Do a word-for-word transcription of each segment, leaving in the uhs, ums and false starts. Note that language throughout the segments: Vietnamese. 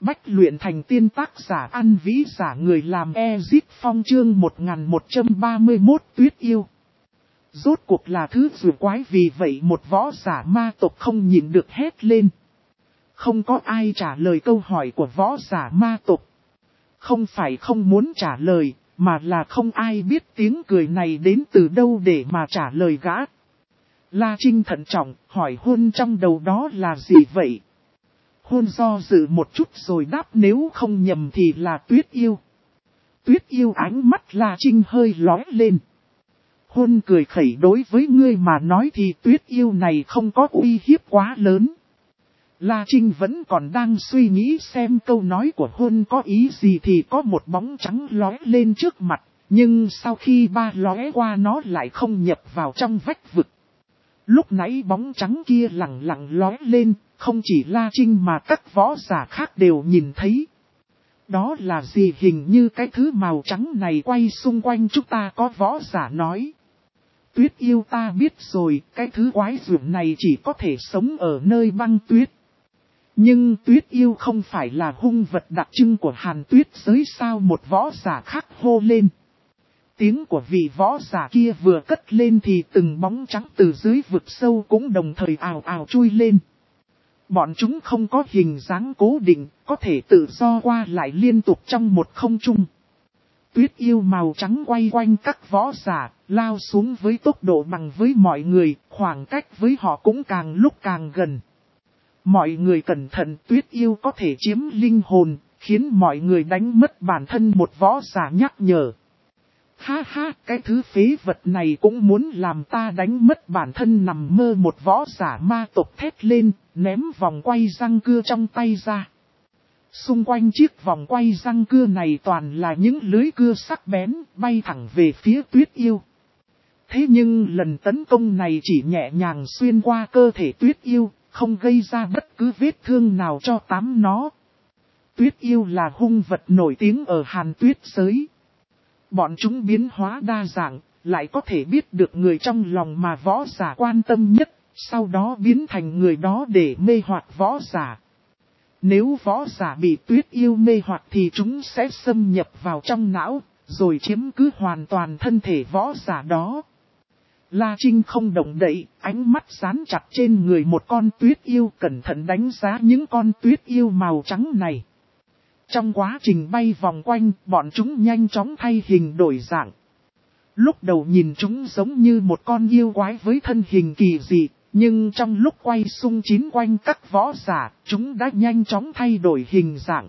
Bách luyện thành tiên tác giả An Vĩ giả người làm Ezip Phong chương một nghìn một trăm ba mươi mốt Tuyết Yêu. Rốt cuộc là thứ vừa quái, vì vậy một võ giả ma tộc không nhịn được hét lên. Không có ai trả lời câu hỏi của võ giả ma tộc. Không phải không muốn trả lời, mà là không ai biết tiếng cười này đến từ đâu để mà trả lời gã. La Trinh thận trọng hỏi Hôn trong đầu đó là gì vậy? Hôn do dự một chút rồi đáp nếu không nhầm thì là Tuyết Yêu. Tuyết Yêu ánh mắt La Trinh hơi lóe lên. Hôn cười khẩy đối với ngươi mà nói thì Tuyết Yêu này không có uy hiếp quá lớn. La Trinh vẫn còn đang suy nghĩ xem câu nói của Hôn có ý gì thì có một bóng trắng lóe lên trước mặt. Nhưng sau khi ba lóe qua nó lại không nhập vào trong vách vực. Lúc nãy bóng trắng kia lặng lặng lóe lên, không chỉ La Trinh mà các võ giả khác đều nhìn thấy. Đó là gì? Hình như cái thứ màu trắng này quay xung quanh chúng ta, có võ giả nói. Tuyết Yêu ta biết rồi, cái thứ quái dường này chỉ có thể sống ở nơi băng tuyết. Nhưng Tuyết Yêu không phải là hung vật đặc trưng của Hàn Tuyết giới sao? Một võ giả khác hô lên. Tiếng của vị võ giả kia vừa cất lên thì từng bóng trắng từ dưới vực sâu cũng đồng thời ào ào chui lên. Bọn chúng không có hình dáng cố định, có thể tự do qua lại liên tục trong một không trung. Tuyết Yêu màu trắng quay quanh các võ giả, lao xuống với tốc độ bằng với mọi người, khoảng cách với họ cũng càng lúc càng gần. Mọi người cẩn thận, Tuyết Yêu có thể chiếm linh hồn, khiến mọi người đánh mất bản thân, một võ giả nhắc nhở. Ha ha, cái thứ phế vật này cũng muốn làm ta đánh mất bản thân nằm mơ, một võ giả ma tộc thét lên, ném vòng quay răng cưa trong tay ra. Xung quanh chiếc vòng quay răng cưa này toàn là những lưới cưa sắc bén, bay thẳng về phía Tuyết Yêu. Thế nhưng lần tấn công này chỉ nhẹ nhàng xuyên qua cơ thể Tuyết Yêu, không gây ra bất cứ vết thương nào cho tám nó. Tuyết Yêu là hung vật nổi tiếng ở Hàn Tuyết giới. Bọn chúng biến hóa đa dạng, lại có thể biết được người trong lòng mà võ giả quan tâm nhất, sau đó biến thành người đó để mê hoặc võ giả. Nếu võ giả bị Tuyết Yêu mê hoặc thì chúng sẽ xâm nhập vào trong não, rồi chiếm cứ hoàn toàn thân thể võ giả đó. La Trinh không động đậy, ánh mắt dán chặt trên người một con Tuyết Yêu, cẩn thận đánh giá những con Tuyết Yêu màu trắng này. Trong quá trình bay vòng quanh, bọn chúng nhanh chóng thay hình đổi dạng. Lúc đầu nhìn chúng giống như một con yêu quái với thân hình kỳ dị, nhưng trong lúc quay xung chín quanh các võ giả, chúng đã nhanh chóng thay đổi hình dạng.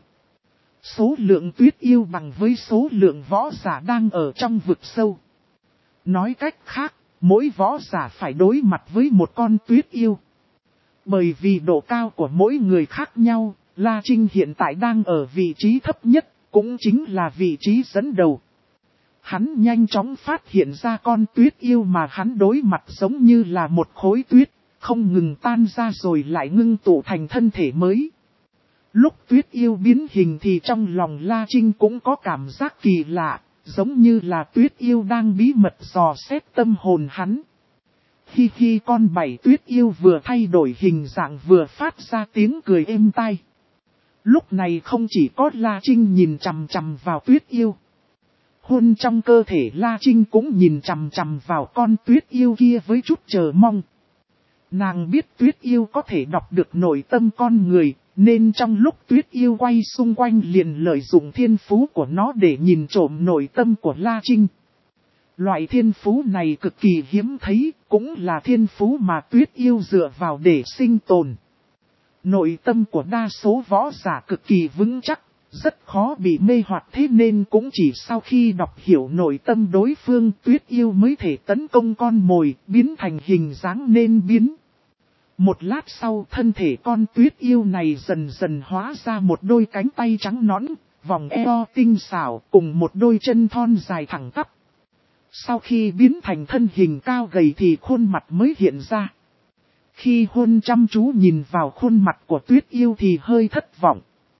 Số lượng Tuyết Yêu bằng với số lượng võ giả đang ở trong vực sâu. Nói cách khác, mỗi võ giả phải đối mặt với một con Tuyết Yêu. Bởi vì độ cao của mỗi người khác nhau, La Trinh hiện tại đang ở vị trí thấp nhất, cũng chính là vị trí dẫn đầu. Hắn nhanh chóng phát hiện ra con Tuyết Yêu mà hắn đối mặt giống như là một khối tuyết, không ngừng tan ra rồi lại ngưng tụ thành thân thể mới. Lúc Tuyết Yêu biến hình thì trong lòng La Trinh cũng có cảm giác kỳ lạ, giống như là Tuyết Yêu đang bí mật dò xét tâm hồn hắn. Hi hi, con bảy Tuyết Yêu vừa thay đổi hình dạng vừa phát ra tiếng cười êm tai. Lúc này không chỉ có La Trinh nhìn chằm chằm vào Tuyết Yêu. Hôn trong cơ thể La Trinh cũng nhìn chằm chằm vào con Tuyết Yêu kia với chút chờ mong. Nàng biết Tuyết Yêu có thể đọc được nội tâm con người, nên trong lúc Tuyết Yêu quay xung quanh liền lợi dụng thiên phú của nó để nhìn trộm nội tâm của La Trinh. Loại thiên phú này cực kỳ hiếm thấy, cũng là thiên phú mà Tuyết Yêu dựa vào để sinh tồn. Nội tâm của đa số võ giả cực kỳ vững chắc, rất khó bị mê hoặc, thế nên cũng chỉ sau khi đọc hiểu nội tâm đối phương Tuyết Yêu mới thể tấn công con mồi, biến thành hình dáng nên biến. Một lát sau thân thể con Tuyết Yêu này dần dần hóa ra một đôi cánh tay trắng nõn, vòng eo tinh xảo cùng một đôi chân thon dài thẳng tắp. Sau khi biến thành thân hình cao gầy thì khuôn mặt mới hiện ra. Khi Hôn chăm chú nhìn vào khuôn mặt của Tuyết Yêu thì hơi thất vọng.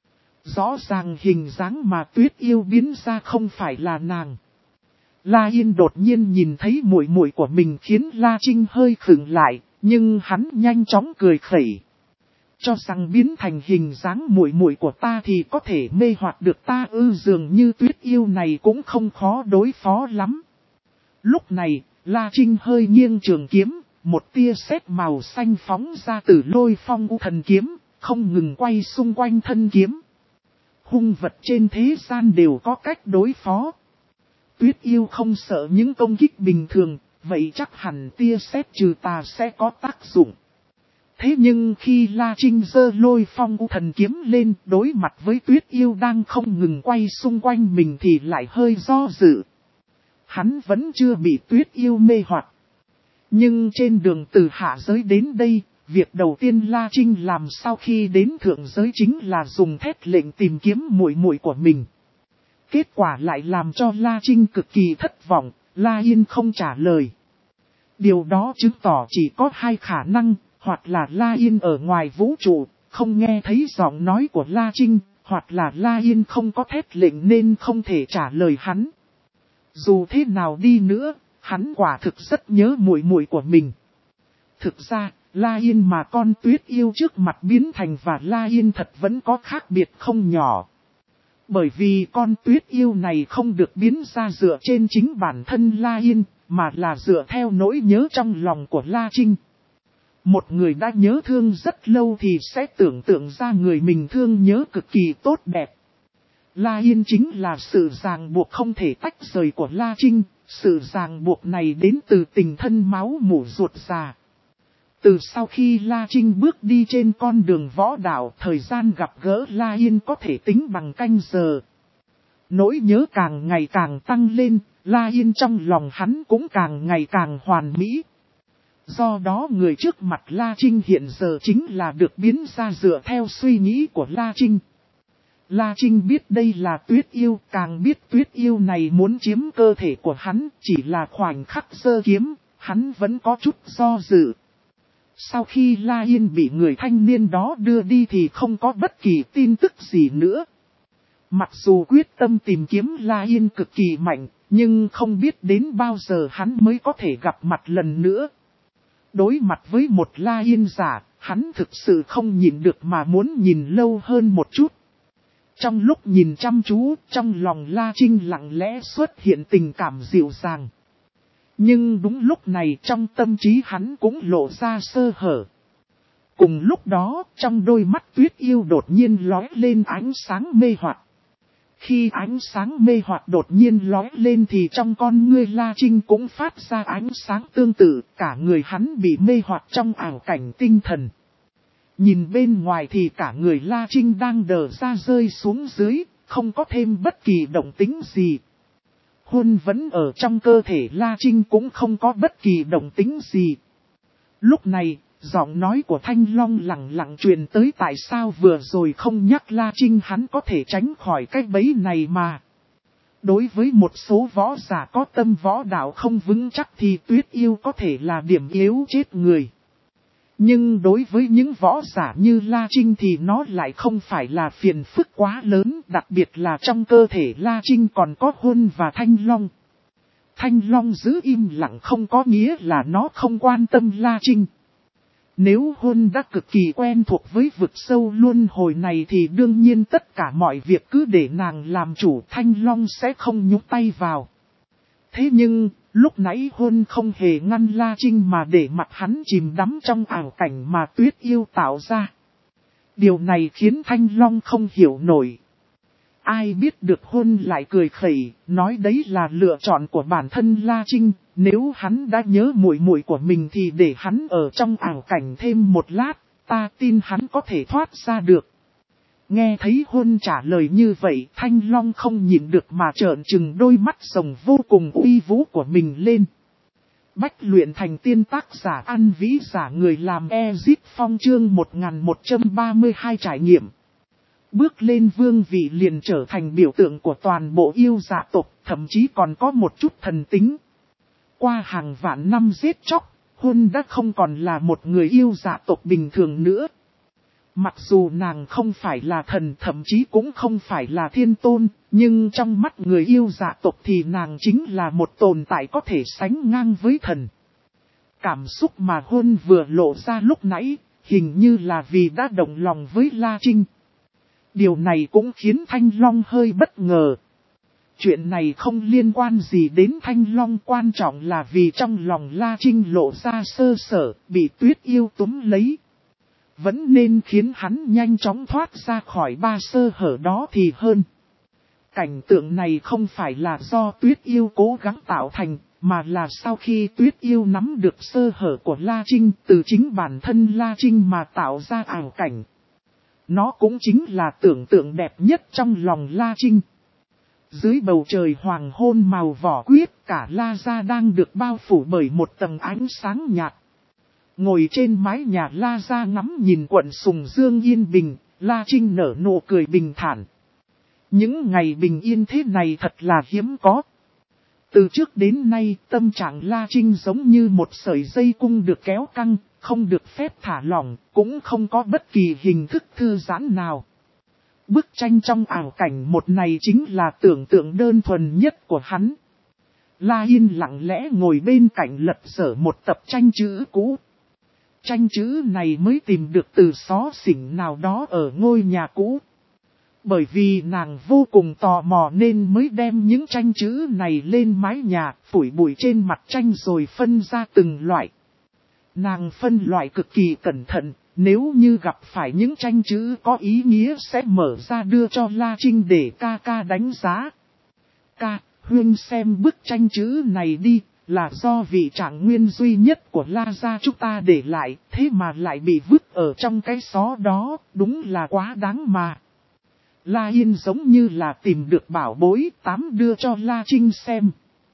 Rõ ràng hình dáng mà Tuyết Yêu biến ra không phải là nàng. La Yên đột nhiên nhìn thấy muội muội của mình khiến La Trinh hơi khựng lại, nhưng hắn nhanh chóng cười khẩy. Cho rằng biến thành hình dáng muội muội của ta thì có thể mê hoặc được ta ư, dường như Tuyết Yêu này cũng không khó đối phó lắm. Lúc này, La Trinh hơi nghiêng trường kiếm, một tia sét màu xanh phóng ra từ Lôi Phong U Thần kiếm, không ngừng quay xung quanh thân kiếm. Hung vật trên thế gian đều có cách đối phó. Tuyết Yêu không sợ những công kích bình thường, vậy chắc hẳn tia sét trừ tà sẽ có tác dụng. Thế nhưng khi La Trinh giơ Lôi Phong U Thần kiếm lên đối mặt với Tuyết Yêu đang không ngừng quay xung quanh mình thì lại hơi do dự. Hắn vẫn chưa bị Tuyết Yêu mê hoặc. Nhưng trên đường từ hạ giới đến đây, việc đầu tiên La Trinh làm sau khi đến thượng giới chính là dùng thét lệnh tìm kiếm muội muội của mình. Kết quả lại làm cho La Trinh cực kỳ thất vọng, La Yên không trả lời. Điều đó chứng tỏ chỉ có hai khả năng, hoặc là La Yên ở ngoài vũ trụ, không nghe thấy giọng nói của La Trinh, hoặc là La Yên không có thét lệnh nên không thể trả lời hắn. Dù thế nào đi nữa, hắn quả thực rất nhớ muội muội của mình. Thực ra, La Yên mà con Tuyết Yêu trước mặt biến thành và La Yên thật vẫn có khác biệt không nhỏ. Bởi vì con Tuyết Yêu này không được biến ra dựa trên chính bản thân La Yên, mà là dựa theo nỗi nhớ trong lòng của La Trinh. Một người đã nhớ thương rất lâu thì sẽ tưởng tượng ra người mình thương nhớ cực kỳ tốt đẹp. La Yên chính là sự ràng buộc không thể tách rời của La Trinh, sự ràng buộc này đến từ tình thân máu mủ ruột già. Từ sau khi La Trinh bước đi trên con đường võ đạo, thời gian gặp gỡ La Yên có thể tính bằng canh giờ. Nỗi nhớ càng ngày càng tăng lên, La Yên trong lòng hắn cũng càng ngày càng hoàn mỹ. Do đó người trước mặt La Trinh hiện giờ chính là được biến ra dựa theo suy nghĩ của La Trinh. La Trinh biết đây là Tuyết Yêu, càng biết Tuyết Yêu này muốn chiếm cơ thể của hắn, chỉ là khoảnh khắc giơ kiếm, hắn vẫn có chút do dự. Sau khi La Yên bị người thanh niên đó đưa đi thì không có bất kỳ tin tức gì nữa. Mặc dù quyết tâm tìm kiếm La Yên cực kỳ mạnh, nhưng không biết đến bao giờ hắn mới có thể gặp mặt lần nữa. Đối mặt với một La Yên giả, hắn thực sự không nhìn được mà muốn nhìn lâu hơn một chút. Trong lúc nhìn chăm chú, trong lòng La Trinh lặng lẽ xuất hiện tình cảm dịu dàng. Nhưng đúng lúc này trong tâm trí hắn cũng lộ ra sơ hở. Cùng lúc đó, trong đôi mắt Tuyết Yêu đột nhiên lóe lên ánh sáng mê hoặc. Khi ánh sáng mê hoặc đột nhiên lóe lên thì trong con ngươi La Trinh cũng phát ra ánh sáng tương tự, cả người hắn bị mê hoặc trong ảo cảnh tinh thần. Nhìn bên ngoài thì cả người La Trinh đang đờ ra rơi xuống dưới, không có thêm bất kỳ động tĩnh gì. Hồn vẫn ở trong cơ thể La Trinh cũng không có bất kỳ động tĩnh gì. Lúc này, giọng nói của Thanh Long lặng lặng truyền tới, tại sao vừa rồi không nhắc La Trinh hắn có thể tránh khỏi cái bẫy này mà. Đối với một số võ giả có tâm võ đạo không vững chắc thì Tuyết Yêu có thể là điểm yếu chết người. Nhưng đối với những võ giả như La Trinh thì nó lại không phải là phiền phức quá lớn, đặc biệt là trong cơ thể La Trinh còn có Hôn và Thanh Long. Thanh Long giữ im lặng không có nghĩa là nó không quan tâm La Trinh. Nếu Hôn đã cực kỳ quen thuộc với vực sâu luân hồi này thì đương nhiên tất cả mọi việc cứ để nàng làm chủ, Thanh Long sẽ không nhúc tay vào. Thế nhưng, lúc nãy Hôn không hề ngăn La Trinh mà để mặt hắn chìm đắm trong ảo cảnh mà Tuyết Yêu tạo ra. Điều này khiến Thanh Long không hiểu nổi. Ai biết được Hôn lại cười khẩy, nói đấy là lựa chọn của bản thân La Trinh, nếu hắn đã nhớ muội muội của mình thì để hắn ở trong ảo cảnh thêm một lát, ta tin hắn có thể thoát ra được. Nghe thấy Hôn trả lời như vậy, Thanh Long không nhìn được mà trợn trừng đôi mắt rồng vô cùng uy vũ của mình lên. Bách luyện thành tiên, tác giả An Vĩ, giả người làm Ezip Phong, chương một nghìn một trăm ba mươi hai trải nghiệm. Bước lên vương vị liền trở thành biểu tượng của toàn bộ yêu dạ tộc, thậm chí còn có một chút thần tính. Qua hàng vạn năm giết chóc, Hôn đã không còn là một người yêu dạ tộc bình thường nữa. Mặc dù nàng không phải là thần, thậm chí cũng không phải là thiên tôn, nhưng trong mắt người yêu dạ tộc thì nàng chính là một tồn tại có thể sánh ngang với thần. Cảm xúc mà Hôn vừa lộ ra lúc nãy, hình như là vì đã động lòng với La Trinh. Điều này cũng khiến Thanh Long hơi bất ngờ. Chuyện này không liên quan gì đến Thanh Long, quan trọng là vì trong lòng La Trinh lộ ra sơ sở, bị Tuyết Yêu túm lấy. Vẫn nên khiến hắn nhanh chóng thoát ra khỏi ba sơ hở đó thì hơn. Cảnh tượng này không phải là do Tuyết Yêu cố gắng tạo thành, mà là sau khi Tuyết Yêu nắm được sơ hở của La Trinh từ chính bản thân La Trinh mà tạo ra ảo cảnh. Nó cũng chính là tưởng tượng đẹp nhất trong lòng La Trinh. Dưới bầu trời hoàng hôn màu vỏ quyết, cả La Gia đang được bao phủ bởi một tầng ánh sáng nhạt. Ngồi trên mái nhà La Gia ngắm nhìn quận Sùng Dương yên bình, La Trinh nở nụ cười bình thản. Những ngày bình yên thế này thật là hiếm có. Từ trước đến nay, tâm trạng La Trinh giống như một sợi dây cung được kéo căng, không được phép thả lỏng, cũng không có bất kỳ hình thức thư giãn nào. Bức tranh trong ảo cảnh một này chính là tưởng tượng đơn thuần nhất của hắn. La Yên lặng lẽ ngồi bên cạnh lật dở một tập tranh chữ cũ. Tranh chữ này mới tìm được từ xó xỉnh nào đó ở ngôi nhà cũ. Bởi vì nàng vô cùng tò mò nên mới đem những tranh chữ này lên mái nhà, phủi bụi trên mặt tranh rồi phân ra từng loại. Nàng phân loại cực kỳ cẩn thận, nếu như gặp phải những tranh chữ có ý nghĩa sẽ mở ra đưa cho La Trinh để ca ca đánh giá. Ca, Huyên xem bức tranh chữ này đi, là do vị trạng nguyên duy nhất của La Gia chúng ta để lại, thế mà lại bị vứt ở trong cái xó đó, đúng là quá đáng mà. La Yên giống như là tìm được bảo bối, tám đưa cho La Trinh xem.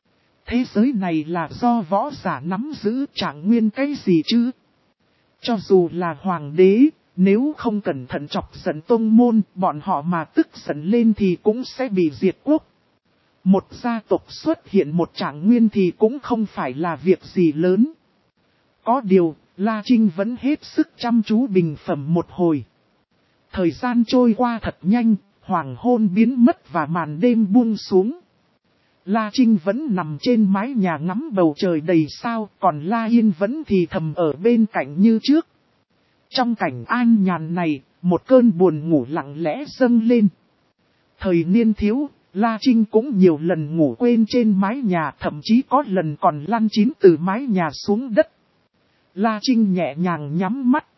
Thế giới này là do võ giả nắm giữ trạng nguyên cái gì chứ? Cho dù là hoàng đế, nếu không cẩn thận chọc giận tông môn, bọn họ mà tức giận lên thì cũng sẽ bị diệt quốc. Một gia tộc xuất hiện một trạng nguyên thì cũng không phải là việc gì lớn. Có điều, La Trinh vẫn hết sức chăm chú bình phẩm một hồi. Thời gian trôi qua thật nhanh, hoàng hôn biến mất và màn đêm buông xuống. La Trinh vẫn nằm trên mái nhà ngắm bầu trời đầy sao, còn La Yên vẫn thì thầm ở bên cạnh như trước. Trong cảnh an nhàn này, một cơn buồn ngủ lặng lẽ dâng lên. Thời niên thiếu, La Trinh cũng nhiều lần ngủ quên trên mái nhà, thậm chí có lần còn lăn chín từ mái nhà xuống đất. La Trinh nhẹ nhàng nhắm mắt.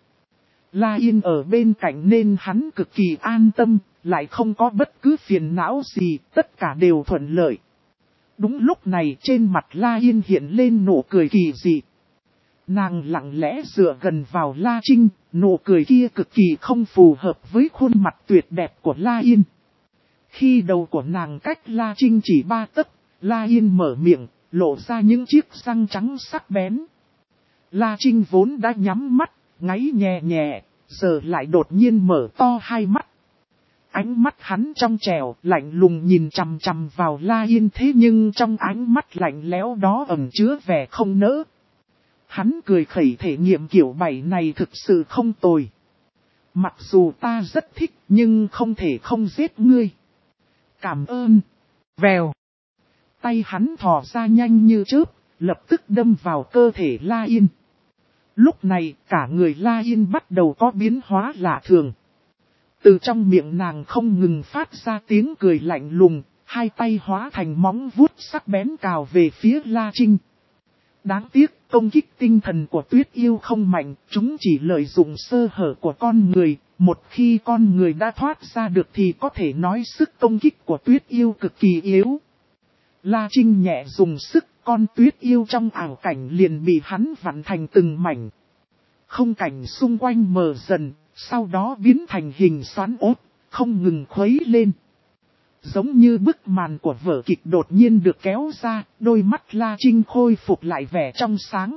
La Yên ở bên cạnh nên hắn cực kỳ an tâm, lại không có bất cứ phiền não gì, tất cả đều thuận lợi. Đúng lúc này trên mặt La Yên hiện lên nụ cười kỳ dị. Nàng lặng lẽ dựa gần vào La Trinh, nụ cười kia cực kỳ không phù hợp với khuôn mặt tuyệt đẹp của La Yên. Khi đầu của nàng cách La Trinh chỉ ba tấc, La Yên mở miệng, lộ ra những chiếc răng trắng sắc bén. La Trinh vốn đã nhắm mắt, ngáy nhẹ nhẹ, giờ lại đột nhiên mở to hai mắt. Ánh mắt hắn trong trẻo, lạnh lùng nhìn chằm chằm vào La Yên, thế nhưng trong ánh mắt lạnh lẽo đó ẩn chứa vẻ không nỡ. Hắn cười khẩy, thể nghiệm kiểu bảy này thực sự không tồi. Mặc dù ta rất thích nhưng không thể không giết ngươi. Cảm ơn. Vèo. Tay hắn thò ra nhanh như chớp, lập tức đâm vào cơ thể La Yên. Lúc này cả người La Yên bắt đầu có biến hóa lạ thường. Từ trong miệng nàng không ngừng phát ra tiếng cười lạnh lùng, hai tay hóa thành móng vuốt sắc bén cào về phía La Trinh. Đáng tiếc, công kích tinh thần của Tuyết Yêu không mạnh, chúng chỉ lợi dụng sơ hở của con người, một khi con người đã thoát ra được thì có thể nói sức công kích của Tuyết Yêu cực kỳ yếu. La Trinh nhẹ dùng sức, con Tuyết Yêu trong ảo cảnh liền bị hắn vặn thành từng mảnh. Không cảnh xung quanh mờ dần, sau đó biến thành hình xoắn ốt, không ngừng khuấy lên. Giống như bức màn của vở kịch đột nhiên được kéo ra, đôi mắt La Trinh khôi phục lại vẻ trong sáng.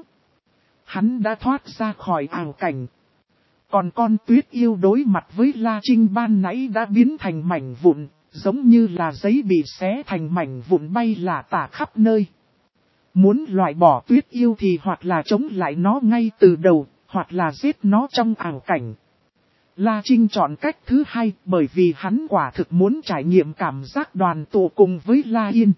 Hắn đã thoát ra khỏi ảo cảnh. Còn con Tuyết Yêu đối mặt với La Trinh ban nãy đã biến thành mảnh vụn, giống như là giấy bị xé thành mảnh vụn bay lả tả khắp nơi. Muốn loại bỏ Tuyết Yêu thì hoặc là chống lại nó ngay từ đầu, hoặc là giết nó trong ảo cảnh. La Trinh chọn cách thứ hai bởi vì hắn quả thực muốn trải nghiệm cảm giác đoàn tụ cùng với La Yên.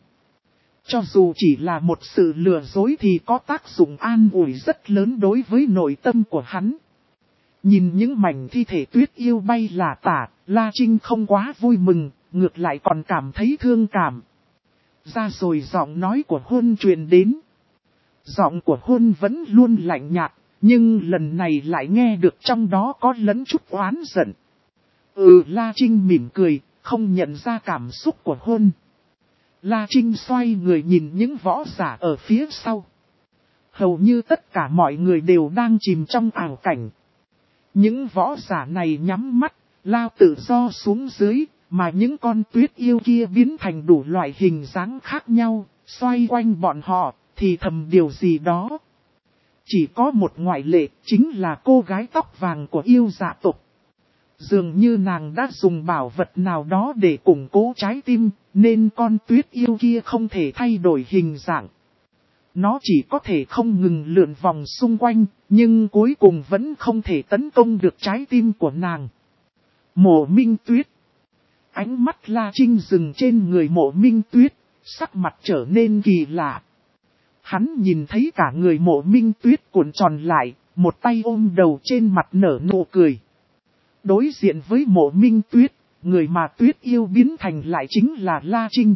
Cho dù chỉ là một sự lừa dối thì có tác dụng an ủi rất lớn đối với nội tâm của hắn. Nhìn những mảnh thi thể tuyết yêu bay lả tả, La Trinh không quá vui mừng, ngược lại còn cảm thấy thương cảm. Ra rồi giọng nói của Huân truyền đến. Giọng của Huân vẫn luôn lạnh nhạt, nhưng lần này lại nghe được trong đó có lẫn chút oán giận. Ừ, La Trinh mỉm cười, không nhận ra cảm xúc của Huân. La Trinh xoay người nhìn những võ giả ở phía sau. Hầu như tất cả mọi người đều đang chìm trong ảo cảnh. Những võ giả này nhắm mắt, lao tự do xuống dưới, mà những con tuyết yêu kia biến thành đủ loại hình dáng khác nhau, xoay quanh bọn họ, thì thầm điều gì đó. Chỉ có một ngoại lệ, chính là cô gái tóc vàng của yêu dạ tộc. Dường như nàng đã dùng bảo vật nào đó để củng cố trái tim, nên con tuyết yêu kia không thể thay đổi hình dạng. Nó chỉ có thể không ngừng lượn vòng xung quanh, nhưng cuối cùng vẫn không thể tấn công được trái tim của nàng. Mộ Minh Tuyết. Ánh mắt La Trinh dừng trên người Mộ Minh Tuyết, sắc mặt trở nên kỳ lạ. Hắn nhìn thấy cả người Mộ Minh Tuyết cuộn tròn lại, một tay ôm đầu trên mặt nở nụ cười. Đối diện với Mộ Minh Tuyết, người mà Tuyết yêu biến thành lại chính là La Trinh.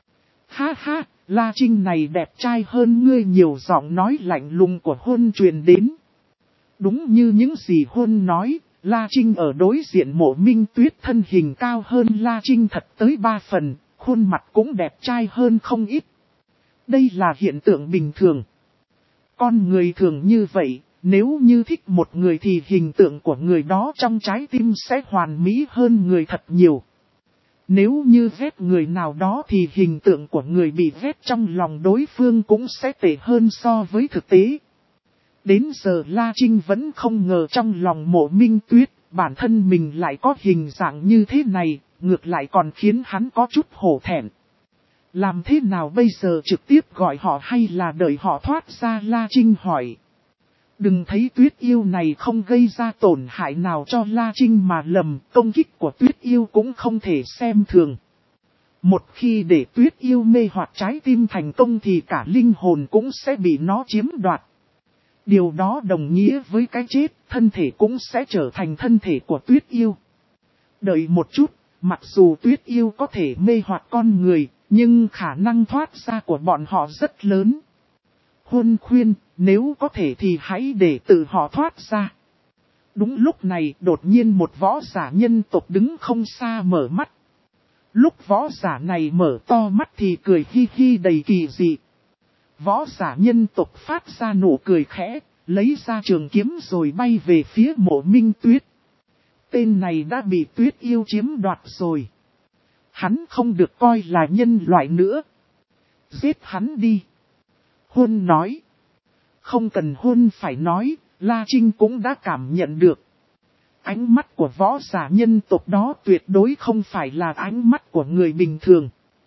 Ha ha, La Trinh này đẹp trai hơn ngươi nhiều, giọng nói lạnh lùng của Huân truyền đến. Đúng như những gì Huân nói, La Trinh ở đối diện Mộ Minh Tuyết thân hình cao hơn La Trinh thật tới ba phần, khuôn mặt cũng đẹp trai hơn không ít. Đây là hiện tượng bình thường. Con người thường như vậy, nếu như thích một người thì hình tượng của người đó trong trái tim sẽ hoàn mỹ hơn người thật nhiều. Nếu như ghét người nào đó thì hình tượng của người bị ghét trong lòng đối phương cũng sẽ tệ hơn so với thực tế. Đến giờ La Trinh vẫn không ngờ trong lòng Mộ Minh Tuyết, bản thân mình lại có hình dạng như thế này, ngược lại còn khiến hắn có chút hổ thẹn. Làm thế nào bây giờ, trực tiếp gọi họ hay là đợi họ thoát ra, La Trinh hỏi. Đừng thấy Tuyết yêu này không gây ra tổn hại nào cho La Trinh mà lầm, công kích của Tuyết yêu cũng không thể xem thường. Một khi để Tuyết yêu mê hoặc trái tim thành công thì cả linh hồn cũng sẽ bị nó chiếm đoạt. Điều đó đồng nghĩa với cái chết, thân thể cũng sẽ trở thành thân thể của Tuyết yêu. Đợi một chút, mặc dù Tuyết yêu có thể mê hoặc con người, nhưng khả năng thoát ra của bọn họ rất lớn. Huân khuyên, nếu có thể thì hãy để tự họ thoát ra. Đúng lúc này, đột nhiên một võ giả nhân tộc đứng không xa mở mắt. Lúc võ giả này mở to mắt thì cười hi hi đầy kỳ dị. Võ giả nhân tộc phát ra nụ cười khẽ, lấy ra trường kiếm rồi bay về phía Mộ Minh Tuyết. Tên này đã bị Tuyết yêu chiếm đoạt rồi. Hắn không được coi là nhân loại nữa. Giết hắn đi. Huân nói. Không cần Huân phải nói, La Trinh cũng đã cảm nhận được. Ánh mắt của võ giả nhân tộc đó tuyệt đối không phải là ánh mắt của người bình thường.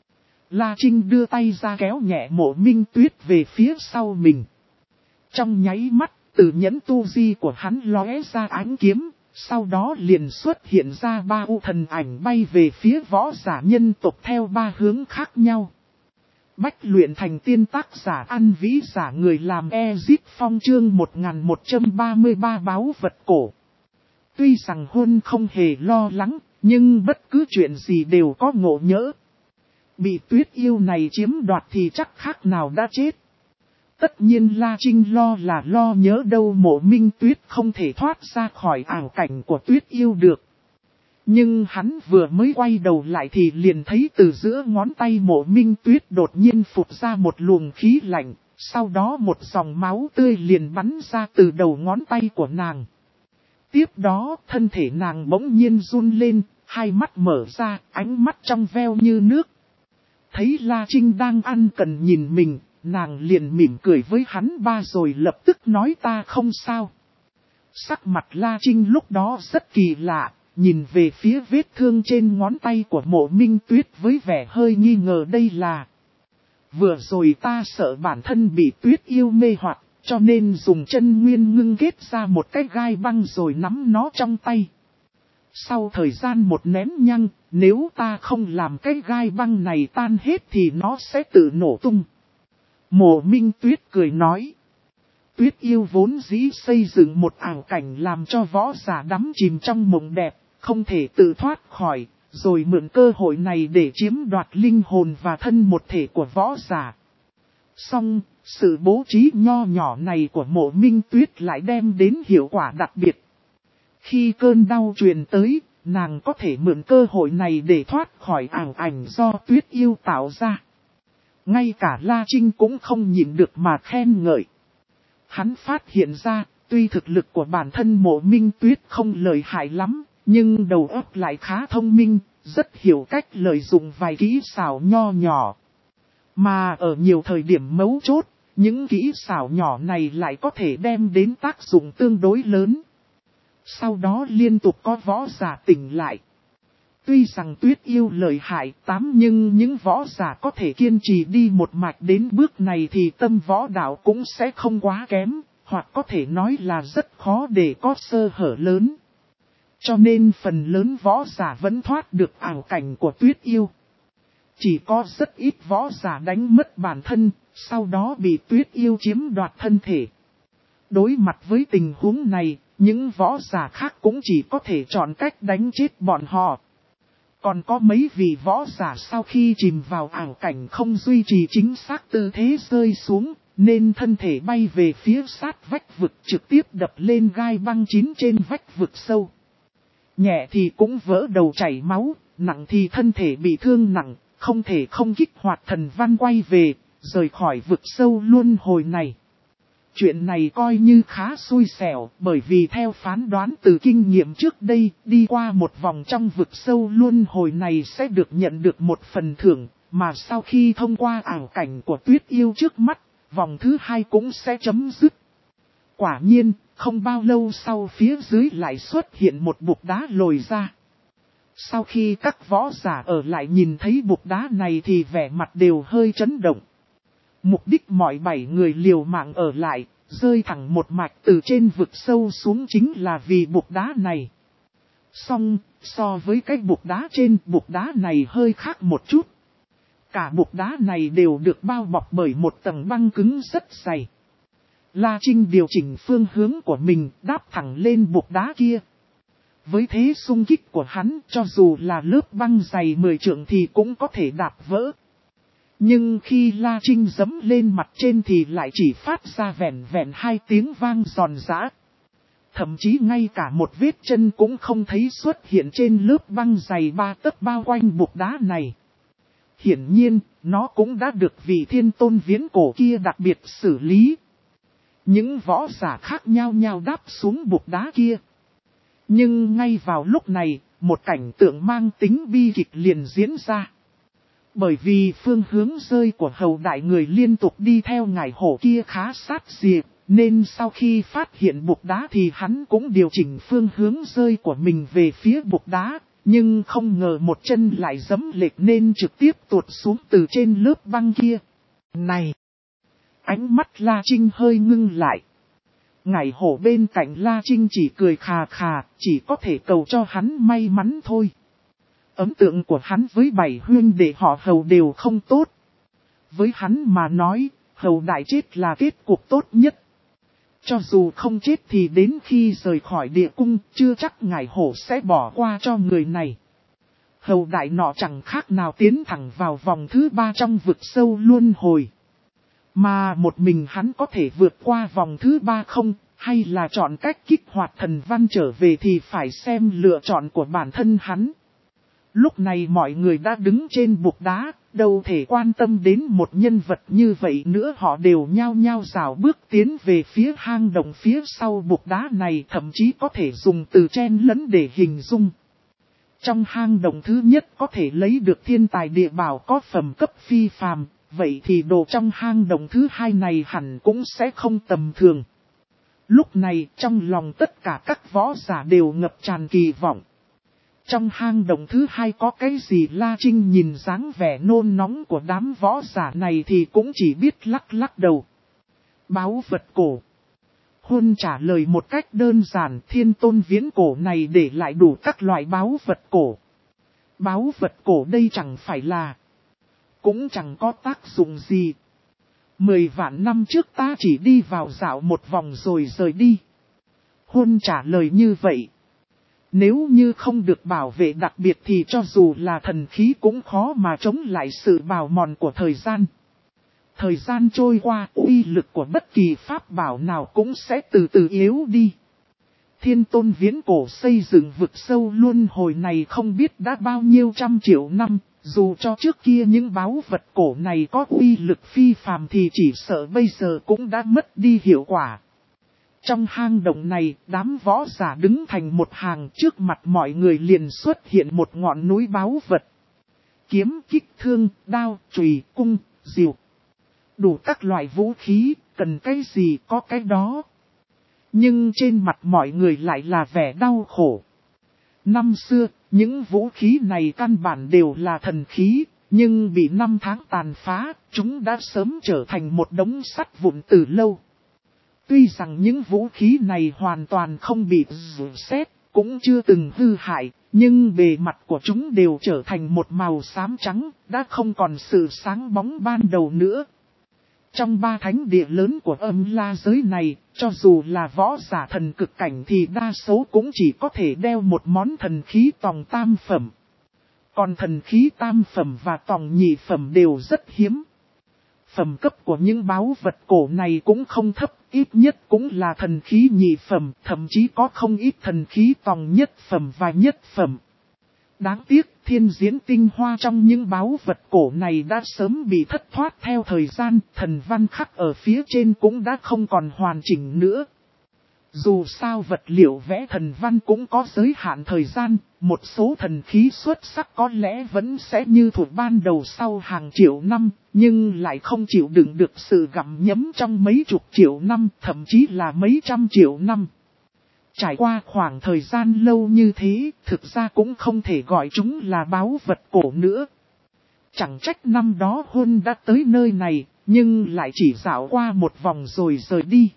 La Trinh đưa tay ra kéo nhẹ Mộ Minh Tuyết về phía sau mình. Trong nháy mắt, từ nhẫn tu di của hắn lóe ra ánh kiếm, sau đó liền xuất hiện ra ba u thần ảnh bay về phía võ giả nhân tộc theo ba hướng khác nhau. Bách luyện thành tiên, tác giả An Vĩ, giả người làm Ezip Phong, chương một nghìn một trăm ba mươi ba báu vật cổ. Tuy rằng Huân không hề lo lắng, nhưng bất cứ chuyện gì đều có ngộ nhỡ. Bị Tuyết yêu này chiếm đoạt thì chắc khác nào đã chết. Tất nhiên La Trinh lo là lo nhớ đâu Mộ Minh Tuyết không thể thoát ra khỏi ảo cảnh của Tuyết yêu được. Nhưng hắn vừa mới quay đầu lại thì liền thấy từ giữa ngón tay Mộ Minh Tuyết đột nhiên phụt ra một luồng khí lạnh, sau đó một dòng máu tươi liền bắn ra từ đầu ngón tay của nàng. Tiếp đó thân thể nàng bỗng nhiên run lên, hai mắt mở ra, ánh mắt trong veo như nước. Thấy La Trinh đang ăn cần nhìn mình, nàng liền mỉm cười với hắn ba rồi lập tức nói ta không sao. Sắc mặt La Trinh lúc đó rất kỳ lạ, nhìn về phía vết thương trên ngón tay của Mộ Minh Tuyết với vẻ hơi nghi ngờ. Đây là vừa rồi ta sợ bản thân bị Tuyết yêu mê hoặc, cho nên dùng chân nguyên ngưng kết ra một cái gai băng rồi nắm nó trong tay. Sau thời gian một nén nhang, nếu ta không làm cái gai băng này tan hết thì nó sẽ tự nổ tung. Mộ Minh Tuyết cười nói. Tuyết Yêu vốn dĩ xây dựng một ảo cảnh làm cho võ giả đắm chìm trong mộng đẹp, không thể tự thoát khỏi, rồi mượn cơ hội này để chiếm đoạt linh hồn và thân một thể của võ giả. Song, sự bố trí nho nhỏ này của Mộ Minh Tuyết lại đem đến hiệu quả đặc biệt. Khi cơn đau truyền tới, nàng có thể mượn cơ hội này để thoát khỏi ảo ảnh do Tuyết Yêu tạo ra. Ngay cả La Trinh cũng không nhịn được mà khen ngợi. Hắn phát hiện ra, tuy thực lực của bản thân Mộ Minh Tuyết không lợi hại lắm, nhưng đầu óc lại khá thông minh, rất hiểu cách lợi dụng vài kỹ xảo nho nhỏ. Mà ở nhiều thời điểm mấu chốt, những kỹ xảo nhỏ này lại có thể đem đến tác dụng tương đối lớn. Sau đó liên tục có võ giả tỉnh lại. Tuy rằng Tuyết Yêu lợi hại tám nhưng những võ giả có thể kiên trì đi một mạch đến bước này thì tâm võ đạo cũng sẽ không quá kém, hoặc có thể nói là rất khó để có sơ hở lớn. Cho nên phần lớn võ giả vẫn thoát được ảo cảnh của Tuyết Yêu. Chỉ có rất ít võ giả đánh mất bản thân, sau đó bị Tuyết Yêu chiếm đoạt thân thể. Đối mặt với tình huống này, những võ giả khác cũng chỉ có thể chọn cách đánh chết bọn họ. Còn có mấy vị võ giả sau khi chìm vào ảo cảnh không duy trì chính xác tư thế rơi xuống, nên thân thể bay về phía sát vách vực trực tiếp đập lên gai băng chín trên vách vực sâu. Nhẹ thì cũng vỡ đầu chảy máu, nặng thì thân thể bị thương nặng, không thể không kích hoạt thần văn quay về, rời khỏi vực sâu luân hồi này. Chuyện này coi như khá xui xẻo, bởi vì theo phán đoán từ kinh nghiệm trước đây, đi qua một vòng trong vực sâu luân hồi này sẽ được nhận được một phần thưởng, mà sau khi thông qua ảo cảnh của Tuyết Yêu trước mắt, vòng thứ hai cũng sẽ chấm dứt. Quả nhiên, không bao lâu sau phía dưới lại xuất hiện một bục đá lồi ra. Sau khi các võ giả ở lại nhìn thấy bục đá này thì vẻ mặt đều hơi chấn động. Mục đích mọi bảy người liều mạng ở lại, rơi thẳng một mạch từ trên vực sâu xuống chính là vì bục đá này. Song, so với cái bục đá trên, bục đá này hơi khác một chút. Cả bục đá này đều được bao bọc bởi một tầng băng cứng rất dày. La Trinh điều chỉnh phương hướng của mình, đáp thẳng lên bục đá kia. Với thế xung kích của hắn, cho dù là lớp băng dày mười trượng thì cũng có thể đạp vỡ. Nhưng khi La Trinh giẫm lên mặt trên thì lại chỉ phát ra vẹn vẹn hai tiếng vang giòn giã. Thậm chí ngay cả một vết chân cũng không thấy xuất hiện trên lớp băng dày ba tấc bao quanh bục đá này. Hiển nhiên, nó cũng đã được vị thiên tôn viễn cổ kia đặc biệt xử lý. Những võ giả khác nhau nhau đáp xuống bục đá kia. Nhưng ngay vào lúc này, một cảnh tượng mang tính bi kịch liền diễn ra. Bởi vì phương hướng rơi của hầu đại người liên tục đi theo ngải hổ kia khá sát dìa, nên sau khi phát hiện bục đá thì hắn cũng điều chỉnh phương hướng rơi của mình về phía bục đá, nhưng không ngờ một chân lại giẫm lệch nên trực tiếp tuột xuống từ trên lớp băng kia. Này! Ánh mắt La Trinh hơi ngưng lại. Ngải hổ bên cạnh La Trinh chỉ cười khà khà, chỉ có thể cầu cho hắn may mắn thôi. Ấn tượng của hắn với bảy huynh đệ họ hầu đều không tốt. Với hắn mà nói, hầu đại chết là kết cục tốt nhất. Cho dù không chết thì đến khi rời khỏi địa cung, chưa chắc ngải hổ sẽ bỏ qua cho người này. Hầu đại nọ chẳng khác nào tiến thẳng vào vòng thứ ba trong vực sâu luân hồi. Mà một mình hắn có thể vượt qua vòng thứ ba không, hay là chọn cách kích hoạt thần văn trở về thì phải xem lựa chọn của bản thân hắn. Lúc này mọi người đã đứng trên bục đá, đâu thể quan tâm đến một nhân vật như vậy nữa, họ đều nhao nhao rảo bước tiến về phía hang động phía sau bục đá này, thậm chí có thể dùng từ chen lẫn để hình dung. Trong hang động thứ nhất có thể lấy được thiên tài địa bảo có phẩm cấp phi phàm, vậy thì đồ trong hang động thứ hai này hẳn cũng sẽ không tầm thường. Lúc này trong lòng tất cả các võ giả đều ngập tràn kỳ vọng. Trong hang động thứ hai có cái gì? La Trinh nhìn dáng vẻ nôn nóng của đám võ giả này thì cũng chỉ biết lắc lắc đầu. Báu vật cổ. Huân trả lời một cách đơn giản, thiên tôn viễn cổ này để lại đủ các loại báu vật cổ. Báu vật cổ đây chẳng phải là, cũng chẳng có tác dụng gì. Mười vạn năm trước ta chỉ đi vào dạo một vòng rồi rời đi. Huân trả lời như vậy. Nếu như không được bảo vệ đặc biệt thì cho dù là thần khí cũng khó mà chống lại sự bào mòn của thời gian. Thời gian trôi qua, uy lực của bất kỳ pháp bảo nào cũng sẽ từ từ yếu đi. Thiên Tôn viễn cổ xây dựng vực sâu luân hồi này không biết đã bao nhiêu trăm triệu năm, dù cho trước kia những báu vật cổ này có uy lực phi phàm thì chỉ sợ bây giờ cũng đã mất đi hiệu quả. Trong hang động này, đám võ giả đứng thành một hàng, trước mặt mọi người liền xuất hiện một ngọn núi báu vật. Kiếm, kích thương, đao, chùy, cung, diều. Đủ các loại vũ khí, cần cái gì có cái đó. Nhưng trên mặt mọi người lại là vẻ đau khổ. Năm xưa, những vũ khí này căn bản đều là thần khí, nhưng bị năm tháng tàn phá, chúng đã sớm trở thành một đống sắt vụn từ lâu. Tuy rằng những vũ khí này hoàn toàn không bị rỉ sét, cũng chưa từng hư hại, nhưng bề mặt của chúng đều trở thành một màu xám trắng, đã không còn sự sáng bóng ban đầu nữa. Trong ba thánh địa lớn của âm la giới này, cho dù là võ giả thần cực cảnh thì đa số cũng chỉ có thể đeo một món thần khí tòng tam phẩm. Còn thần khí tam phẩm và tòng nhị phẩm đều rất hiếm. Phẩm cấp của những báu vật cổ này cũng không thấp, ít nhất cũng là thần khí nhị phẩm, thậm chí có không ít thần khí tòng nhất phẩm và nhất phẩm. Đáng tiếc, thiên diễn tinh hoa trong những báu vật cổ này đã sớm bị thất thoát theo thời gian, thần văn khắc ở phía trên cũng đã không còn hoàn chỉnh nữa. Dù sao vật liệu vẽ thần văn cũng có giới hạn thời gian, một số thần khí xuất sắc có lẽ vẫn sẽ như thuộc ban đầu sau hàng triệu năm, nhưng lại không chịu đựng được sự gặm nhấm trong mấy chục triệu năm, thậm chí là mấy trăm triệu năm. Trải qua khoảng thời gian lâu như thế, thực ra cũng không thể gọi chúng là báu vật cổ nữa. Chẳng trách năm đó Huân đã tới nơi này, nhưng lại chỉ dạo qua một vòng rồi rời đi.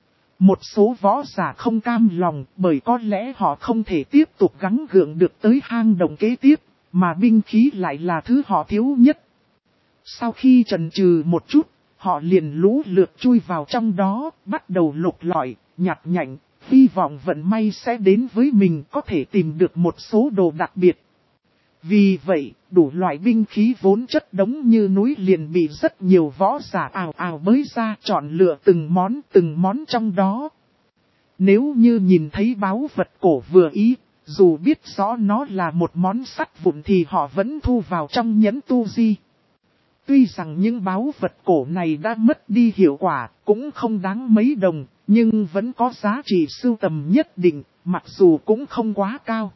Một số võ giả không cam lòng bởi có lẽ họ không thể tiếp tục gắng gượng được tới hang động kế tiếp, mà binh khí lại là thứ họ thiếu nhất. Sau khi chần chừ một chút, họ liền lũ lượt chui vào trong đó, bắt đầu lục lọi, nhặt nhạnh, hy vọng vận may sẽ đến với mình có thể tìm được một số đồ đặc biệt. Vì vậy, đủ loại binh khí vốn chất đống như núi liền bị rất nhiều võ giả ào ào bới ra chọn lựa từng món từng món trong đó. Nếu như nhìn thấy báu vật cổ vừa ý, dù biết rõ nó là một món sắt vụn thì họ vẫn thu vào trong nhẫn tu di. Tuy rằng những báu vật cổ này đã mất đi hiệu quả, cũng không đáng mấy đồng, nhưng vẫn có giá trị sưu tầm nhất định, mặc dù cũng không quá cao.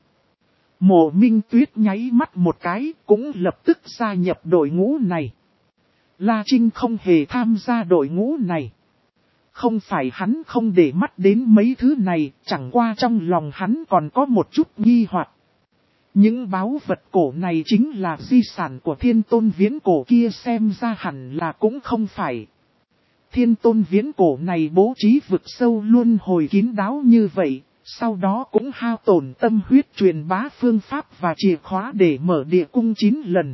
Mộ Minh Tuyết nháy mắt một cái, cũng lập tức gia nhập đội ngũ này. La Trinh không hề tham gia đội ngũ này. Không phải hắn không để mắt đến mấy thứ này, chẳng qua trong lòng hắn còn có một chút nghi hoặc. Những báu vật cổ này chính là di sản của Thiên Tôn viễn cổ kia, xem ra hẳn là cũng không phải. Thiên Tôn viễn cổ này bố trí vực sâu luân hồi kín đáo như vậy, sau đó cũng hao tổn tâm huyết truyền bá phương pháp và chìa khóa để mở địa cung chín lần.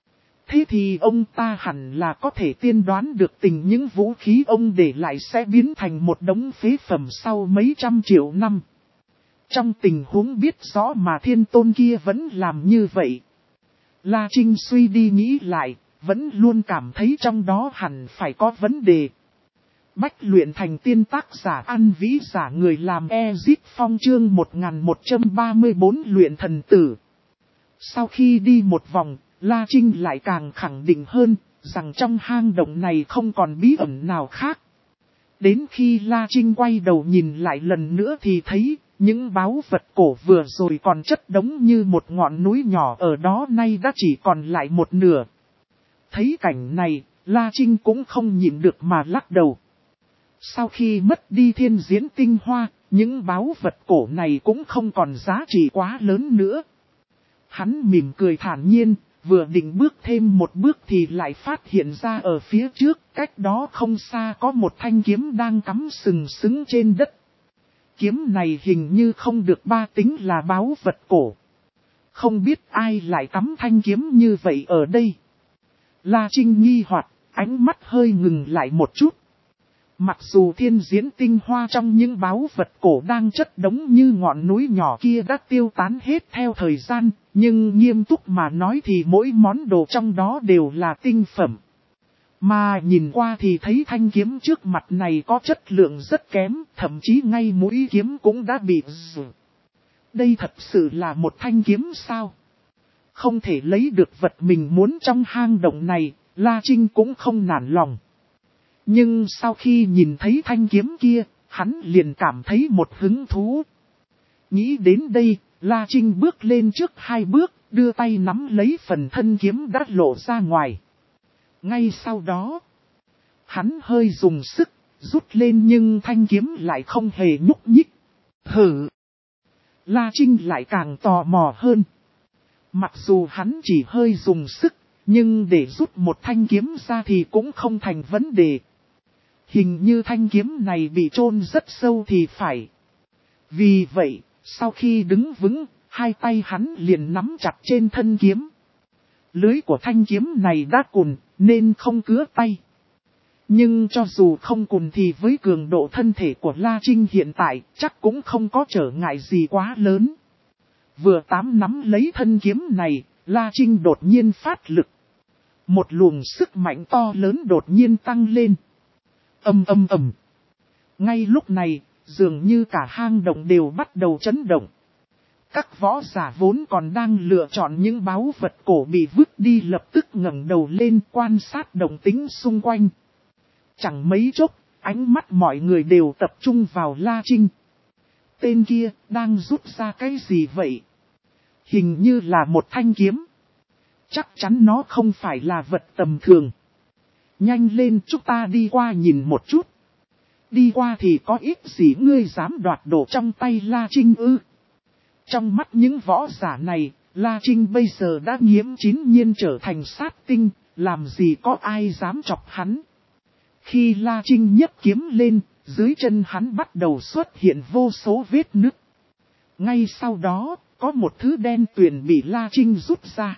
Thế thì ông ta hẳn là có thể tiên đoán được tình những vũ khí ông để lại sẽ biến thành một đống phế phẩm sau mấy trăm triệu năm. Trong tình huống biết rõ mà Thiên Tôn kia vẫn làm như vậy, La Trinh suy đi nghĩ lại, vẫn luôn cảm thấy trong đó hẳn phải có vấn đề. Bách luyện thành tiên tác giả ăn vĩ giả người làm Ezit Phong chương một nghìn một trăm ba mươi bốn luyện thần tử. Sau khi đi một vòng, La Trinh lại càng khẳng định hơn, rằng trong hang động này không còn bí ẩn nào khác. Đến khi La Trinh quay đầu nhìn lại lần nữa thì thấy, những báu vật cổ vừa rồi còn chất đống như một ngọn núi nhỏ ở đó nay đã chỉ còn lại một nửa. Thấy cảnh này, La Trinh cũng không nhịn được mà lắc đầu. Sau khi mất đi thiên diễn tinh hoa, những báu vật cổ này cũng không còn giá trị quá lớn nữa. Hắn mỉm cười thản nhiên, vừa định bước thêm một bước thì lại phát hiện ra ở phía trước, cách đó không xa có một thanh kiếm đang cắm sừng sững trên đất. Kiếm này hình như không được ba tính là báu vật cổ. Không biết ai lại cắm thanh kiếm như vậy ở đây. La Trinh nghi hoặc, Ánh mắt hơi ngừng lại một chút. Mặc dù thiên diễn tinh hoa trong những báu vật cổ đang chất đống như ngọn núi nhỏ kia đã tiêu tán hết theo thời gian, nhưng nghiêm túc mà nói thì mỗi món đồ trong đó đều là tinh phẩm. Mà nhìn qua thì thấy thanh kiếm trước mặt này có chất lượng rất kém, thậm chí ngay mũi kiếm cũng đã bị rỉ. Đây thật sự là một thanh kiếm sao? Không thể lấy được vật mình muốn trong hang động này, La Trinh cũng không nản lòng. Nhưng sau khi nhìn thấy thanh kiếm kia, hắn liền cảm thấy một hứng thú. Nghĩ đến đây, La Trinh bước lên trước hai bước, đưa tay nắm lấy phần thân kiếm đã lộ ra ngoài. Ngay sau đó, hắn hơi dùng sức, rút lên nhưng thanh kiếm lại không hề nhúc nhích. Hử! La Trinh lại càng tò mò hơn. Mặc dù hắn chỉ hơi dùng sức, nhưng để rút một thanh kiếm ra thì cũng không thành vấn đề. Hình như thanh kiếm này bị chôn rất sâu thì phải. Vì vậy, sau khi đứng vững, hai tay hắn liền nắm chặt trên thân kiếm. Lưới của thanh kiếm này đã cùn, nên không cứa tay. Nhưng cho dù không cùn thì với cường độ thân thể của La Trinh hiện tại, chắc cũng không có trở ngại gì quá lớn. Vừa tám nắm lấy thân kiếm này, La Trinh đột nhiên phát lực. Một luồng sức mạnh to lớn đột nhiên tăng lên. Ầm ầm ầm. Ngay lúc này, dường như cả hang động đều bắt đầu chấn động. Các võ giả vốn còn đang lựa chọn những báu vật cổ bị vứt đi lập tức ngẩng đầu lên quan sát động tĩnh xung quanh. Chẳng mấy chốc, ánh mắt mọi người đều tập trung vào La Trinh. Tên kia đang rút ra cái gì vậy? Hình như là một thanh kiếm. Chắc chắn nó không phải là vật tầm thường. Nhanh lên, chúng ta đi qua nhìn một chút. Đi qua thì có ít gì ngươi dám đoạt đồ trong tay La Trinh ư? Trong mắt những võ giả này, La Trinh bây giờ đã nghiễm chín nhiên trở thành sát tinh, làm gì có ai dám chọc hắn. Khi La Trinh nhấc kiếm lên, dưới chân hắn bắt đầu xuất hiện vô số vết nứt. Ngay sau đó, có một thứ đen tuyền bị La Trinh rút ra.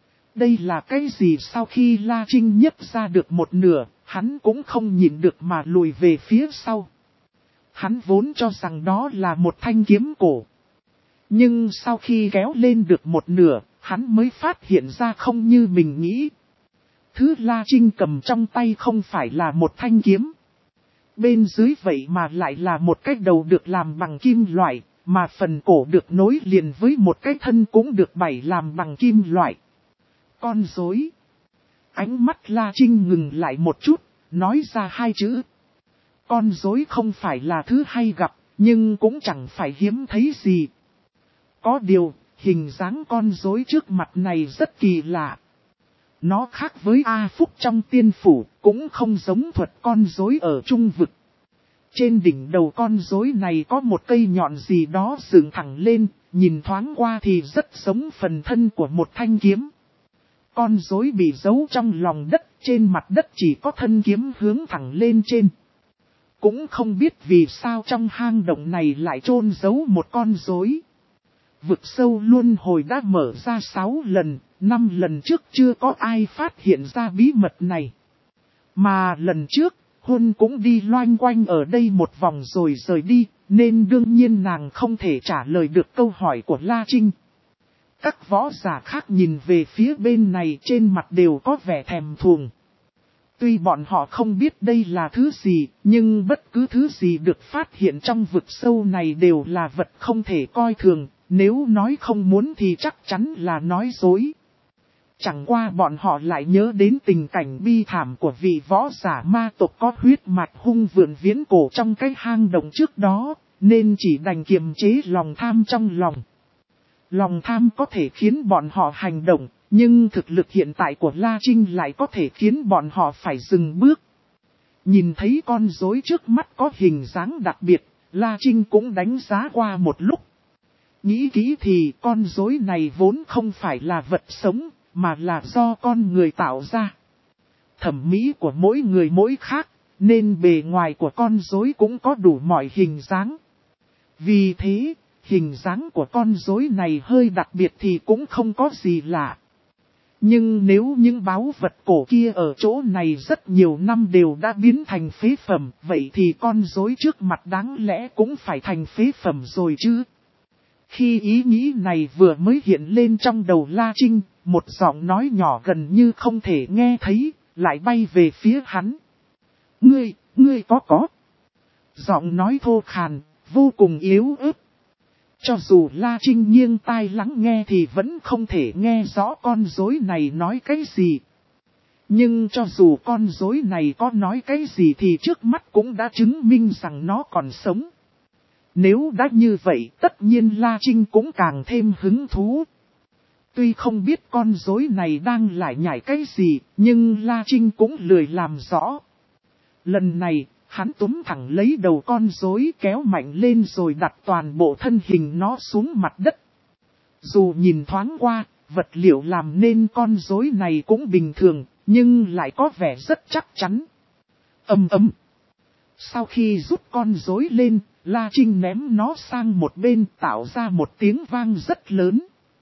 Đây là cái gì? Sau khi La Trinh nhấc ra được một nửa, hắn cũng không nhìn được mà lùi về phía sau. Hắn vốn cho rằng đó là một thanh kiếm cổ. Nhưng sau khi kéo lên được một nửa, hắn mới phát hiện ra không như mình nghĩ. Thứ La Trinh cầm trong tay không phải là một thanh kiếm. Bên dưới vậy mà lại là một cái đầu được làm bằng kim loại, mà phần cổ được nối liền với một cái thân cũng được bày làm bằng kim loại. Con rối. Ánh mắt La Trinh ngừng lại một chút, nói ra hai chữ. Con rối không phải là thứ hay gặp, nhưng cũng chẳng phải hiếm thấy gì. Có điều, hình dáng con rối trước mặt này rất kỳ lạ. Nó khác với A Phúc trong tiên phủ, cũng không giống thuật con rối ở trung vực. Trên đỉnh đầu con rối này có một cây nhọn gì đó dựng thẳng lên, nhìn thoáng qua thì rất giống phần thân của một thanh kiếm. Con rối bị giấu trong lòng đất, trên mặt đất chỉ có thân kiếm hướng thẳng lên trên. Cũng không biết vì sao trong hang động này lại chôn giấu một con rối. Vực sâu luân hồi đã mở ra sáu lần, năm lần trước chưa có ai phát hiện ra bí mật này. Mà lần trước, Hôn cũng đi loanh quanh ở đây một vòng rồi rời đi, nên đương nhiên nàng không thể trả lời được câu hỏi của La Trinh. Các võ giả khác nhìn về phía bên này trên mặt đều có vẻ thèm thuồng. Tuy bọn họ không biết đây là thứ gì, nhưng bất cứ thứ gì được phát hiện trong vực sâu này đều là vật không thể coi thường, nếu nói không muốn thì chắc chắn là nói dối. Chẳng qua bọn họ lại nhớ đến tình cảnh bi thảm của vị võ giả ma tộc có huyết mạch hung vượn viễn cổ trong cái hang động trước đó, nên chỉ đành kiềm chế lòng tham trong lòng. Lòng tham có thể khiến bọn họ hành động, nhưng thực lực hiện tại của La Trinh lại có thể khiến bọn họ phải dừng bước. Nhìn thấy con rối trước mắt có hình dáng đặc biệt, La Trinh cũng đánh giá qua một lúc. Nghĩ kỹ thì con rối này vốn không phải là vật sống, mà là do con người tạo ra. Thẩm mỹ của mỗi người mỗi khác, nên bề ngoài của con rối cũng có đủ mọi hình dáng. Vì thế, hình dáng của con rối này hơi đặc biệt thì cũng không có gì lạ. Nhưng nếu những báu vật cổ kia ở chỗ này rất nhiều năm đều đã biến thành phế phẩm, vậy thì con rối trước mặt đáng lẽ cũng phải thành phế phẩm rồi chứ. Khi ý nghĩ này vừa mới hiện lên trong đầu La Trinh, một giọng nói nhỏ gần như không thể nghe thấy, lại bay về phía hắn. Ngươi, ngươi có có. Giọng nói thô khàn, vô cùng yếu ớt. Cho dù La Trinh nghiêng tai lắng nghe thì vẫn không thể nghe rõ con rối này nói cái gì. Nhưng cho dù con rối này có nói cái gì thì trước mắt cũng đã chứng minh rằng nó còn sống. Nếu đã như vậy, tất nhiên La Trinh cũng càng thêm hứng thú. Tuy không biết con rối này đang lại nhảy cái gì, nhưng La Trinh cũng lười làm rõ. Lần này, hắn túm thẳng lấy đầu con rối kéo mạnh lên rồi đặt toàn bộ thân hình nó xuống mặt đất. Dù nhìn thoáng qua, vật liệu làm nên con rối này cũng bình thường, nhưng lại có vẻ rất chắc chắn. Ầm ầm. Sau khi rút con rối lên, La Trinh ném nó sang một bên tạo ra một tiếng vang rất lớn.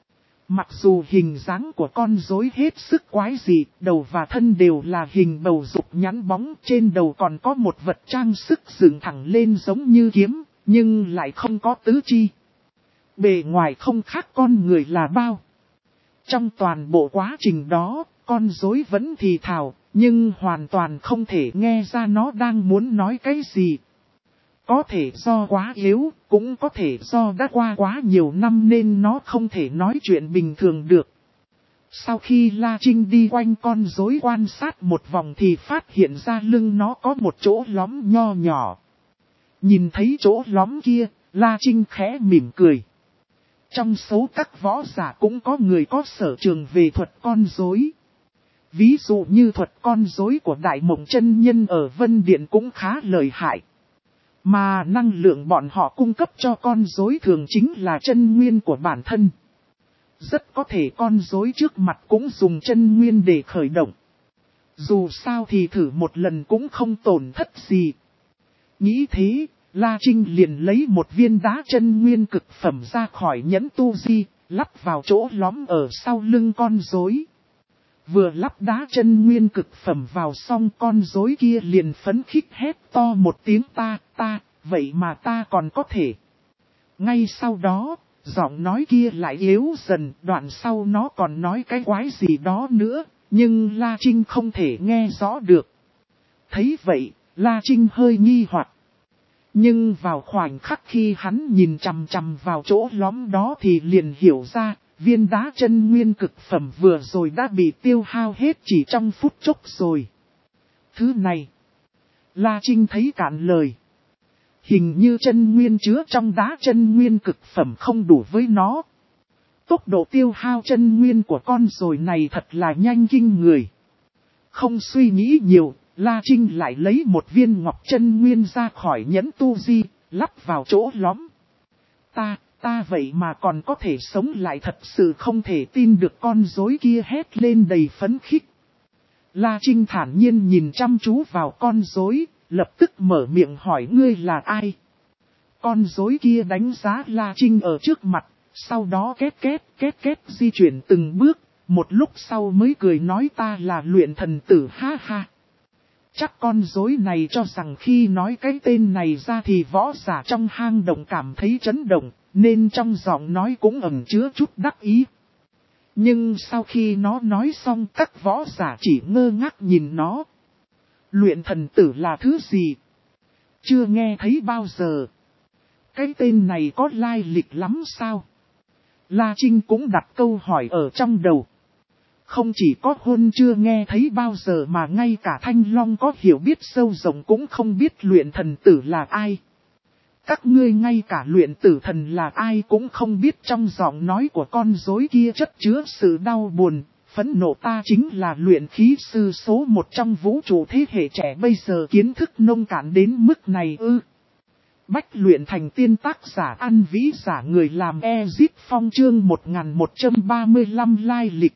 Mặc dù hình dáng của con rối hết sức quái dị, đầu và thân đều là hình bầu dục nhắn bóng, trên đầu còn có một vật trang sức dựng thẳng lên giống như kiếm, nhưng lại không có tứ chi. Bề ngoài không khác con người là bao. Trong toàn bộ quá trình đó, con rối vẫn thì thào, nhưng hoàn toàn không thể nghe ra nó đang muốn nói cái gì. Có thể do quá yếu, cũng có thể do đã qua quá nhiều năm nên nó không thể nói chuyện bình thường được. Sau khi La Trinh đi quanh con rối quan sát một vòng thì phát hiện ra lưng nó có một chỗ lõm nho nhỏ. Nhìn thấy chỗ lõm kia, La Trinh khẽ mỉm cười. Trong số các võ giả cũng có người có sở trường về thuật con rối. Ví dụ như thuật con rối của Đại Mộng Chân Nhân ở Vân Điện cũng khá lợi hại. Mà năng lượng bọn họ cung cấp cho con rối thường chính là chân nguyên của bản thân. Rất có thể con rối trước mặt cũng dùng chân nguyên để khởi động. Dù sao thì thử một lần cũng không tổn thất gì. Nghĩ thế, La Trinh liền lấy một viên đá chân nguyên cực phẩm ra khỏi nhẫn tu di, lắp vào chỗ lõm ở sau lưng con rối. Vừa lắp đá chân nguyên cực phẩm vào xong con rối kia liền phấn khích hét to một tiếng ta, ta, vậy mà ta còn có thể. Ngay sau đó, giọng nói kia lại yếu dần, đoạn sau nó còn nói cái quái gì đó nữa, nhưng La Trinh không thể nghe rõ được. Thấy vậy, La Trinh hơi nghi hoặc. Nhưng vào khoảnh khắc khi hắn nhìn chằm chằm vào chỗ lõm đó thì liền hiểu ra, viên đá chân nguyên cực phẩm vừa rồi đã bị tiêu hao hết chỉ trong phút chốc rồi. Thứ này, La Trinh thấy cạn lời. Hình như chân nguyên chứa trong đá chân nguyên cực phẩm không đủ với nó. Tốc độ tiêu hao chân nguyên của con rối này thật là nhanh kinh người. Không suy nghĩ nhiều, La Trinh lại lấy một viên ngọc chân nguyên ra khỏi nhẫn tu di, lắp vào chỗ lõm. Ta, ta vậy mà còn có thể sống lại, thật sự không thể tin được, con rối kia hét lên đầy phấn khích. La Trinh thản nhiên nhìn chăm chú vào con rối, lập tức mở miệng hỏi ngươi là ai. Con rối kia đánh giá La Trinh ở trước mặt, sau đó két két két két di chuyển từng bước, một lúc sau mới cười nói ta là luyện thần tử, ha ha. Chắc con rối này cho rằng khi nói cái tên này ra thì võ giả trong hang động cảm thấy chấn động, nên trong giọng nói cũng ẩn chứa chút đắc ý. Nhưng sau khi nó nói xong các võ giả chỉ ngơ ngác nhìn nó. Luyện thần tử là thứ gì? Chưa nghe thấy bao giờ. Cái tên này có lai lịch lắm sao? La Trinh cũng đặt câu hỏi ở trong đầu. Không chỉ có Hôn chưa nghe thấy bao giờ mà ngay cả Thanh Long có hiểu biết sâu rộng cũng không biết luyện thần tử là ai. Các ngươi ngay cả luyện tử thần là ai cũng không biết. Trong giọng nói của con rối kia chất chứa sự đau buồn, phẫn nộ. Ta chính là luyện khí sư số một trong vũ trụ thế hệ trẻ bây giờ, kiến thức nông cạn đến mức này ư. Bách luyện thành tiên, tác giả An Vĩ, giả người làm Ezip Phong, chương một nghìn một trăm ba mươi lăm lai lịch.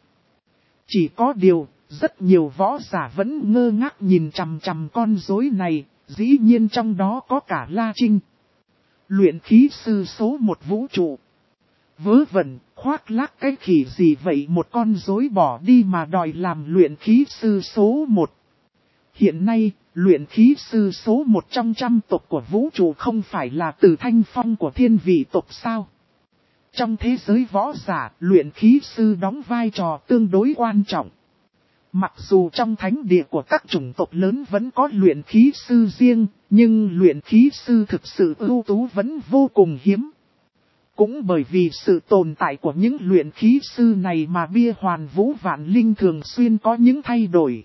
Chỉ có điều, rất nhiều võ giả vẫn ngơ ngác nhìn chằm chằm con rối này, dĩ nhiên trong đó có cả La Trinh. Luyện khí sư số một vũ trụ. Vớ vẩn, khoác lác cái khỉ gì vậy, một con rối bỏ đi mà đòi làm luyện khí sư số một. Hiện nay, luyện khí sư số một trong trăm tộc của vũ trụ không phải là Từ Thanh Phong của thiên vị tộc sao? Trong thế giới võ giả, luyện khí sư đóng vai trò tương đối quan trọng. Mặc dù trong thánh địa của các chủng tộc lớn vẫn có luyện khí sư riêng, nhưng luyện khí sư thực sự ưu tú vẫn vô cùng hiếm. Cũng bởi vì sự tồn tại của những luyện khí sư này mà bia hoàn vũ vạn linh thường xuyên có những thay đổi.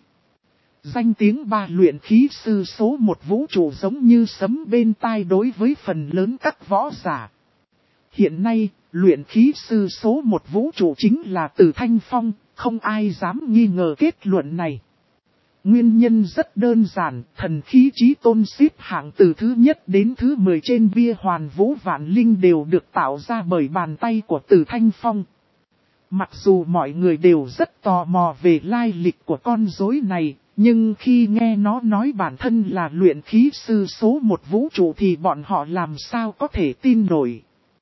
Danh tiếng ba luyện khí sư số một vũ trụ giống như sấm bên tai đối với phần lớn các võ giả. Hiện nay, luyện khí sư số một vũ trụ chính là Từ Thanh Phong, không ai dám nghi ngờ kết luận này. Nguyên nhân rất đơn giản, thần khí chí tôn xếp hạng từ thứ nhất đến thứ mười trên bia hoàn vũ vạn linh đều được tạo ra bởi bàn tay của Từ Thanh Phong. Mặc dù mọi người đều rất tò mò về lai lịch của con rối này, nhưng khi nghe nó nói bản thân là luyện khí sư số một vũ trụ thì bọn họ làm sao có thể tin nổi.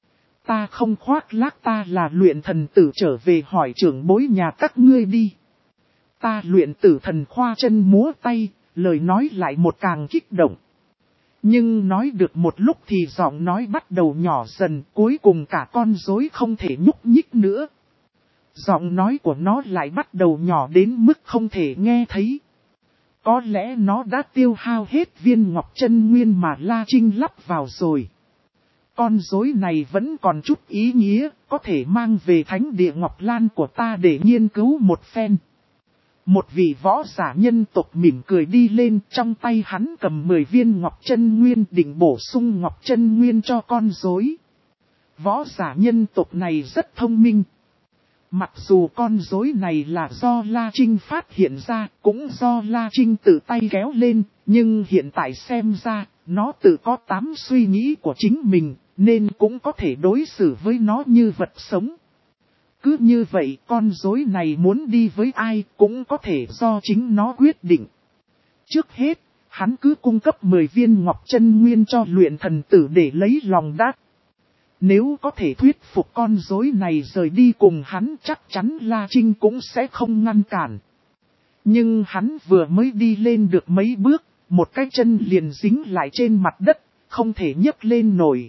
Ta không khoác lác, ta là luyện thần tử, trở về hỏi trưởng bối nhà các ngươi đi. Ta luyện tử thần khoa chân múa tay, lời nói lại một càng kích động. Nhưng nói được một lúc thì giọng nói bắt đầu nhỏ dần, cuối cùng cả con rối không thể nhúc nhích nữa. Giọng nói của nó lại bắt đầu nhỏ đến mức không thể nghe thấy. Có lẽ nó đã tiêu hao hết viên ngọc chân nguyên mà La Trinh lắp vào rồi. Con rối này vẫn còn chút ý nghĩa, có thể mang về thánh địa Ngọc Lan của ta để nghiên cứu một phen. Một vị võ giả nhân tộc mỉm cười đi lên, trong tay hắn cầm mười viên ngọc chân nguyên định bổ sung ngọc chân nguyên cho con rối. Võ giả nhân tộc này rất thông minh. Mặc dù con rối này là do La Trinh phát hiện ra, cũng do La Trinh tự tay kéo lên, nhưng hiện tại xem ra, nó tự có tám suy nghĩ của chính mình, nên cũng có thể đối xử với nó như vật sống. Cứ như vậy, con rối này muốn đi với ai cũng có thể do chính nó quyết định. Trước hết, hắn cứ cung cấp mười viên ngọc chân nguyên cho luyện thần tử để lấy lòng đáp. Nếu có thể thuyết phục con rối này rời đi cùng hắn, chắc chắn La Trinh cũng sẽ không ngăn cản. Nhưng hắn vừa mới đi lên được mấy bước, một cái chân liền dính lại trên mặt đất, không thể nhấc lên nổi.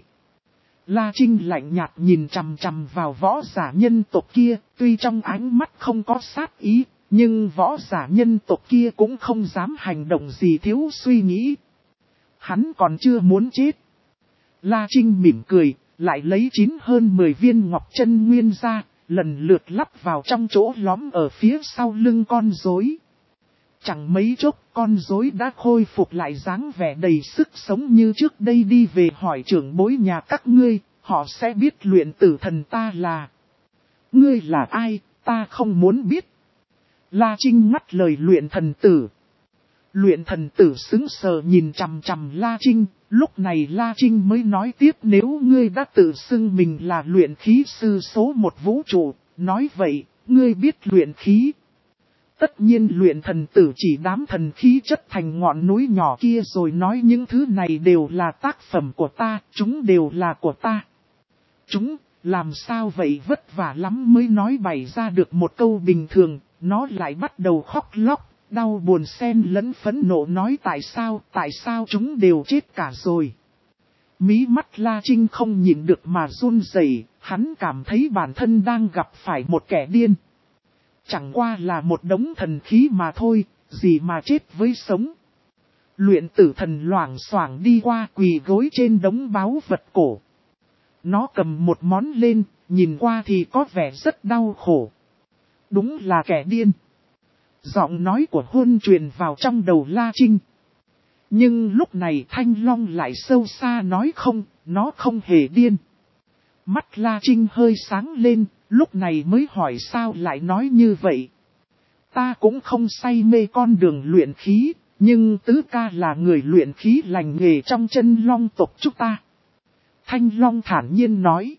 La Trinh lạnh nhạt nhìn chằm chằm vào võ giả nhân tộc kia, tuy trong ánh mắt không có sát ý, nhưng võ giả nhân tộc kia cũng không dám hành động gì thiếu suy nghĩ. Hắn còn chưa muốn chết. La Trinh mỉm cười, lại lấy chín hơn mười viên ngọc chân nguyên ra, lần lượt lắp vào trong chỗ lõm ở phía sau lưng con rối. Chẳng mấy chốc, con rối đã khôi phục lại dáng vẻ đầy sức sống như trước đây. Đi về hỏi trưởng bối nhà các ngươi, họ sẽ biết luyện tử thần ta là. Ngươi là ai, ta không muốn biết. La Trinh ngắt lời luyện thần tử. Luyện thần tử sững sờ nhìn chằm chằm La Trinh, lúc này La Trinh mới nói tiếp, nếu ngươi đã tự xưng mình là luyện khí sư số một vũ trụ, nói vậy, ngươi biết luyện khí. Tất nhiên luyện thần tử chỉ đám thần khí chất thành ngọn núi nhỏ kia rồi nói những thứ này đều là tác phẩm của ta, chúng đều là của ta. Chúng, làm sao vậy, vất vả lắm mới nói bày ra được một câu bình thường, nó lại bắt đầu khóc lóc, đau buồn xen lẫn phẫn nộ nói tại sao, tại sao chúng đều chết cả rồi. Mí mắt La Trinh không nhịn được mà run rẩy, hắn cảm thấy bản thân đang gặp phải một kẻ điên. Chẳng qua là một đống thần khí mà thôi, gì mà chết với sống. Luyện tử thần loảng xoảng đi qua, quỳ gối trên đống báu vật cổ. Nó cầm một món lên, nhìn qua thì có vẻ rất đau khổ. Đúng là kẻ điên. Giọng nói của Hôn truyền vào trong đầu La Trinh. Nhưng lúc này Thanh Long lại sâu xa nói không, nó không hề điên. Mắt La Trinh hơi sáng lên, lúc này mới hỏi sao lại nói như vậy. Ta cũng không say mê con đường luyện khí, nhưng tứ ca là người luyện khí lành nghề trong chân long tộc chúng ta. Thanh Long thản nhiên nói.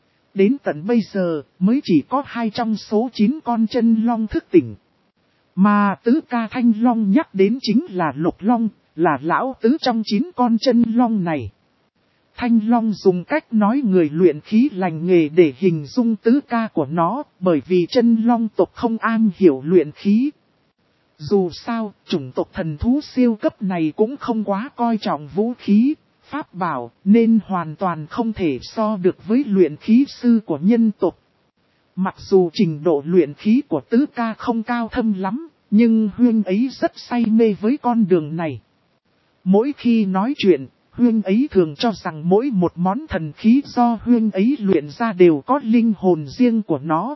Đến tận bây giờ, mới chỉ có hai trong số chín con chân long thức tỉnh. Mà tứ ca Thanh Long nhắc đến chính là Lục Long, là lão tứ trong chín con chân long này. Thanh Long dùng cách nói người luyện khí lành nghề để hình dung tứ ca của nó, bởi vì chân long tộc không am hiểu luyện khí. Dù sao, chủng tộc thần thú siêu cấp này cũng không quá coi trọng vũ khí, pháp bảo, nên hoàn toàn không thể so được với luyện khí sư của nhân tộc. Mặc dù trình độ luyện khí của tứ ca không cao thâm lắm, nhưng Huyên ấy rất say mê với con đường này. Mỗi khi nói chuyện, Huyên ấy thường cho rằng mỗi một món thần khí do Huyên ấy luyện ra đều có linh hồn riêng của nó.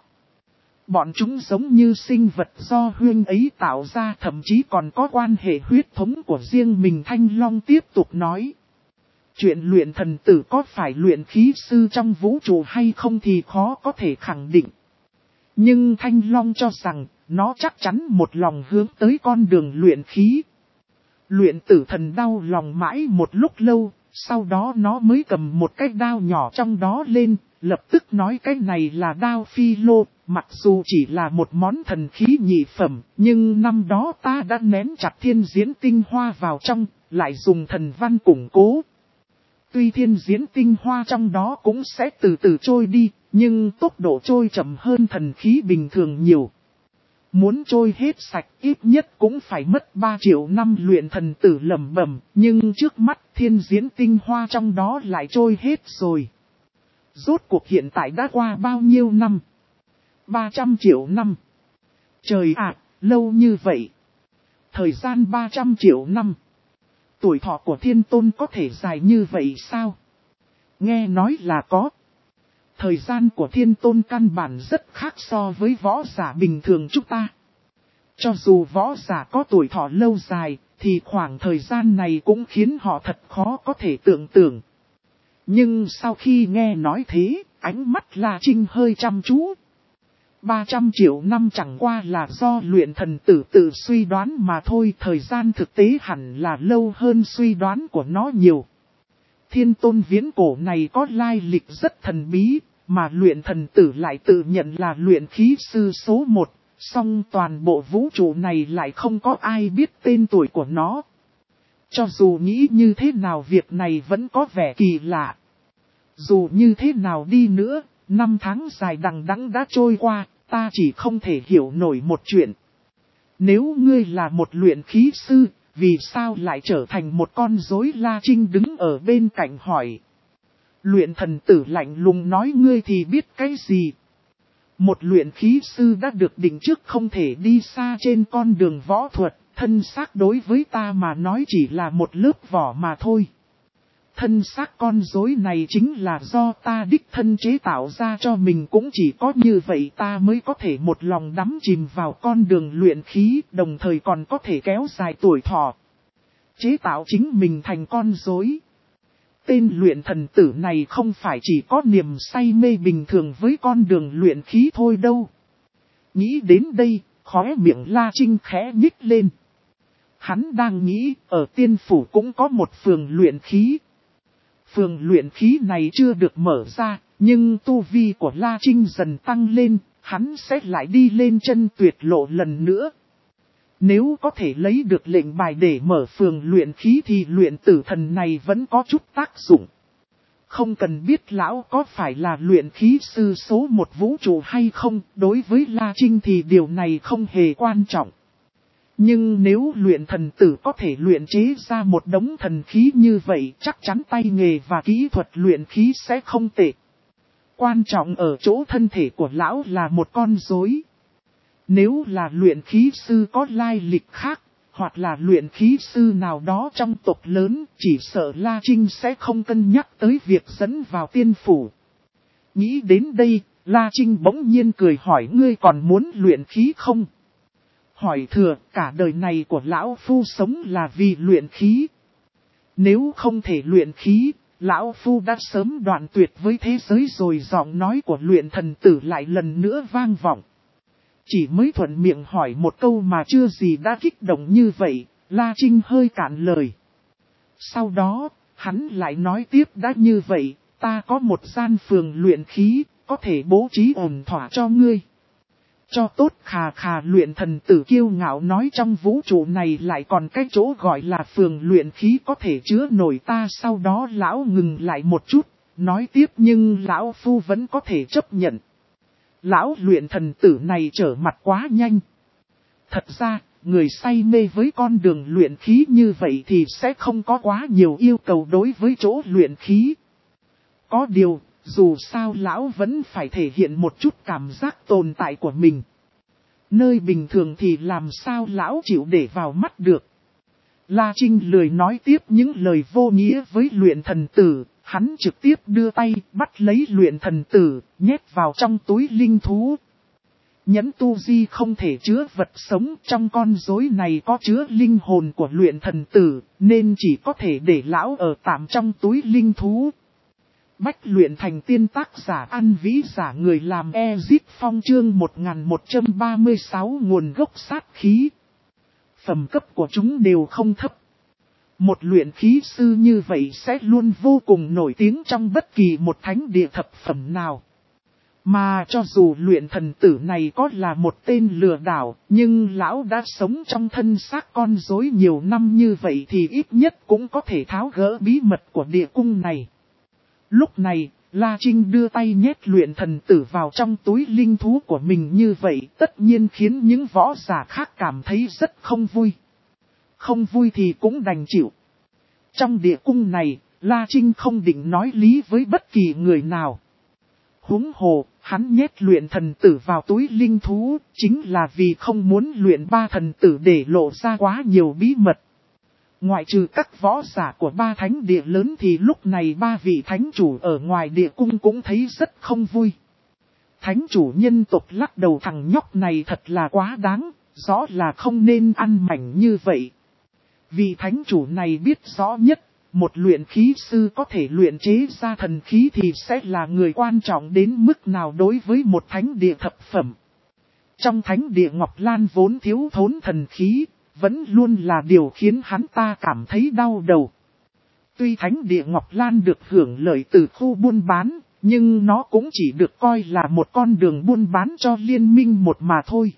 Bọn chúng giống như sinh vật do Huyên ấy tạo ra, thậm chí còn có quan hệ huyết thống của riêng mình. Thanh Long tiếp tục nói. Chuyện luyện thần tử có phải luyện khí sư trong vũ trụ hay không thì khó có thể khẳng định. Nhưng Thanh Long cho rằng, nó chắc chắn một lòng hướng tới con đường luyện khí. Luyện tử thần đau lòng mãi một lúc lâu, sau đó nó mới cầm một cái đao nhỏ trong đó lên, lập tức nói cái này là đao phi lô, mặc dù chỉ là một món thần khí nhị phẩm, nhưng năm đó ta đã nén chặt thiên diễn tinh hoa vào trong, lại dùng thần văn củng cố. Tuy thiên diễn tinh hoa trong đó cũng sẽ từ từ trôi đi, nhưng tốc độ trôi chậm hơn thần khí bình thường nhiều. Muốn trôi hết sạch ít nhất cũng phải mất ba triệu năm. Luyện thần tử lẩm bẩm, nhưng trước mắt thiên diễn tinh hoa trong đó lại trôi hết rồi. Rốt cuộc hiện tại đã qua bao nhiêu năm? ba trăm triệu năm. Trời ạ, lâu như vậy. Thời gian ba trăm triệu năm. Tuổi thọ của thiên tôn có thể dài như vậy sao? Nghe nói là có. Thời gian của thiên tôn căn bản rất khác so với võ giả bình thường chúng ta. Cho dù võ giả có tuổi thọ lâu dài, thì khoảng thời gian này cũng khiến họ thật khó có thể tưởng tượng. Nhưng sau khi nghe nói thế, ánh mắt La Trinh hơi chăm chú. ba trăm triệu năm chẳng qua là do luyện thần tử tự suy đoán mà thôi, thời gian thực tế hẳn là lâu hơn suy đoán của nó nhiều. Thiên tôn viễn cổ này có lai lịch rất thần bí, mà luyện thần tử lại tự nhận là luyện khí sư số một, song toàn bộ vũ trụ này lại không có ai biết tên tuổi của nó. Cho dù nghĩ như thế nào việc này vẫn có vẻ kỳ lạ. Dù như thế nào đi nữa, năm tháng dài đằng đẵng đã trôi qua, ta chỉ không thể hiểu nổi một chuyện. Nếu ngươi là một luyện khí sư, vì sao lại trở thành một con rối? La Trinh đứng ở bên cạnh hỏi. Luyện thần tử lạnh lùng nói, ngươi thì biết cái gì? Một luyện khí sư đã được định trước không thể đi xa trên con đường võ thuật, thân xác đối với ta mà nói chỉ là một lớp vỏ mà thôi. Thân xác con rối này chính là do ta đích thân chế tạo ra cho mình, cũng chỉ có như vậy ta mới có thể một lòng đắm chìm vào con đường luyện khí, đồng thời còn có thể kéo dài tuổi thọ. Chế tạo chính mình thành con rối. Tên luyện thần tử này không phải chỉ có niềm say mê bình thường với con đường luyện khí thôi đâu. Nghĩ đến đây, khóe miệng La Trinh khẽ nhích lên. Hắn đang nghĩ, ở tiên phủ cũng có một phường luyện khí. Phường luyện khí này chưa được mở ra, nhưng tu vi của La Trinh dần tăng lên, hắn sẽ lại đi lên chân tuyệt lộ lần nữa. Nếu có thể lấy được lệnh bài để mở phường luyện khí thì luyện tử thần này vẫn có chút tác dụng. Không cần biết lão có phải là luyện khí sư số một vũ trụ hay không, đối với La Trinh thì điều này không hề quan trọng. Nhưng nếu luyện thần tử có thể luyện chế ra một đống thần khí như vậy, chắc chắn tay nghề và kỹ thuật luyện khí sẽ không tệ. Quan trọng ở chỗ thân thể của lão là một con rối. Nếu là luyện khí sư có lai lịch khác, hoặc là luyện khí sư nào đó trong tộc lớn, chỉ sợ La Trinh sẽ không cân nhắc tới việc dẫn vào tiên phủ. Nghĩ đến đây, La Trinh bỗng nhiên cười hỏi, ngươi còn muốn luyện khí không? Hỏi thừa, cả đời này của lão phu sống là vì luyện khí. Nếu không thể luyện khí, lão phu đã sớm đoạn tuyệt với thế giới rồi. Giọng nói của luyện thần tử lại lần nữa vang vọng. Chỉ mới thuận miệng hỏi một câu mà chưa gì đã kích động như vậy, La Trinh hơi cạn lời. Sau đó, hắn lại nói tiếp, đã như vậy, ta có một gian phường luyện khí, có thể bố trí ổn thỏa cho ngươi. Cho tốt khà khà luyện thần tử kiêu ngạo nói trong vũ trụ này lại còn cái chỗ gọi là phường luyện khí có thể chứa nổi ta. Sau đó lão ngừng lại một chút, nói tiếp nhưng lão phu vẫn có thể chấp nhận. Lão luyện thần tử này trở mặt quá nhanh. Thật ra, người say mê với con đường luyện khí như vậy thì sẽ không có quá nhiều yêu cầu đối với chỗ luyện khí. Có điều, dù sao lão vẫn phải thể hiện một chút cảm giác tồn tại của mình. Nơi bình thường thì làm sao lão chịu để vào mắt được. La Trinh lười nói tiếp những lời vô nghĩa với luyện thần tử, hắn trực tiếp đưa tay bắt lấy luyện thần tử, nhét vào trong túi linh thú. Nhẫn tu di không thể chứa vật sống, trong con rối này có chứa linh hồn của luyện thần tử, nên chỉ có thể để lão ở tạm trong túi linh thú. Bách luyện thành tiên tác giả ăn vĩ giả người làm Ezip Phong chương một nghìn một trăm ba mươi sáu nguồn gốc sát khí. Phẩm cấp của chúng đều không thấp. Một luyện khí sư như vậy sẽ luôn vô cùng nổi tiếng trong bất kỳ một thánh địa thập phẩm nào. Mà cho dù luyện thần tử này có là một tên lừa đảo, nhưng lão đã sống trong thân xác con rối nhiều năm như vậy thì ít nhất cũng có thể tháo gỡ bí mật của địa cung này. Lúc này, La Trinh đưa tay nhét luyện thần tử vào trong túi linh thú của mình như vậy tất nhiên khiến những võ giả khác cảm thấy rất không vui. Không vui thì cũng đành chịu. Trong địa cung này, La Trinh không định nói lý với bất kỳ người nào. Huống hồ, hắn nhét luyện thần tử vào túi linh thú, chính là vì không muốn luyện ba thần tử để lộ ra quá nhiều bí mật. Ngoại trừ các võ giả của ba thánh địa lớn thì lúc này ba vị thánh chủ ở ngoài địa cung cũng thấy rất không vui. Thánh chủ nhân tộc lắc đầu thằng nhóc này thật là quá đáng, rõ là không nên ăn mảnh như vậy. Vị thánh chủ này biết rõ nhất, một luyện khí sư có thể luyện chế ra thần khí thì sẽ là người quan trọng đến mức nào đối với một thánh địa thập phẩm. Trong thánh địa Ngọc Lan vốn thiếu thốn thần khí, vẫn luôn là điều khiến hắn ta cảm thấy đau đầu. Tuy thánh địa Ngọc Lan được hưởng lợi từ khu buôn bán, nhưng nó cũng chỉ được coi là một con đường buôn bán cho liên minh một mà thôi.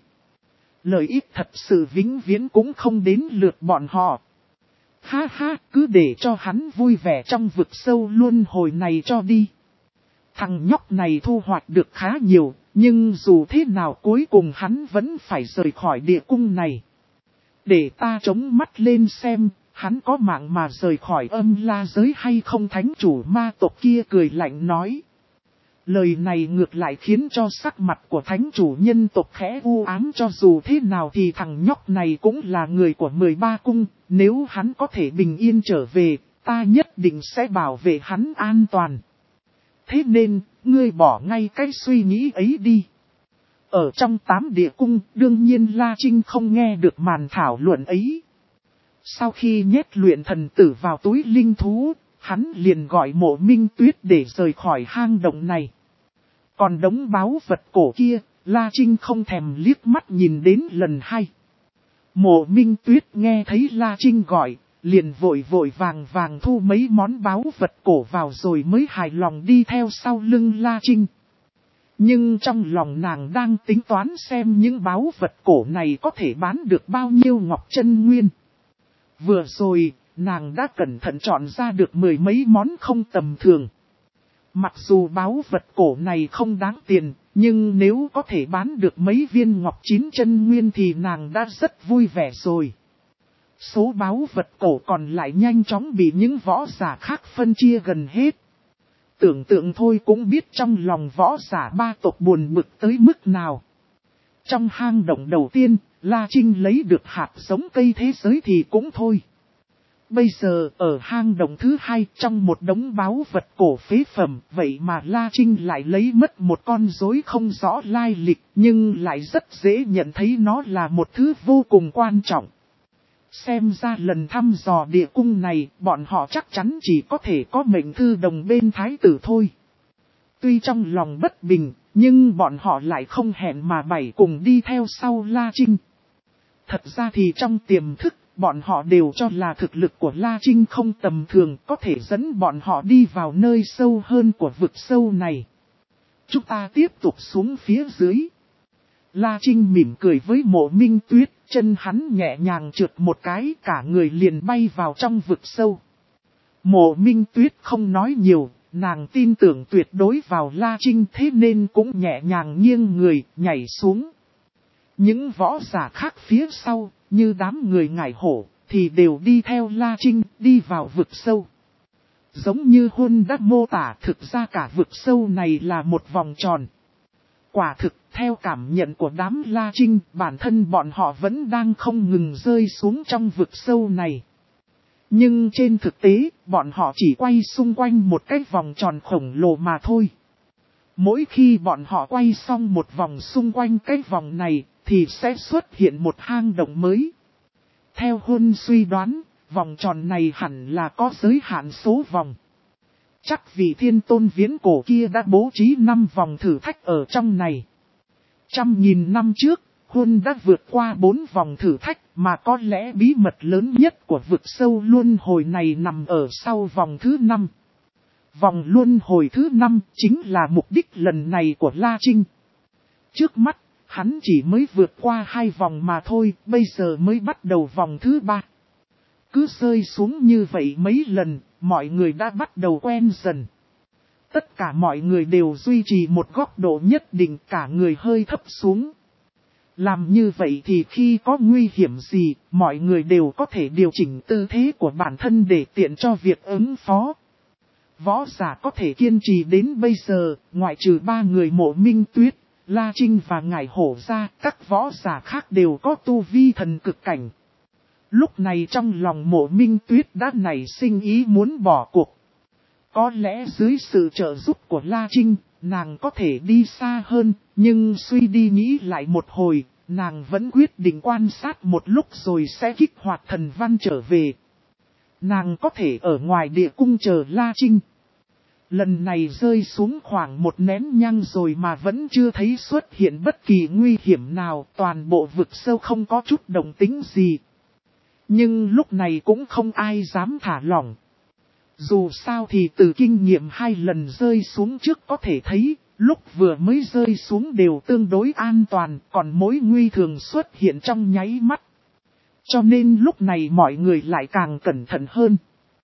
Lợi ích thật sự vĩnh viễn cũng không đến lượt bọn họ. Ha ha, cứ để cho hắn vui vẻ trong vực sâu luân hồi này cho đi. Thằng nhóc này thu hoạch được khá nhiều, nhưng dù thế nào cuối cùng hắn vẫn phải rời khỏi địa cung này. Để ta chống mắt lên xem, hắn có mạng mà rời khỏi âm la giới hay không. Thánh chủ ma tộc kia cười lạnh nói. Lời này ngược lại khiến cho sắc mặt của thánh chủ nhân tộc khẽ u ám, cho dù thế nào thì thằng nhóc này cũng là người của mười ba cung, nếu hắn có thể bình yên trở về, ta nhất định sẽ bảo vệ hắn an toàn. Thế nên, ngươi bỏ ngay cái suy nghĩ ấy đi. Ở trong tám địa cung, đương nhiên La Trinh không nghe được màn thảo luận ấy. Sau khi nhét luyện thần tử vào túi linh thú, hắn liền gọi Mộ Minh Tuyết để rời khỏi hang động này. Còn đống báu vật cổ kia, La Trinh không thèm liếc mắt nhìn đến lần hai. Mộ Minh Tuyết nghe thấy La Trinh gọi, liền vội vội vàng vàng thu mấy món báu vật cổ vào rồi mới hài lòng đi theo sau lưng La Trinh. Nhưng trong lòng nàng đang tính toán xem những báu vật cổ này có thể bán được bao nhiêu ngọc chân nguyên. Vừa rồi, nàng đã cẩn thận chọn ra được mười mấy món không tầm thường. Mặc dù báu vật cổ này không đáng tiền, nhưng nếu có thể bán được mấy viên ngọc chín chân nguyên thì nàng đã rất vui vẻ rồi. Số báu vật cổ còn lại nhanh chóng bị những võ giả khác phân chia gần hết. Tưởng tượng thôi cũng biết trong lòng võ giả ba tộc buồn bực tới mức nào. Trong hang động đầu tiên, La Trinh lấy được hạt giống cây thế giới thì cũng thôi. Bây giờ ở hang động thứ hai trong một đống báu vật cổ phế phẩm, vậy mà La Trinh lại lấy mất một con rối không rõ lai lịch, nhưng lại rất dễ nhận thấy nó là một thứ vô cùng quan trọng. Xem ra lần thăm dò địa cung này, bọn họ chắc chắn chỉ có thể có mệnh thư đồng bên thái tử thôi. Tuy trong lòng bất bình, nhưng bọn họ lại không hẹn mà bảy cùng đi theo sau La Trinh. Thật ra thì trong tiềm thức, bọn họ đều cho là thực lực của La Trinh không tầm thường, có thể dẫn bọn họ đi vào nơi sâu hơn của vực sâu này. Chúng ta tiếp tục xuống phía dưới. La Trinh mỉm cười với Mộ Minh Tuyết, chân hắn nhẹ nhàng trượt một cái, cả người liền bay vào trong vực sâu. Mộ Minh Tuyết không nói nhiều, nàng tin tưởng tuyệt đối vào La Trinh, thế nên cũng nhẹ nhàng nghiêng người, nhảy xuống. Những võ giả khác phía sau, như đám người ngải hổ, thì đều đi theo La Trinh, đi vào vực sâu. Giống như Huân đã mô tả, thực ra cả vực sâu này là một vòng tròn. Quả thực, theo cảm nhận của đám La Trinh, bản thân bọn họ vẫn đang không ngừng rơi xuống trong vực sâu này. Nhưng trên thực tế, bọn họ chỉ quay xung quanh một cái vòng tròn khổng lồ mà thôi. Mỗi khi bọn họ quay xong một vòng xung quanh cái vòng này, thì sẽ xuất hiện một hang động mới. Theo Huân suy đoán, vòng tròn này hẳn là có giới hạn số vòng. Chắc vì Thiên Tôn viễn cổ kia đã bố trí năm vòng thử thách ở trong này. Trăm nghìn năm trước, Huân đã vượt qua bốn vòng thử thách, mà có lẽ bí mật lớn nhất của vực sâu luân hồi này nằm ở sau vòng thứ năm. Vòng luân hồi thứ năm chính là mục đích lần này của La Trinh. Trước mắt, hắn chỉ mới vượt qua hai vòng mà thôi, bây giờ mới bắt đầu vòng thứ ba. Cứ rơi xuống như vậy mấy lần, mọi người đã bắt đầu quen dần. Tất cả mọi người đều duy trì một góc độ nhất định, cả người hơi thấp xuống. Làm như vậy thì khi có nguy hiểm gì, mọi người đều có thể điều chỉnh tư thế của bản thân để tiện cho việc ứng phó. Võ giả có thể kiên trì đến bây giờ, ngoại trừ ba người Mộ Minh Tuyết, La Trinh và Ngải Hổ ra, các võ giả khác đều có tu vi thần cực cảnh. Lúc này trong lòng Mộ Minh Tuyết đã nảy sinh ý muốn bỏ cuộc. Có lẽ dưới sự trợ giúp của La Trinh, nàng có thể đi xa hơn, nhưng suy đi nghĩ lại một hồi, nàng vẫn quyết định quan sát một lúc rồi sẽ kích hoạt thần văn trở về. Nàng có thể ở ngoài địa cung chờ La Trinh. Lần này rơi xuống khoảng một nén nhang rồi mà vẫn chưa thấy xuất hiện bất kỳ nguy hiểm nào, toàn bộ vực sâu không có chút động tĩnh gì. Nhưng lúc này cũng không ai dám thả lỏng. Dù sao thì từ kinh nghiệm hai lần rơi xuống trước có thể thấy, lúc vừa mới rơi xuống đều tương đối an toàn, còn mối nguy thường xuất hiện trong nháy mắt. Cho nên lúc này mọi người lại càng cẩn thận hơn.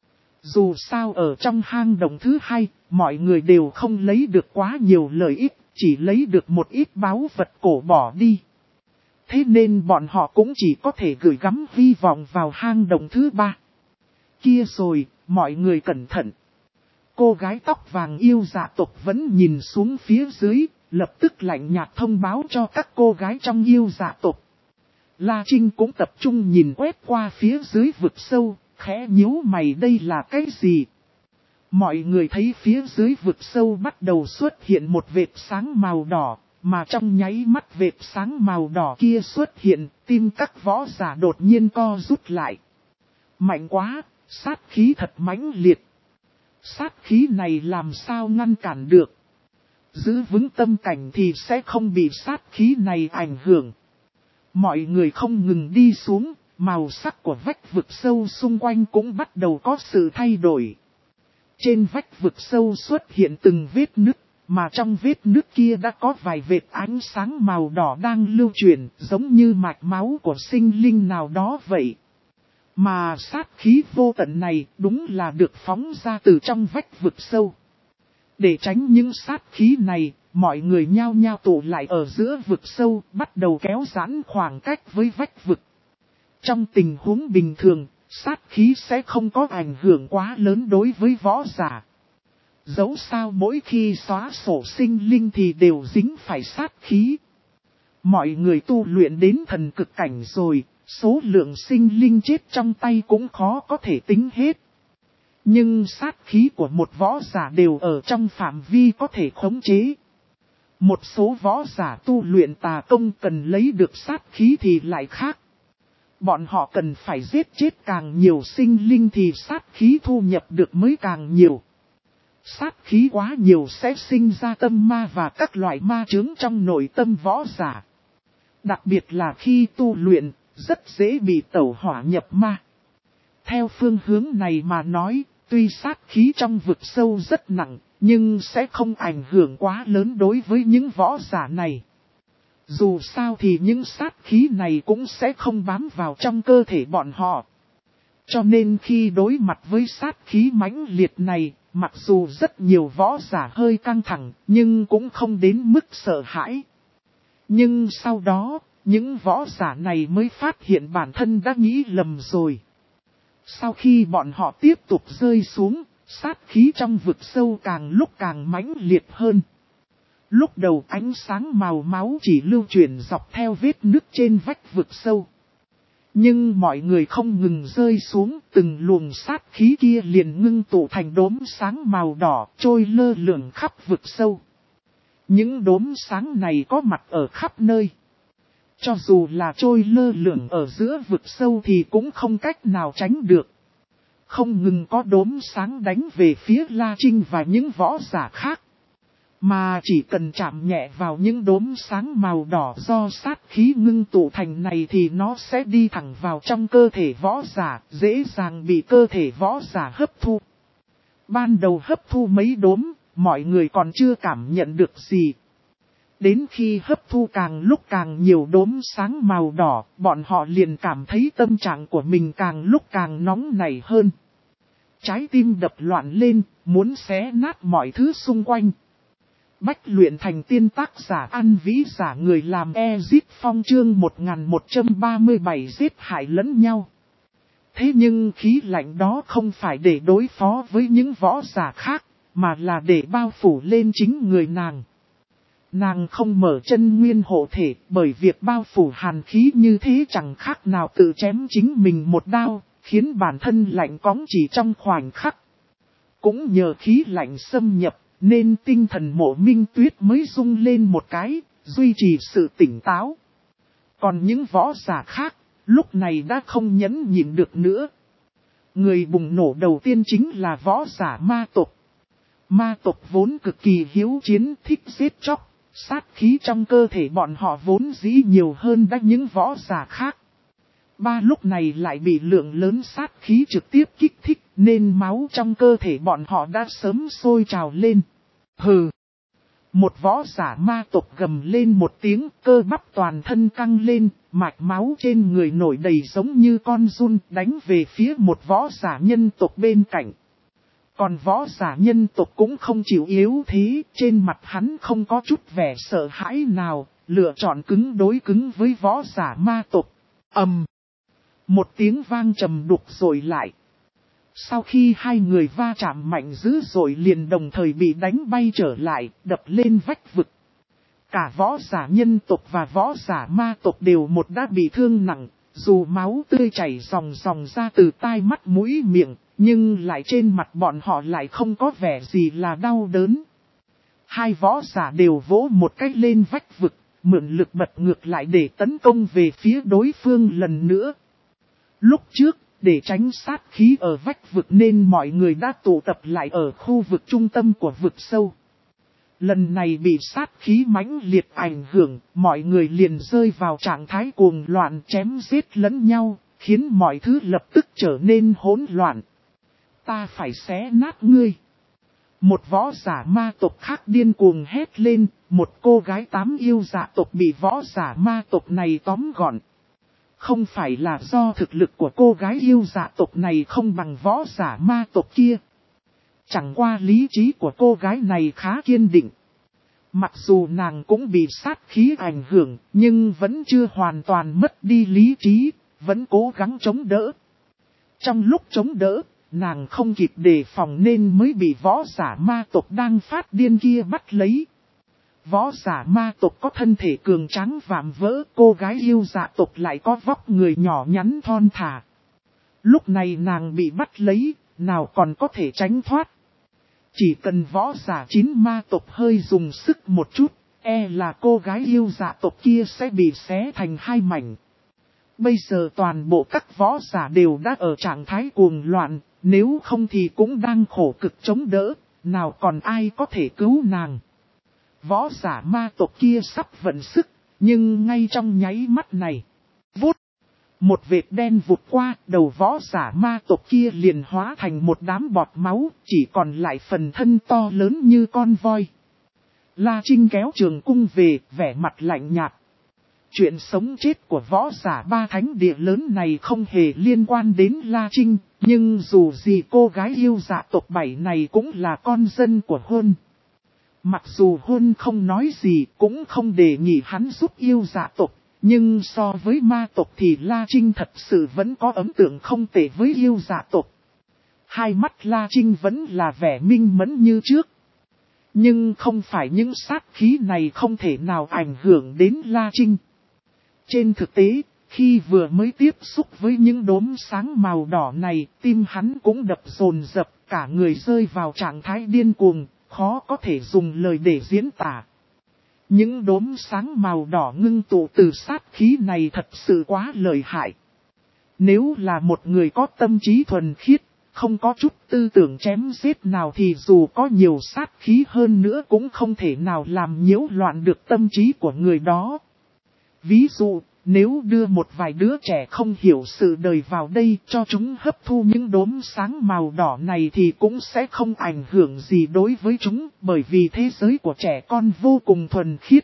Dù sao ở trong hang động thứ hai, mọi người đều không lấy được quá nhiều lợi ích, chỉ lấy được một ít báu vật cổ bỏ đi. Thế nên bọn họ cũng chỉ có thể gửi gắm hy vọng vào hang động thứ ba. Kia rồi, mọi người cẩn thận. Cô gái tóc vàng yêu dạ tộc vẫn nhìn xuống phía dưới, lập tức lạnh nhạt thông báo cho các cô gái trong yêu dạ tộc. La Trinh cũng tập trung nhìn quét qua phía dưới vực sâu, khẽ nhíu mày, đây là cái gì? Mọi người thấy phía dưới vực sâu bắt đầu xuất hiện một vệt sáng màu đỏ, mà trong nháy mắt vệt sáng màu đỏ kia xuất hiện, tim các võ giả đột nhiên co rút lại. Mạnh quá, sát khí thật mãnh liệt. Sát khí này làm sao ngăn cản được? Giữ vững tâm cảnh thì sẽ không bị sát khí này ảnh hưởng. Mọi người không ngừng đi xuống, màu sắc của vách vực sâu xung quanh cũng bắt đầu có sự thay đổi. Trên vách vực sâu xuất hiện từng vết nứt, mà trong vết nứt kia đã có vài vệt ánh sáng màu đỏ đang lưu chuyển, giống như mạch máu của sinh linh nào đó vậy. Mà sát khí vô tận này đúng là được phóng ra từ trong vách vực sâu. Để tránh những sát khí này, mọi người nhao nhao tụ lại ở giữa vực sâu, bắt đầu kéo giãn khoảng cách với vách vực. Trong tình huống bình thường, sát khí sẽ không có ảnh hưởng quá lớn đối với võ giả. Dẫu sao mỗi khi xóa sổ sinh linh thì đều dính phải sát khí. Mọi người tu luyện đến thần cực cảnh rồi, số lượng sinh linh chết trong tay cũng khó có thể tính hết. Nhưng sát khí của một võ giả đều ở trong phạm vi có thể khống chế. Một số võ giả tu luyện tà công cần lấy được sát khí thì lại khác. Bọn họ cần phải giết chết càng nhiều sinh linh thì sát khí thu nhập được mới càng nhiều. Sát khí quá nhiều sẽ sinh ra tâm ma và các loại ma chướng trong nội tâm võ giả. Đặc biệt là khi tu luyện, rất dễ bị tẩu hỏa nhập ma. Theo phương hướng này mà nói, tuy sát khí trong vực sâu rất nặng, nhưng sẽ không ảnh hưởng quá lớn đối với những võ giả này. Dù sao thì những sát khí này cũng sẽ không bám vào trong cơ thể bọn họ. Cho nên khi đối mặt với sát khí mãnh liệt này, mặc dù rất nhiều võ giả hơi căng thẳng, nhưng cũng không đến mức sợ hãi. Nhưng sau đó, những võ giả này mới phát hiện bản thân đã nghĩ lầm rồi. Sau khi bọn họ tiếp tục rơi xuống, sát khí trong vực sâu càng lúc càng mãnh liệt hơn. Lúc đầu ánh sáng màu máu chỉ lưu chuyển dọc theo vết nứt trên vách vực sâu. Nhưng mọi người không ngừng rơi xuống, từng luồng sát khí kia liền ngưng tụ thành đốm sáng màu đỏ trôi lơ lửng khắp vực sâu. Những đốm sáng này có mặt ở khắp nơi. Cho dù là trôi lơ lửng ở giữa vực sâu thì cũng không cách nào tránh được. Không ngừng có đốm sáng đánh về phía La Trinh và những võ giả khác. Mà chỉ cần chạm nhẹ vào những đốm sáng màu đỏ do sát khí ngưng tụ thành này thì nó sẽ đi thẳng vào trong cơ thể võ giả, dễ dàng bị cơ thể võ giả hấp thu. Ban đầu hấp thu mấy đốm, mọi người còn chưa cảm nhận được gì. Đến khi hấp thu càng lúc càng nhiều đốm sáng màu đỏ, bọn họ liền cảm thấy tâm trạng của mình càng lúc càng nóng nảy hơn. Trái tim đập loạn lên, muốn xé nát mọi thứ xung quanh. Bách luyện thành tiên tác giả ăn vĩ giả người làm Ezit Phong chương một nghìn một trăm ba mươi bảy giết hại lẫn nhau. Thế nhưng khí lạnh đó không phải để đối phó với những võ giả khác, mà là để bao phủ lên chính người nàng. Nàng không mở chân nguyên hộ thể, bởi việc bao phủ hàn khí như thế chẳng khác nào tự chém chính mình một đao, khiến bản thân lạnh cóng chỉ trong khoảnh khắc. Cũng nhờ khí lạnh xâm nhập, nên tinh thần Mộ Minh Tuyết mới rung lên một cái, duy trì sự tỉnh táo. Còn những võ giả khác, lúc này đã không nhẫn nhịn được nữa. Người bùng nổ đầu tiên chính là võ giả ma tộc. Ma tộc vốn cực kỳ hiếu chiến, thích giết chóc, sát khí trong cơ thể bọn họ vốn dĩ nhiều hơn đã những võ giả khác. Ba lúc này lại bị lượng lớn sát khí trực tiếp kích thích, nên máu trong cơ thể bọn họ đã sớm sôi trào lên. Hừ! Một võ giả ma tộc gầm lên một tiếng, cơ bắp toàn thân căng lên, mạch máu trên người nổi đầy giống như con giun đánh về phía một võ giả nhân tộc bên cạnh. Còn võ giả nhân tộc cũng không chịu yếu thế, trên mặt hắn không có chút vẻ sợ hãi nào, lựa chọn cứng đối cứng với võ giả ma tộc. Ầm! Một tiếng vang trầm đục rồi lại. Sau khi hai người va chạm mạnh dữ rồi liền đồng thời bị đánh bay trở lại, đập lên vách vực. Cả võ giả nhân tộc và võ giả ma tộc đều một đã bị thương nặng, dù máu tươi chảy ròng ròng ra từ tai mắt mũi miệng, nhưng lại trên mặt bọn họ lại không có vẻ gì là đau đớn. Hai võ giả đều vỗ một cách lên vách vực, mượn lực bật ngược lại để tấn công về phía đối phương lần nữa. Lúc trước, để tránh sát khí ở vách vực nên mọi người đã tụ tập lại ở khu vực trung tâm của vực sâu. Lần này bị sát khí mãnh liệt ảnh hưởng, mọi người liền rơi vào trạng thái cuồng loạn chém giết lẫn nhau, khiến mọi thứ lập tức trở nên hỗn loạn. Ta phải xé nát ngươi. Một võ giả ma tộc khác điên cuồng hét lên, một cô gái tám yêu dạ tộc bị võ giả ma tộc này tóm gọn. Không phải là do thực lực của cô gái yêu dạ tộc này không bằng võ giả ma tộc kia. Chẳng qua lý trí của cô gái này khá kiên định. Mặc dù nàng cũng bị sát khí ảnh hưởng, nhưng vẫn chưa hoàn toàn mất đi lý trí, vẫn cố gắng chống đỡ. Trong lúc chống đỡ, nàng không kịp đề phòng nên mới bị võ giả ma tộc đang phát điên kia bắt lấy. Võ giả ma tộc có thân thể cường tráng vạm vỡ, cô gái yêu dạ tộc lại có vóc người nhỏ nhắn thon thả. Lúc này nàng bị bắt lấy, nào còn có thể tránh thoát. Chỉ cần võ giả chín ma tộc hơi dùng sức một chút, e là cô gái yêu dạ tộc kia sẽ bị xé thành hai mảnh. Bây giờ toàn bộ các võ giả đều đã ở trạng thái cuồng loạn, nếu không thì cũng đang khổ cực chống đỡ, nào còn ai có thể cứu nàng. Võ giả ma tộc kia sắp vận sức, nhưng ngay trong nháy mắt này, vút, một vệt đen vụt qua, đầu võ giả ma tộc kia liền hóa thành một đám bọt máu, chỉ còn lại phần thân to lớn như con voi. La Trinh kéo trường cung về, vẻ mặt lạnh nhạt. Chuyện sống chết của võ giả ba thánh địa lớn này không hề liên quan đến La Trinh, nhưng dù gì cô gái yêu dạ tộc bảy này cũng là con dân của Huân. Mặc dù Huân không nói gì cũng không đề nghị hắn giúp yêu dạ tộc, nhưng so với ma tộc thì La Trinh thật sự vẫn có ấn tượng không tệ với yêu dạ tộc. Hai mắt La Trinh vẫn là vẻ minh mẫn như trước. Nhưng không phải những sát khí này không thể nào ảnh hưởng đến La Trinh. Trên thực tế, khi vừa mới tiếp xúc với những đốm sáng màu đỏ này, tim hắn cũng đập dồn dập, cả người rơi vào trạng thái điên cuồng, khó có thể dùng lời để diễn tả. Những đốm sáng màu đỏ ngưng tụ từ sát khí này thật sự quá lợi hại. Nếu là một người có tâm trí thuần khiết, không có chút tư tưởng chém giết nào thì dù có nhiều sát khí hơn nữa cũng không thể nào làm nhiễu loạn được tâm trí của người đó. Ví dụ, nếu đưa một vài đứa trẻ không hiểu sự đời vào đây cho chúng hấp thu những đốm sáng màu đỏ này thì cũng sẽ không ảnh hưởng gì đối với chúng, bởi vì thế giới của trẻ con vô cùng thuần khiết.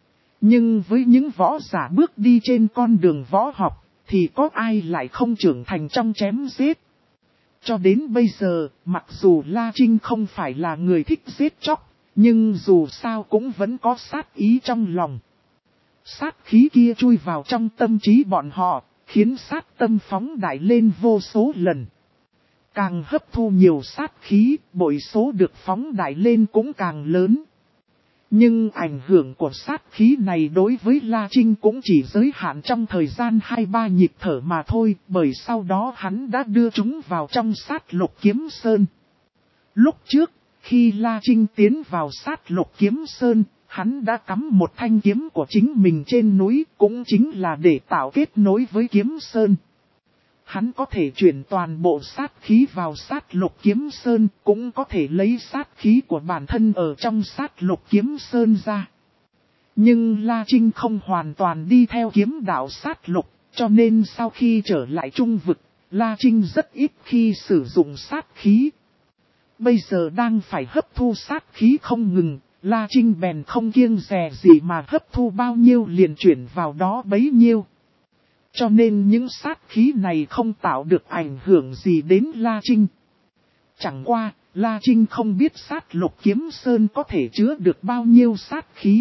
Nhưng với những võ giả bước đi trên con đường võ học, thì có ai lại không trưởng thành trong chém giết. Cho đến bây giờ, mặc dù La Trinh không phải là người thích giết chóc, nhưng dù sao cũng vẫn có sát ý trong lòng. Sát khí kia chui vào trong tâm trí bọn họ, khiến sát tâm phóng đại lên vô số lần. Càng hấp thu nhiều sát khí, bội số được phóng đại lên cũng càng lớn. Nhưng ảnh hưởng của sát khí này đối với La Trinh cũng chỉ giới hạn trong thời gian hai ba nhịp thở mà thôi, bởi sau đó hắn đã đưa chúng vào trong sát lục kiếm sơn. Lúc trước, khi La Trinh tiến vào sát lục kiếm sơn, hắn đã cắm một thanh kiếm của chính mình trên núi, cũng chính là để tạo kết nối với kiếm sơn. Hắn có thể chuyển toàn bộ sát khí vào sát lục kiếm sơn, cũng có thể lấy sát khí của bản thân ở trong sát lục kiếm sơn ra. Nhưng La Trinh không hoàn toàn đi theo kiếm đạo sát lục, cho nên sau khi trở lại trung vực, La Trinh rất ít khi sử dụng sát khí. Bây giờ đang phải hấp thu sát khí không ngừng, La Trinh bèn không kiêng dè gì mà hấp thu bao nhiêu liền chuyển vào đó bấy nhiêu. Cho nên những sát khí này không tạo được ảnh hưởng gì đến La Trinh. Chẳng qua, La Trinh không biết sát lục kiếm sơn có thể chứa được bao nhiêu sát khí.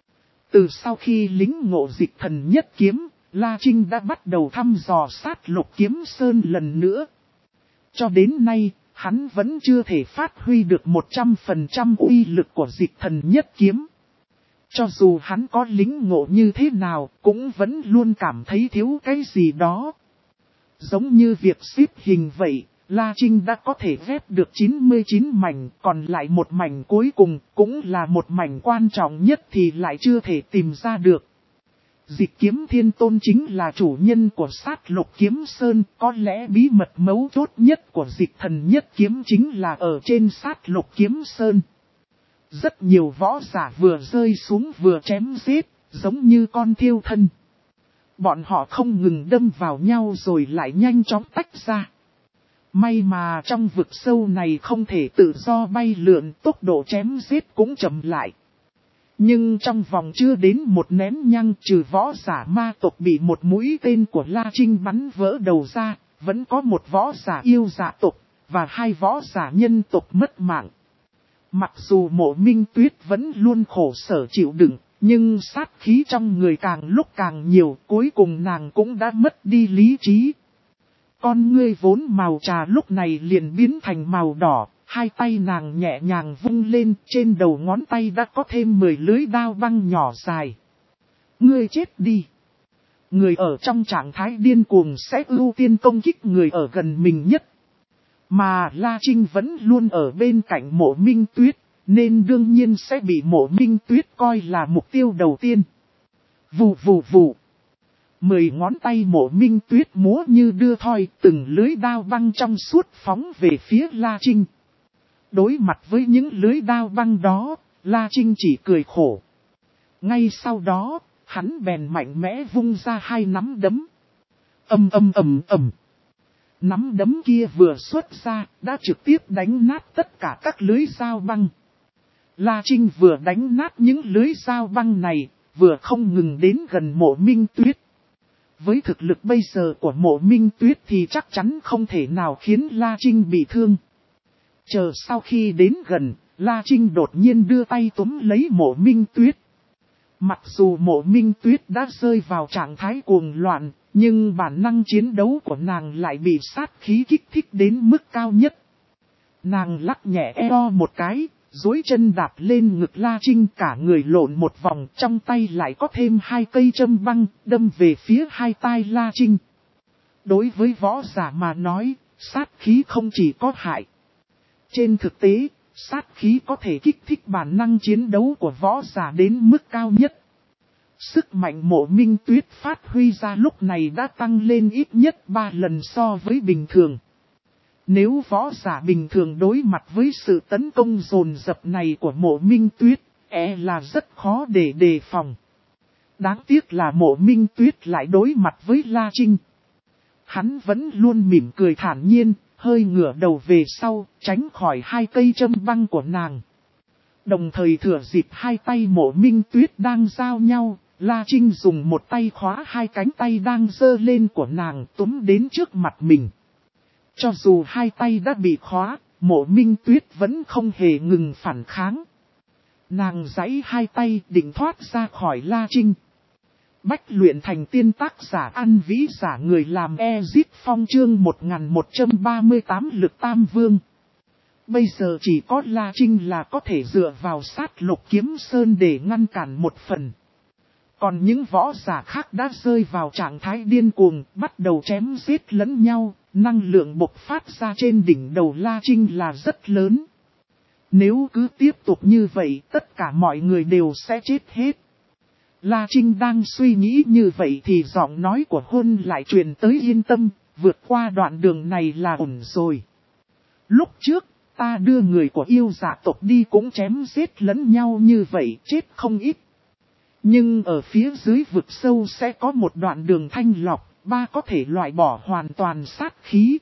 Từ sau khi lính ngộ dịch thần nhất kiếm, La Trinh đã bắt đầu thăm dò sát lục kiếm sơn lần nữa. Cho đến nay, hắn vẫn chưa thể phát huy được một trăm phần trăm uy lực của dịch thần nhất kiếm. Cho dù hắn có lính ngộ như thế nào, cũng vẫn luôn cảm thấy thiếu cái gì đó. Giống như việc xếp hình vậy, La Trinh đã có thể ghép được chín mươi chín mảnh, còn lại một mảnh cuối cùng, cũng là một mảnh quan trọng nhất thì lại chưa thể tìm ra được. Dịch kiếm thiên tôn chính là chủ nhân của sát lục kiếm sơn, có lẽ bí mật mấu chốt nhất của dịch thần nhất kiếm chính là ở trên sát lục kiếm sơn. Rất nhiều võ giả vừa rơi xuống vừa chém giết, giống như con thiêu thân. Bọn họ không ngừng đâm vào nhau rồi lại nhanh chóng tách ra. May mà trong vực sâu này không thể tự do bay lượn, tốc độ chém giết cũng chậm lại. Nhưng trong vòng chưa đến một nén nhang, trừ võ giả ma tộc bị một mũi tên của La Trinh bắn vỡ đầu ra, vẫn có một võ giả yêu dạ tộc, và hai võ giả nhân tộc mất mạng. Mặc dù Mộ Minh Tuyết vẫn luôn khổ sở chịu đựng, nhưng sát khí trong người càng lúc càng nhiều, cuối cùng nàng cũng đã mất đi lý trí. Con ngươi vốn màu trà lúc này liền biến thành màu đỏ, hai tay nàng nhẹ nhàng vung lên, trên đầu ngón tay đã có thêm mười lưới đao băng nhỏ dài. Ngươi chết đi! Người ở trong trạng thái điên cuồng sẽ ưu tiên công kích người ở gần mình nhất. Mà La Trinh vẫn luôn ở bên cạnh Mộ Minh Tuyết, nên đương nhiên sẽ bị Mộ Minh Tuyết coi là mục tiêu đầu tiên. Vù vù vù. Mười ngón tay Mộ Minh Tuyết múa như đưa thoi, từng lưới đao băng trong suốt phóng về phía La Trinh. Đối mặt với những lưới đao băng đó, La Trinh chỉ cười khổ. Ngay sau đó, hắn bèn mạnh mẽ vung ra hai nắm đấm. Ầm ầm ầm ầm. Nắm đấm kia vừa xuất ra, đã trực tiếp đánh nát tất cả các lưới dao băng. La Trinh vừa đánh nát những lưới dao băng này, vừa không ngừng đến gần Mộ Minh Tuyết. Với thực lực bây giờ của Mộ Minh Tuyết thì chắc chắn không thể nào khiến La Trinh bị thương. Chờ sau khi đến gần, La Trinh đột nhiên đưa tay túm lấy Mộ Minh Tuyết. Mặc dù Mộ Minh Tuyết đã rơi vào trạng thái cuồng loạn, nhưng bản năng chiến đấu của nàng lại bị sát khí kích thích đến mức cao nhất. Nàng lắc nhẹ eo một cái, duỗi chân đạp lên ngực La Trinh, cả người lộn một vòng, trong tay lại có thêm hai cây châm băng, đâm về phía hai tai La Trinh. Đối với võ giả mà nói, sát khí không chỉ có hại. Trên thực tế, sát khí có thể kích thích bản năng chiến đấu của võ giả đến mức cao nhất. Sức mạnh Mộ Minh Tuyết phát huy ra lúc này đã tăng lên ít nhất ba lần so với bình thường. Nếu võ giả bình thường đối mặt với sự tấn công dồn dập này của Mộ Minh Tuyết, e là rất khó để đề phòng. Đáng tiếc là Mộ Minh Tuyết lại đối mặt với La Trinh. Hắn vẫn luôn mỉm cười thản nhiên, hơi ngửa đầu về sau, tránh khỏi hai cây châm băng của nàng. Đồng thời thừa dịp hai tay Mộ Minh Tuyết đang giao nhau, La Trinh dùng một tay khóa hai cánh tay đang giơ lên của nàng, túm đến trước mặt mình. Cho dù hai tay đã bị khóa, Mộ Minh Tuyết vẫn không hề ngừng phản kháng. Nàng giãy hai tay định thoát ra khỏi La Trinh. Bách luyện thành tiên, tác giả An Vĩ, giả người làm Ezip Phong, chương một nghìn một trăm ba mươi tám lực tam vương. Bây giờ chỉ có La Trinh là có thể dựa vào sát Lục Kiếm Sơn để ngăn cản một phần. Còn những võ giả khác đã rơi vào trạng thái điên cuồng, bắt đầu chém giết lẫn nhau, năng lượng bộc phát ra trên đỉnh đầu La Trinh là rất lớn. Nếu cứ tiếp tục như vậy, tất cả mọi người đều sẽ chết hết. La Trinh đang suy nghĩ như vậy thì giọng nói của Hôn lại truyền tới, yên tâm, vượt qua đoạn đường này là ổn rồi. Lúc trước, ta đưa người của yêu dạ tộc đi cũng chém giết lẫn nhau như vậy, chết không ít. Nhưng ở phía dưới vực sâu sẽ có một đoạn đường thanh lọc, ba có thể loại bỏ hoàn toàn sát khí.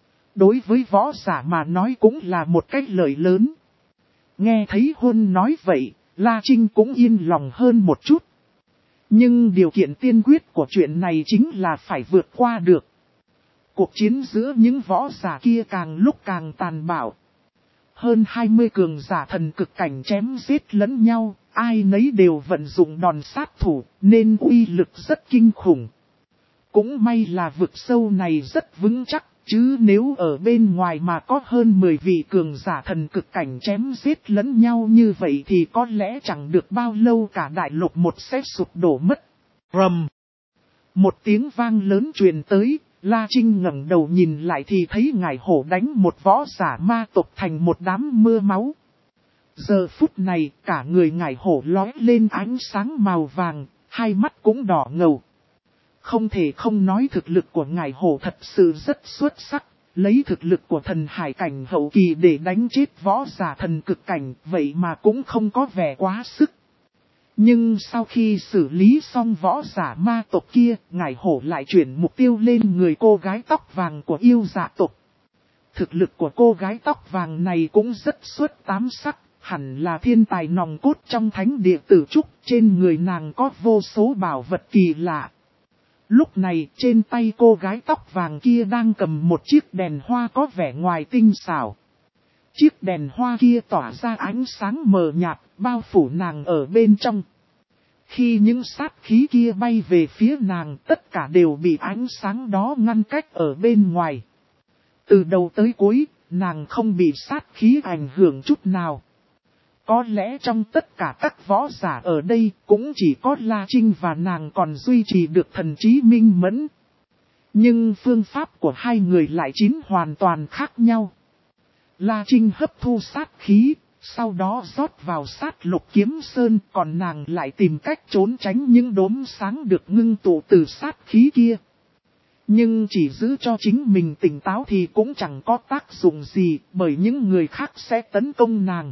Đối với võ giả mà nói cũng là một cách lợi lớn. Nghe thấy Hôn nói vậy, La Trinh cũng yên lòng hơn một chút. Nhưng điều kiện tiên quyết của chuyện này chính là phải vượt qua được. Cuộc chiến giữa những võ giả kia càng lúc càng tàn bạo. Hơn hai mươi cường giả thần cực cảnh chém giết lẫn nhau, ai nấy đều vận dụng đòn sát thủ, nên uy lực rất kinh khủng. Cũng may là vực sâu này rất vững chắc, chứ nếu ở bên ngoài mà có hơn mười vị cường giả thần cực cảnh chém giết lẫn nhau như vậy thì có lẽ chẳng được bao lâu cả đại lục một sẽ sụp đổ mất. Rầm! Một tiếng vang lớn truyền tới, La Trinh ngẩng đầu nhìn lại thì thấy ngải hổ đánh một võ giả ma tộc thành một đám mưa máu. Giờ phút này cả người ngải hổ lói lên ánh sáng màu vàng, hai mắt cũng đỏ ngầu. Không thể không nói thực lực của ngải hổ thật sự rất xuất sắc, lấy thực lực của thần hải cảnh hậu kỳ để đánh chết võ giả thần cực cảnh, vậy mà cũng không có vẻ quá sức. Nhưng sau khi xử lý xong võ giả ma tộc kia, ngải hổ lại chuyển mục tiêu lên người cô gái tóc vàng của yêu dạ tộc. Thực lực của cô gái tóc vàng này cũng rất xuất tám sắc, hẳn là thiên tài nòng cốt trong thánh địa tử trúc, trên người nàng có vô số bảo vật kỳ lạ. Lúc này trên tay cô gái tóc vàng kia đang cầm một chiếc đèn hoa có vẻ ngoài tinh xảo. Chiếc đèn hoa kia tỏa ra ánh sáng mờ nhạt, bao phủ nàng ở bên trong. Khi những sát khí kia bay về phía nàng, tất cả đều bị ánh sáng đó ngăn cách ở bên ngoài. Từ đầu tới cuối, nàng không bị sát khí ảnh hưởng chút nào. Có lẽ trong tất cả các võ giả ở đây, cũng chỉ có La Trinh và nàng còn duy trì được thần trí minh mẫn. Nhưng phương pháp của hai người lại chín hoàn toàn khác nhau. La Trinh hấp thu sát khí, sau đó rót vào sát Lục Kiếm Sơn, còn nàng lại tìm cách trốn tránh những đốm sáng được ngưng tụ từ sát khí kia. Nhưng chỉ giữ cho chính mình tỉnh táo thì cũng chẳng có tác dụng gì, bởi những người khác sẽ tấn công nàng.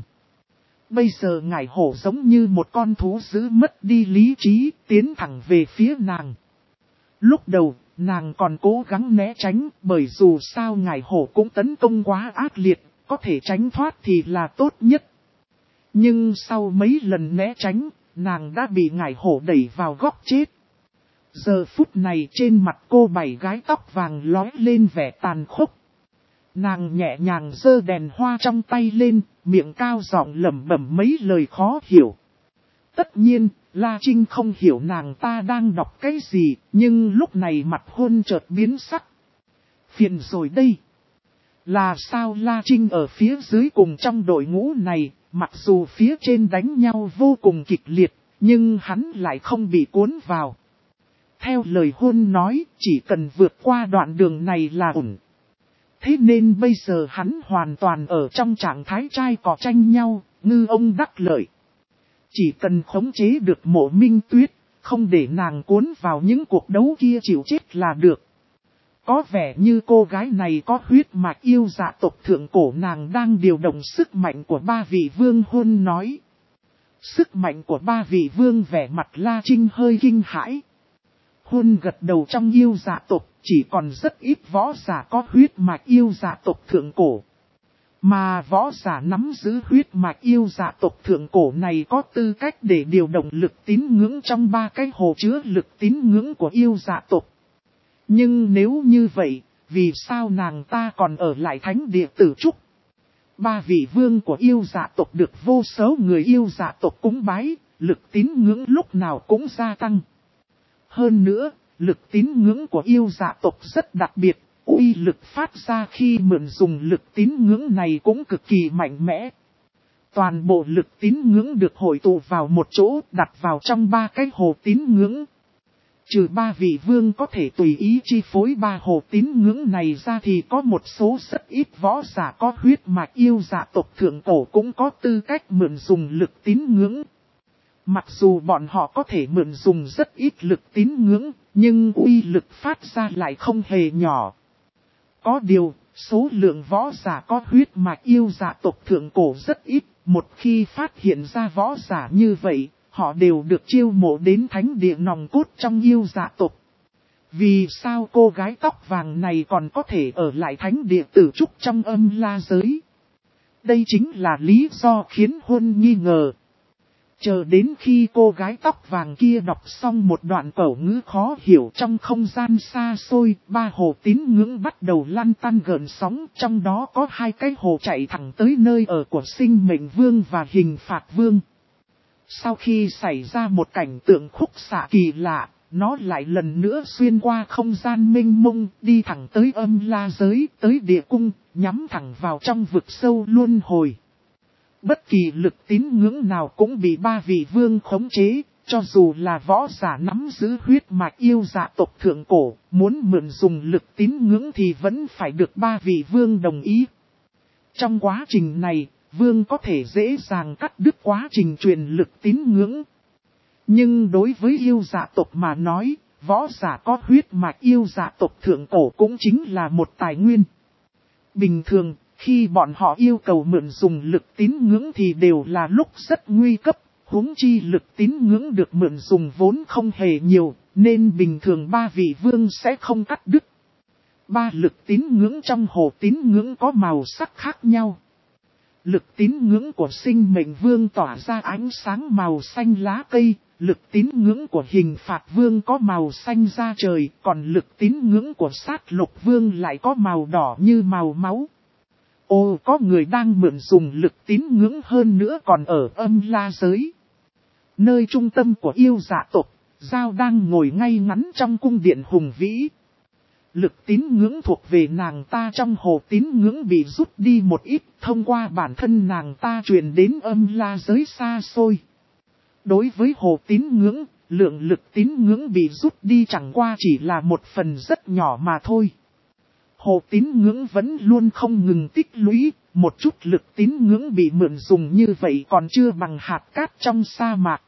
Bây giờ ngải hổ giống như một con thú dữ mất đi lý trí, tiến thẳng về phía nàng. Lúc đầu, nàng còn cố gắng né tránh, bởi dù sao ngải hổ cũng tấn công quá ác liệt, có thể tránh thoát thì là tốt nhất. Nhưng sau mấy lần né tránh, nàng đã bị ngải hổ đẩy vào góc chết. Giờ phút này trên mặt cô bảy gái tóc vàng lói lên vẻ tàn khốc. Nàng nhẹ nhàng giơ đèn hoa trong tay lên, miệng cao giọng lẩm bẩm mấy lời khó hiểu. Tất nhiên, La Trinh không hiểu nàng ta đang đọc cái gì, nhưng lúc này mặt hôn chợt biến sắc. Phiền rồi đây. Là sao La Trinh ở phía dưới cùng trong đội ngũ này, mặc dù phía trên đánh nhau vô cùng kịch liệt, nhưng hắn lại không bị cuốn vào. Theo lời hôn nói, chỉ cần vượt qua đoạn đường này là ổn. Thế nên bây giờ hắn hoàn toàn ở trong trạng thái trai cò tranh nhau, ngư ông đắc lợi. Chỉ cần khống chế được Mộ Minh Tuyết, không để nàng cuốn vào những cuộc đấu kia chịu chết là được. Có vẻ như cô gái này có huyết mạch yêu dạ tộc thượng cổ, nàng đang điều động sức mạnh của ba vị vương hôn nói. Sức mạnh của ba vị vương, vẻ mặt La Trinh hơi kinh hãi. Hôn gật đầu, trong yêu dạ tộc chỉ còn rất ít võ giả có huyết mạch yêu dạ tộc thượng cổ. Mà võ giả nắm giữ huyết mạch yêu dạ tộc thượng cổ này có tư cách để điều động lực tín ngưỡng trong ba cái hồ chứa lực tín ngưỡng của yêu dạ tộc. Nhưng nếu như vậy, vì sao nàng ta còn ở lại thánh địa Tử Trúc? Ba vị vương của yêu dạ tộc được vô số người yêu dạ tộc cúng bái, lực tín ngưỡng lúc nào cũng gia tăng. Hơn nữa, lực tín ngưỡng của yêu dạ tộc rất đặc biệt, uy lực phát ra khi mượn dùng lực tín ngưỡng này cũng cực kỳ mạnh mẽ. Toàn bộ lực tín ngưỡng được hội tụ vào một chỗ, đặt vào trong ba cái hồ tín ngưỡng. Trừ ba vị vương có thể tùy ý chi phối ba hồ tín ngưỡng này ra thì có một số rất ít võ giả có huyết mạch yêu dạ tộc thượng cổ cũng có tư cách mượn dùng lực tín ngưỡng. Mặc dù bọn họ có thể mượn dùng rất ít lực tín ngưỡng, nhưng uy lực phát ra lại không hề nhỏ. Có điều, số lượng võ giả có huyết mạch yêu dạ tộc thượng cổ rất ít, một khi phát hiện ra võ giả như vậy, họ đều được chiêu mộ đến thánh địa nòng cốt trong yêu dạ tộc. Vì sao cô gái tóc vàng này còn có thể ở lại thánh địa Tử Trúc trong âm la giới? Đây chính là lý do khiến Hôn nghi ngờ. Chờ đến khi cô gái tóc vàng kia đọc xong một đoạn cẩu ngữ khó hiểu, trong không gian xa xôi, ba hồ tín ngưỡng bắt đầu lăn tăn gợn sóng, trong đó có hai cái hồ chạy thẳng tới nơi ở của Sinh Mệnh Vương và Hình Phạt Vương. Sau khi xảy ra một cảnh tượng khúc xạ kỳ lạ, nó lại lần nữa xuyên qua không gian mênh mông, đi thẳng tới âm la giới, tới địa cung, nhắm thẳng vào trong vực sâu luân hồi. Bất kỳ lực tín ngưỡng nào cũng bị ba vị vương khống chế, cho dù là võ giả nắm giữ huyết mạch yêu dạ tộc thượng cổ, muốn mượn dùng lực tín ngưỡng thì vẫn phải được ba vị vương đồng ý. Trong quá trình này, vương có thể dễ dàng cắt đứt quá trình truyền lực tín ngưỡng. Nhưng đối với yêu dạ tộc mà nói, võ giả có huyết mạch yêu dạ tộc thượng cổ cũng chính là một tài nguyên. Bình thường, khi bọn họ yêu cầu mượn dùng lực tín ngưỡng thì đều là lúc rất nguy cấp, huống chi lực tín ngưỡng được mượn dùng vốn không hề nhiều, nên bình thường ba vị vương sẽ không cắt đứt. Ba lực tín ngưỡng trong hồ tín ngưỡng có màu sắc khác nhau. Lực tín ngưỡng của Sinh Mệnh Vương tỏa ra ánh sáng màu xanh lá cây, lực tín ngưỡng của Hình Phạt Vương có màu xanh da trời, còn lực tín ngưỡng của Sát Lục Vương lại có màu đỏ như màu máu. Ô, có người đang mượn dùng lực tín ngưỡng hơn nữa còn ở âm la giới. Nơi trung tâm của yêu dạ tộc, Giao đang ngồi ngay ngắn trong cung điện hùng vĩ. Lực tín ngưỡng thuộc về nàng ta trong hồ tín ngưỡng bị rút đi một ít, thông qua bản thân nàng ta truyền đến âm la giới xa xôi. Đối với hồ tín ngưỡng, lượng lực tín ngưỡng bị rút đi chẳng qua chỉ là một phần rất nhỏ mà thôi. Hồ tín ngưỡng vẫn luôn không ngừng tích lũy, một chút lực tín ngưỡng bị mượn dùng như vậy còn chưa bằng hạt cát trong sa mạc.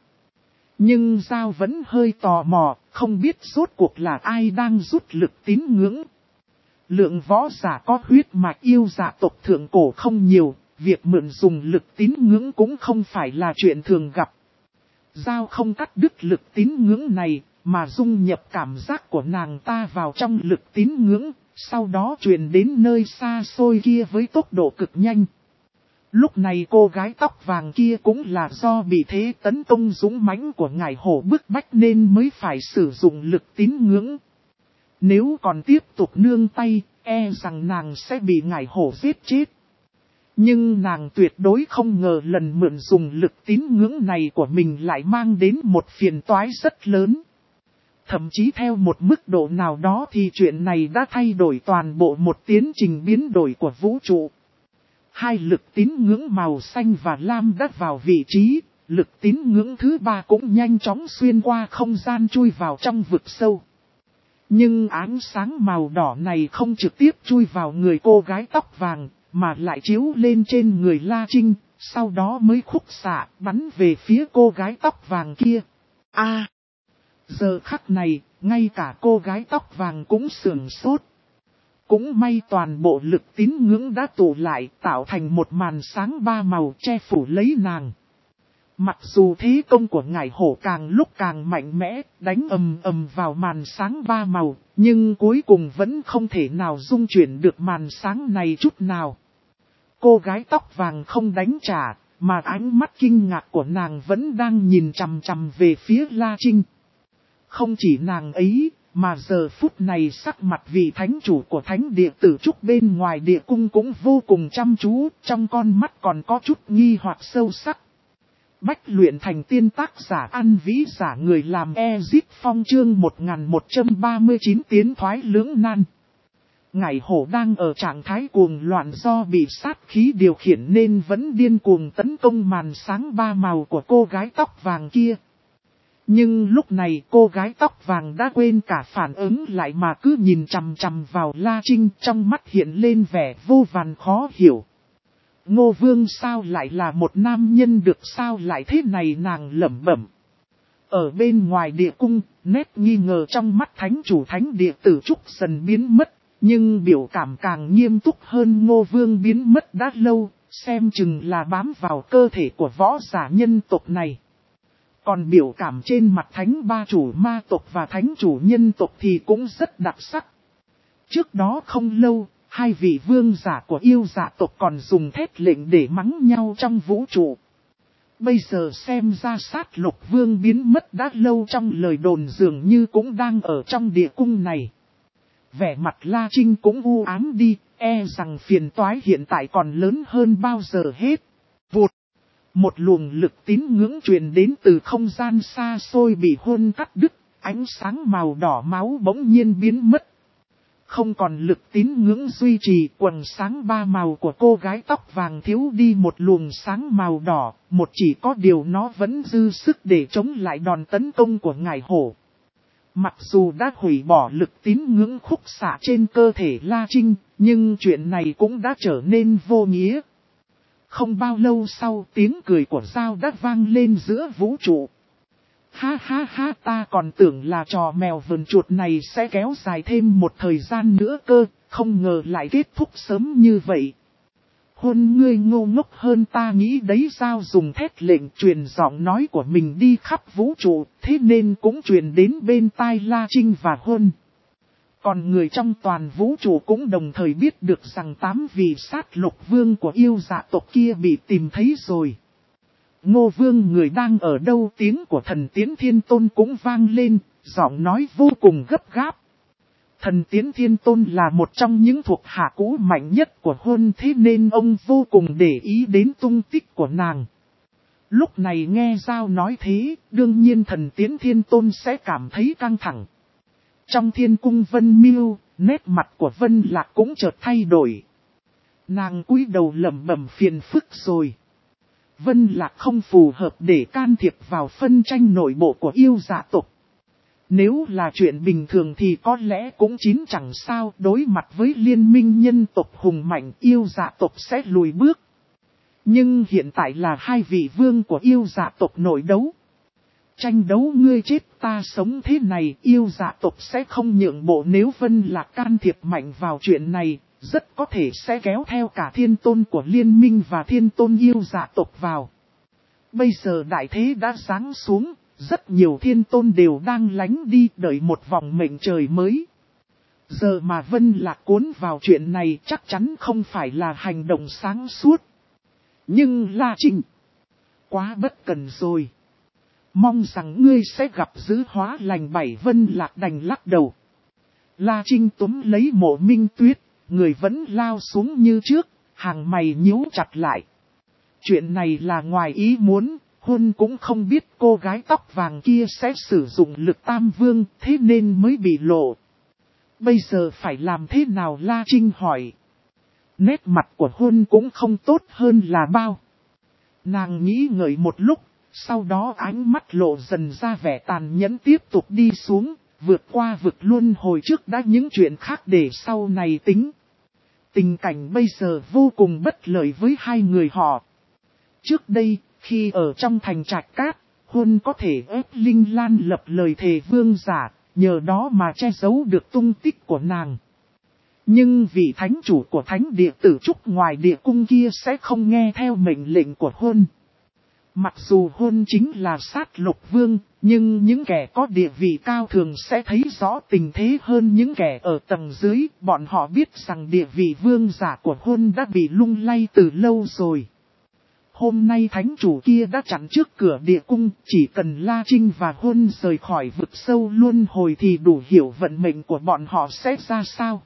Nhưng Giao vẫn hơi tò mò, không biết rốt cuộc là ai đang rút lực tín ngưỡng. Lượng võ giả có huyết mạch yêu dạ tộc thượng cổ không nhiều, việc mượn dùng lực tín ngưỡng cũng không phải là chuyện thường gặp. Giao không cắt đứt lực tín ngưỡng này, mà dung nhập cảm giác của nàng ta vào trong lực tín ngưỡng, sau đó truyền đến nơi xa xôi kia với tốc độ cực nhanh. Lúc này cô gái tóc vàng kia cũng là do bị thế tấn công dũng mãnh của ngải hổ bức bách nên mới phải sử dụng lực tín ngưỡng. Nếu còn tiếp tục nương tay, e rằng nàng sẽ bị ngải hổ giết chết. Nhưng nàng tuyệt đối không ngờ lần mượn dùng lực tín ngưỡng này của mình lại mang đến một phiền toái rất lớn. Thậm chí theo một mức độ nào đó thì chuyện này đã thay đổi toàn bộ một tiến trình biến đổi của vũ trụ. Hai lực tín ngưỡng màu xanh và lam đã vào vị trí, lực tín ngưỡng thứ ba cũng nhanh chóng xuyên qua không gian chui vào trong vực sâu. Nhưng ánh sáng màu đỏ này không trực tiếp chui vào người cô gái tóc vàng, mà lại chiếu lên trên người La Trinh, sau đó mới khúc xạ bắn về phía cô gái tóc vàng kia. A! À, giờ khắc này, ngay cả cô gái tóc vàng cũng sửng sốt. Cũng may toàn bộ lực tín ngưỡng đã tụ lại tạo thành một màn sáng ba màu che phủ lấy nàng. Mặc dù thế công của ngải hổ càng lúc càng mạnh mẽ, đánh ầm ầm vào màn sáng ba màu, nhưng cuối cùng vẫn không thể nào dung chuyển được màn sáng này chút nào. Cô gái tóc vàng không đánh trả, mà ánh mắt kinh ngạc của nàng vẫn đang nhìn chằm chằm về phía La Trinh. Không chỉ nàng ấy, mà giờ phút này sắc mặt vị thánh chủ của thánh địa tử trúc bên ngoài địa cung cũng vô cùng chăm chú, trong con mắt còn có chút nghi hoặc sâu sắc. Bách luyện thành tiên tác giả ăn vĩ giả người làm Ezip Phong chương một nghìn một trăm ba mươi chín tiến thoái lưỡng nan. Ngải hổ đang ở trạng thái cuồng loạn do bị sát khí điều khiển nên vẫn điên cuồng tấn công màn sáng ba màu của cô gái tóc vàng kia. Nhưng lúc này cô gái tóc vàng đã quên cả phản ứng lại mà cứ nhìn chằm chằm vào La Trinh, trong mắt hiện lên vẻ vô vàn khó hiểu. Ngô Vương sao lại là một nam nhân được sao lại thế này, nàng lẩm bẩm. Ở bên ngoài địa cung, nét nghi ngờ trong mắt thánh chủ thánh địa tử trúc dần biến mất, nhưng biểu cảm càng nghiêm túc hơn. Ngô Vương biến mất đã lâu, xem chừng là bám vào cơ thể của võ giả nhân tộc này. Còn biểu cảm trên mặt thánh ba chủ ma tộc và thánh chủ nhân tộc thì cũng rất đặc sắc. Trước đó không lâu, hai vị vương giả của yêu giả tộc còn dùng thét lệnh để mắng nhau trong vũ trụ. Bây giờ xem ra sát lục vương biến mất đã lâu trong lời đồn dường như cũng đang ở trong địa cung này. Vẻ mặt La Trinh cũng u ám đi, e rằng phiền toái hiện tại còn lớn hơn bao giờ hết. Vụt! Một luồng lực tín ngưỡng truyền đến từ không gian xa xôi bị hôn cắt đứt, ánh sáng màu đỏ máu bỗng nhiên biến mất. Không còn lực tín ngưỡng duy trì, quần sáng ba màu của cô gái tóc vàng thiếu đi một luồng sáng màu đỏ, một chỉ có điều nó vẫn dư sức để chống lại đòn tấn công của ngải hổ. Mặc dù đã hủy bỏ lực tín ngưỡng khúc xạ trên cơ thể La Trinh, nhưng chuyện này cũng đã trở nên vô nghĩa. Không bao lâu sau, tiếng cười của Giao đã vang lên giữa vũ trụ. Ha ha ha, ta còn tưởng là trò mèo vườn chuột này sẽ kéo dài thêm một thời gian nữa cơ, không ngờ lại kết thúc sớm như vậy. Hôn ngươi ngô ngốc hơn ta nghĩ đấy. Giao dùng thét lệnh truyền giọng nói của mình đi khắp vũ trụ, thế nên cũng truyền đến bên tai La Trinh và Hôn. Còn người trong toàn vũ trụ cũng đồng thời biết được rằng tám vị sát lục vương của yêu dạ tộc kia bị tìm thấy rồi. Ngô Vương người đang ở đâu? Tiếng của thần Tiễn Thiên Tôn cũng vang lên, giọng nói vô cùng gấp gáp. Thần Tiễn Thiên Tôn là một trong những thuộc hạ cũ mạnh nhất của Hôn, thế nên ông vô cùng để ý đến tung tích của nàng. Lúc này nghe Giao nói thế, đương nhiên thần Tiễn Thiên Tôn sẽ cảm thấy căng thẳng. Trong thiên cung Vân Miêu, nét mặt của Vân Lạc cũng chợt thay đổi. Nàng cúi đầu lẩm bẩm phiền phức rồi. Vân Lạc không phù hợp để can thiệp vào phân tranh nội bộ của yêu dạ tộc. Nếu là chuyện bình thường thì có lẽ cũng chín chẳng sao, đối mặt với liên minh nhân tộc hùng mạnh yêu dạ tộc sẽ lùi bước. Nhưng hiện tại là hai vị vương của yêu dạ tộc nội đấu. Tranh đấu ngươi chết ta sống thế này, yêu dạ tộc sẽ không nhượng bộ. Nếu Vân Lạc can thiệp mạnh vào chuyện này, rất có thể sẽ kéo theo cả thiên tôn của liên minh và thiên tôn yêu dạ tộc vào. Bây giờ đại thế đã giáng xuống, rất nhiều thiên tôn đều đang lánh đi đợi một vòng mệnh trời mới. Giờ mà Vân Lạc cuốn vào chuyện này chắc chắn không phải là hành động sáng suốt. Nhưng La Trinh, quá bất cần rồi. Mong rằng ngươi sẽ gặp dữ hóa lành. Bảy Vân Lạc đành lắc đầu. La Trinh túm lấy Mộ Minh Tuyết, người vẫn lao xuống như trước, hàng mày nhíu chặt lại. Chuyện này là ngoài ý muốn, Huân cũng không biết cô gái tóc vàng kia sẽ sử dụng lực tam vương, thế nên mới bị lộ. Bây giờ phải làm thế nào? La Trinh hỏi. Nét mặt của Huân cũng không tốt hơn là bao. Nàng nghĩ ngợi một lúc, sau đó ánh mắt lộ dần ra vẻ tàn nhẫn, tiếp tục đi xuống, vượt qua vực luân hồi trước đã những chuyện khác để sau này tính. Tình cảnh bây giờ vô cùng bất lợi với hai người họ. Trước đây, khi ở trong thành Trạch Cát, Huân có thể ép Linh Lan lập lời thề vương giả, nhờ đó mà che giấu được tung tích của nàng. Nhưng vị thánh chủ của thánh địa Tử Trúc ngoài địa cung kia sẽ không nghe theo mệnh lệnh của Huân. Mặc dù Huân chính là sát lục vương, nhưng những kẻ có địa vị cao thường sẽ thấy rõ tình thế hơn những kẻ ở tầng dưới. Bọn họ biết rằng địa vị vương giả của Huân đã bị lung lay từ lâu rồi. Hôm nay thánh chủ kia đã chặn trước cửa địa cung, chỉ cần La Trinh và Huân rời khỏi vực sâu luân hồi thì đủ hiểu vận mệnh của bọn họ sẽ ra sao.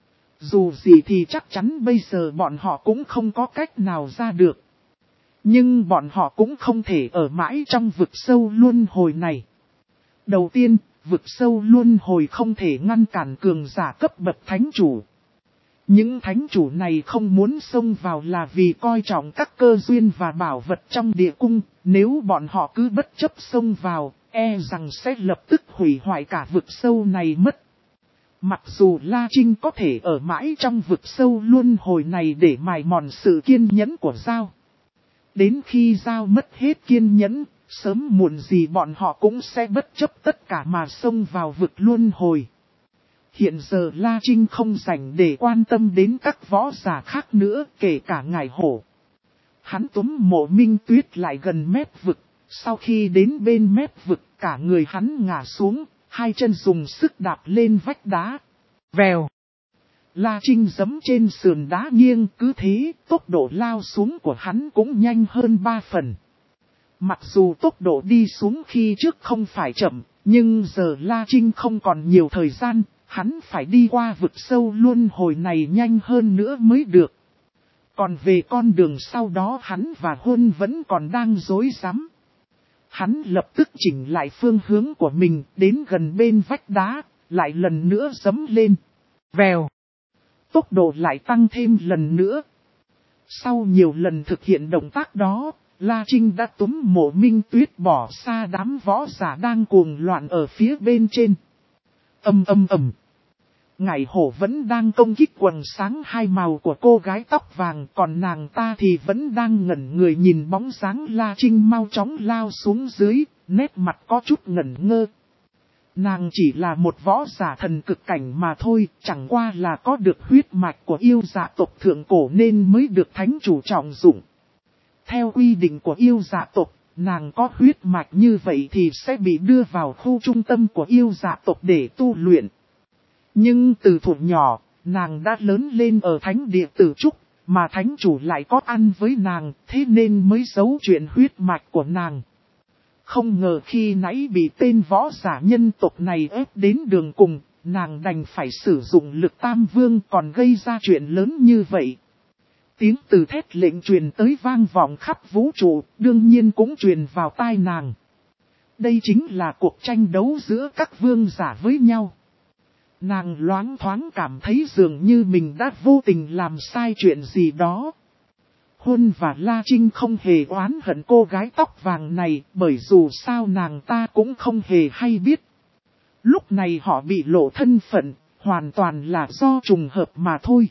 Dù gì thì chắc chắn bây giờ bọn họ cũng không có cách nào ra được. Nhưng bọn họ cũng không thể ở mãi trong vực sâu luân hồi này. Đầu tiên, vực sâu luân hồi không thể ngăn cản cường giả cấp bậc thánh chủ. Những thánh chủ này không muốn xông vào là vì coi trọng các cơ duyên và bảo vật trong địa cung. Nếu bọn họ cứ bất chấp xông vào, e rằng sẽ lập tức hủy hoại cả vực sâu này mất. Mặc dù La Trinh có thể ở mãi trong vực sâu luân hồi này để mài mòn sự kiên nhẫn của Giao. Đến khi Giao mất hết kiên nhẫn, sớm muộn gì bọn họ cũng sẽ bất chấp tất cả mà xông vào vực luân hồi. Hiện giờ La Trinh không rảnh để quan tâm đến các võ giả khác nữa, kể cả ngải hổ. Hắn túm Mộ Minh Tuyết lại gần mép vực, sau khi đến bên mép vực cả người hắn ngả xuống, hai chân dùng sức đạp lên vách đá. Vèo! La Trinh giẫm trên sườn đá nghiêng, cứ thế, tốc độ lao xuống của hắn cũng nhanh hơn ba phần. Mặc dù tốc độ đi xuống khi trước không phải chậm, nhưng giờ La Trinh không còn nhiều thời gian, hắn phải đi qua vực sâu luân hồi này nhanh hơn nữa mới được. Còn về con đường sau đó hắn và Huân vẫn còn đang rối rắm. Hắn lập tức chỉnh lại phương hướng của mình, đến gần bên vách đá, lại lần nữa giẫm lên. Vèo! Tốc độ lại tăng thêm lần nữa. Sau nhiều lần thực hiện động tác đó, La Trinh đã túm Mộ Minh Tuyết bỏ xa đám võ giả đang cuồng loạn ở phía bên trên. Âm âm ầm. Ngải hổ vẫn đang công kích quần sáng hai màu của cô gái tóc vàng, còn nàng ta thì vẫn đang ngẩn người nhìn bóng dáng La Trinh mau chóng lao xuống dưới, nét mặt có chút ngẩn ngơ. Nàng chỉ là một võ giả thần cực cảnh mà thôi, chẳng qua là có được huyết mạch của yêu dạ tộc thượng cổ nên mới được thánh chủ trọng dụng. Theo quy định của yêu dạ tộc, nàng có huyết mạch như vậy thì sẽ bị đưa vào khu trung tâm của yêu dạ tộc để tu luyện. Nhưng từ thuở nhỏ, nàng đã lớn lên ở thánh địa Tử Trúc, mà thánh chủ lại có ăn với nàng, thế nên mới giấu chuyện huyết mạch của nàng. Không ngờ khi nãy bị tên võ giả nhân tộc này ép đến đường cùng, nàng đành phải sử dụng lực tam vương còn gây ra chuyện lớn như vậy. Tiếng từ thét lệnh truyền tới vang vọng khắp vũ trụ, đương nhiên cũng truyền vào tai nàng. Đây chính là cuộc tranh đấu giữa các vương giả với nhau. Nàng loáng thoáng cảm thấy dường như mình đã vô tình làm sai chuyện gì đó. Huân và La Trinh không hề oán hận cô gái tóc vàng này, bởi dù sao nàng ta cũng không hề hay biết. Lúc này họ bị lộ thân phận, hoàn toàn là do trùng hợp mà thôi.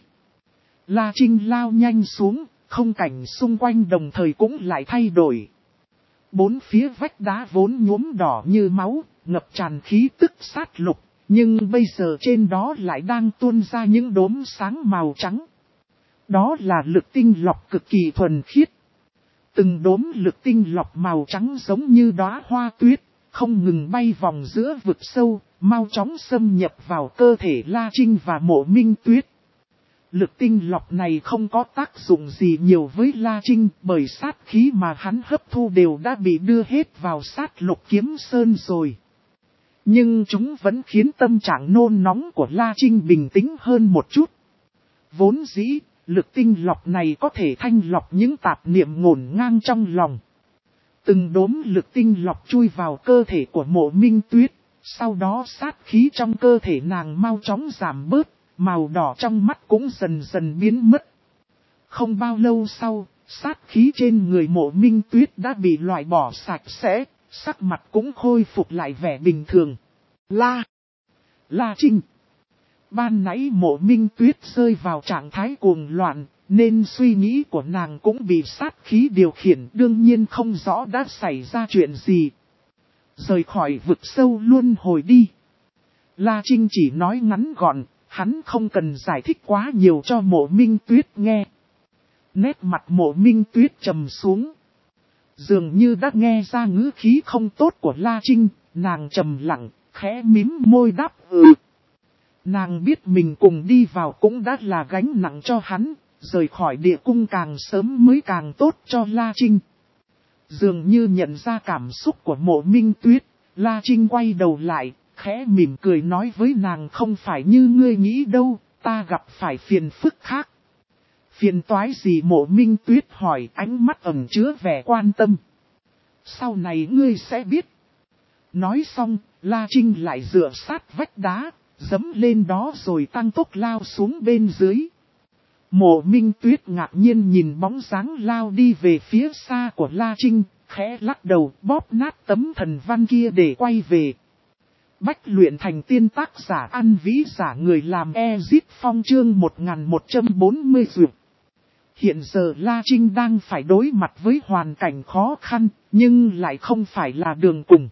La Trinh lao nhanh xuống, không cảnh xung quanh đồng thời cũng lại thay đổi. Bốn phía vách đá vốn nhuốm đỏ như máu, ngập tràn khí tức sát lục, nhưng bây giờ trên đó lại đang tuôn ra những đốm sáng màu trắng. Đó là lực tinh lọc cực kỳ thuần khiết. Từng đốm lực tinh lọc màu trắng giống như đóa hoa tuyết, không ngừng bay vòng giữa vực sâu, mau chóng xâm nhập vào cơ thể La Trinh và Mộ Minh Tuyết. Lực tinh lọc này không có tác dụng gì nhiều với La Trinh, bởi sát khí mà hắn hấp thu đều đã bị đưa hết vào sát lục kiếm sơn rồi. Nhưng chúng vẫn khiến tâm trạng nôn nóng của La Trinh bình tĩnh hơn một chút. Vốn dĩ, lực tinh lọc này có thể thanh lọc những tạp niệm ngổn ngang trong lòng. Từng đốm lực tinh lọc chui vào cơ thể của Mộ Minh Tuyết, sau đó sát khí trong cơ thể nàng mau chóng giảm bớt, màu đỏ trong mắt cũng dần dần biến mất. Không bao lâu sau, sát khí trên người Mộ Minh Tuyết đã bị loại bỏ sạch sẽ, sắc mặt cũng khôi phục lại vẻ bình thường. La! La Trinh! Ban nãy Mộ Minh Tuyết rơi vào trạng thái cuồng loạn, nên suy nghĩ của nàng cũng bị sát khí điều khiển, đương nhiên không rõ đã xảy ra chuyện gì. Rời khỏi vực sâu luân hồi đi. La Trinh chỉ nói ngắn gọn, hắn không cần giải thích quá nhiều cho Mộ Minh Tuyết nghe. Nét mặt Mộ Minh Tuyết trầm xuống. Dường như đã nghe ra ngữ khí không tốt của La Trinh, nàng trầm lặng, khẽ mím môi đáp ừ. Nàng biết mình cùng đi vào cũng đã là gánh nặng cho hắn, rời khỏi địa cung càng sớm mới càng tốt cho La Trinh. Dường như nhận ra cảm xúc của Mộ Minh Tuyết, La Trinh quay đầu lại, khẽ mỉm cười nói với nàng không phải như ngươi nghĩ đâu, ta gặp phải phiền phức khác. Phiền toái gì? Mộ Minh Tuyết hỏi, ánh mắt ẩn chứa vẻ quan tâm. Sau này ngươi sẽ biết. Nói xong, La Trinh lại dựa sát vách đá, dẫm lên đó rồi tăng tốc lao xuống bên dưới. Mộ Minh Tuyết ngạc nhiên nhìn bóng dáng lao đi về phía xa của La Trinh, khẽ lắc đầu bóp nát tấm thần văn kia để quay về. Bách luyện thành tiên, tác giả An Vĩ, giả người làm Ezip Phong, chương một nghìn một trăm bốn mươi duyệt. Hiện giờ La Trinh đang phải đối mặt với hoàn cảnh khó khăn, nhưng lại không phải là đường cùng.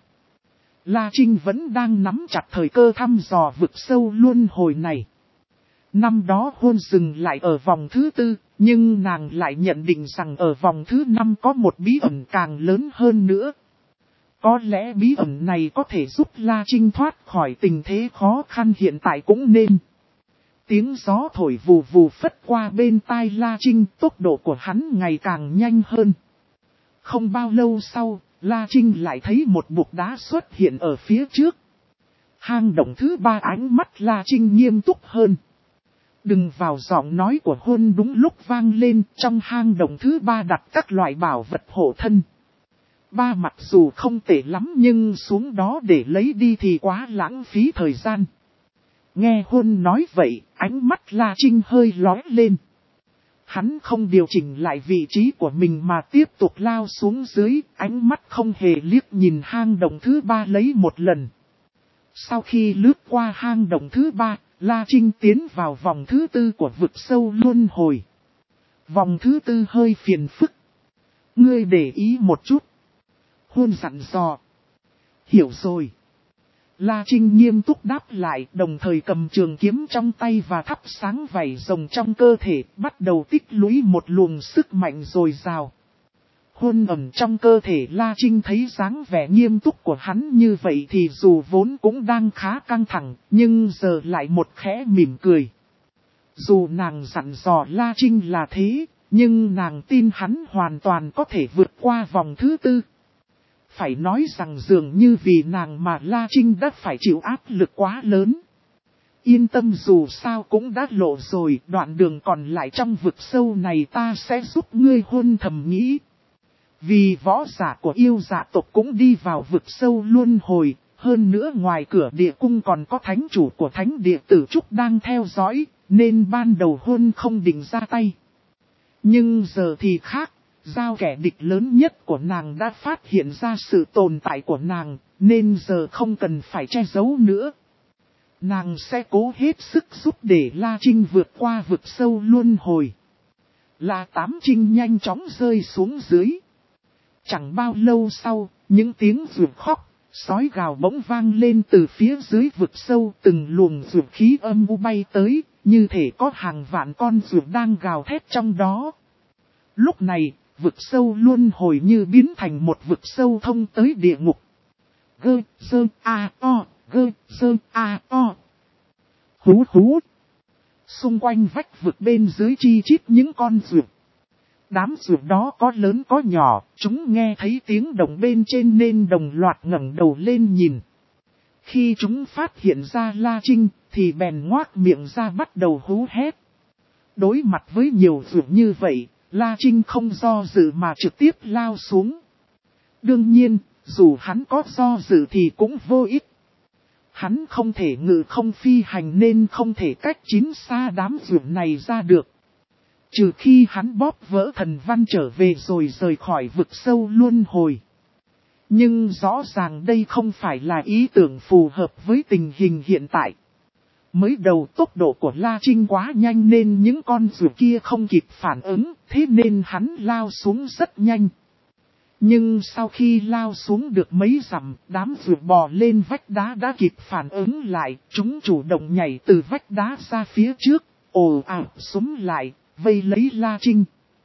La Trinh vẫn đang nắm chặt thời cơ thăm dò vực sâu luân hồi này. Năm đó hôn dừng lại ở vòng thứ tư, nhưng nàng lại nhận định rằng ở vòng thứ năm có một bí ẩn càng lớn hơn nữa. Có lẽ bí ẩn này có thể giúp La Trinh thoát khỏi tình thế khó khăn hiện tại cũng nên. Tiếng gió thổi vù vù phất qua bên tai La Trinh, tốc độ của hắn ngày càng nhanh hơn. Không bao lâu sau, La Trinh lại thấy một bục đá xuất hiện ở phía trước. Hang động thứ ba, ánh mắt La Trinh nghiêm túc hơn. Đừng vào, giọng nói của Hôn đúng lúc vang lên. Trong hang động thứ ba đặt các loại bảo vật hộ thân. Ba mặc dù không tệ lắm nhưng xuống đó để lấy đi thì quá lãng phí thời gian. Nghe Hôn nói vậy, ánh mắt La Trinh hơi lóe lên. Hắn không điều chỉnh lại vị trí của mình mà tiếp tục lao xuống dưới, ánh mắt không hề liếc nhìn hang động thứ ba lấy một lần. Sau khi lướt qua hang động thứ ba, La Trinh tiến vào vòng thứ tư của vực sâu luân hồi. Vòng thứ tư hơi phiền phức. Ngươi để ý một chút. Hôn dặn dò. Hiểu rồi. La Trinh nghiêm túc đáp lại, đồng thời cầm trường kiếm trong tay và thắp sáng vảy rồng trong cơ thể, bắt đầu tích lũy một luồng sức mạnh dồi dào. Hôn ẩn trong cơ thể La Trinh thấy dáng vẻ nghiêm túc của hắn như vậy thì dù vốn cũng đang khá căng thẳng, nhưng giờ lại một khẽ mỉm cười. Dù nàng dặn dò La Trinh là thế, nhưng nàng tin hắn hoàn toàn có thể vượt qua vòng thứ tư. Phải nói rằng dường như vì nàng mà La Trinh đã phải chịu áp lực quá lớn. Yên tâm, dù sao cũng đã lộ rồi, đoạn đường còn lại trong vực sâu này ta sẽ giúp ngươi. Hôn thầm nghĩ. Vì võ giả của yêu dạ tộc cũng đi vào vực sâu luân hồi, hơn nữa ngoài cửa địa cung còn có thánh chủ của thánh địa Tử Trúc đang theo dõi, nên ban đầu Hôn không định ra tay. Nhưng giờ thì khác. Giao kẻ địch lớn nhất của nàng đã phát hiện ra sự tồn tại của nàng, nên giờ không cần phải che giấu nữa. Nàng sẽ cố hết sức giúp để La Trinh vượt qua vực sâu luân hồi. La Tám Trinh nhanh chóng rơi xuống dưới. Chẳng bao lâu sau, những tiếng ruột khóc, sói gào bỗng vang lên từ phía dưới vực sâu, từng luồng ruột khí âm u bay tới, như thể có hàng vạn con ruột đang gào thét trong đó. Lúc này, vực sâu luân hồi như biến thành một vực sâu thông tới địa ngục. Gơ, sơ, a, o, gơ, sơ, a, o. Hú hú. Xung quanh vách vực bên dưới chi chít những con ruột. Đám ruột đó có lớn có nhỏ, chúng nghe thấy tiếng động bên trên nên đồng loạt ngẩng đầu lên nhìn. Khi chúng phát hiện ra La Trinh, thì bèn ngoác miệng ra bắt đầu hú hét. Đối mặt với nhiều ruột như vậy, La Trinh không do dự mà trực tiếp lao xuống. Đương nhiên, dù hắn có do dự thì cũng vô ích. Hắn không thể ngự không phi hành nên không thể cách chín xa đám ruột này ra được. Trừ khi hắn bóp vỡ thần văn trở về rồi rời khỏi vực sâu luân hồi. Nhưng rõ ràng đây không phải là ý tưởng phù hợp với tình hình hiện tại. Mới đầu tốc độ của La Trinh quá nhanh nên những con ruột kia không kịp phản ứng, thế nên hắn lao xuống rất nhanh. Nhưng sau khi lao xuống được mấy dặm, đám ruột bò lên vách đá đã kịp phản ứng lại, chúng chủ động nhảy từ vách đá ra phía trước, ồ ạt súng lại, vây lấy La Trinh.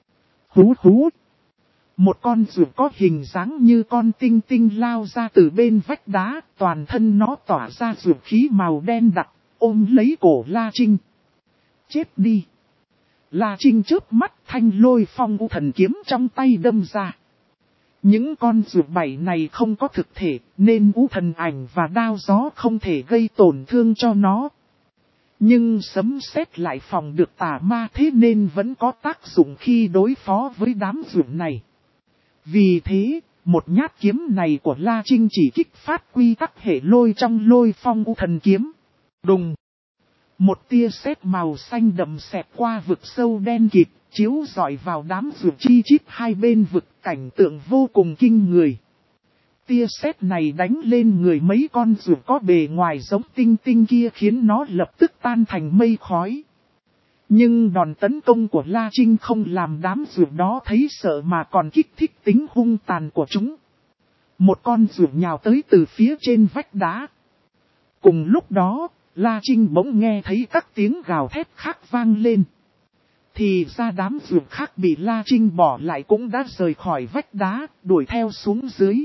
Hú hú! Một con ruột có hình dáng như con tinh tinh lao ra từ bên vách đá, toàn thân nó tỏa ra ruột khí màu đen đặc, ôm lấy cổ La Trinh. Chết đi! La Trinh chớp mắt, thanh lôi phong u thần kiếm trong tay đâm ra. Những con ruột bảy này không có thực thể, nên u thần ảnh và đao gió không thể gây tổn thương cho nó. Nhưng sấm sét lại phòng được tà ma, thế nên vẫn có tác dụng khi đối phó với đám ruột này. Vì thế, một nhát kiếm này của La Trinh chỉ kích phát quy tắc hệ lôi trong lôi phong u thần kiếm. Đùng! Một tia sét màu xanh đậm xẹt qua vực sâu đen kịt, chiếu rọi vào đám ruột chi chít hai bên vực, cảnh tượng vô cùng kinh người. Tia sét này đánh lên người mấy con ruột có bề ngoài giống tinh tinh kia khiến nó lập tức tan thành mây khói. Nhưng đòn tấn công của La Trinh không làm đám ruột đó thấy sợ mà còn kích thích tính hung tàn của chúng. Một con ruột nhào tới từ phía trên vách đá. Cùng lúc đó, La Trinh bỗng nghe thấy các tiếng gào thét khác vang lên. Thì ra đám ruột khác bị La Trinh bỏ lại cũng đã rời khỏi vách đá, đuổi theo xuống dưới.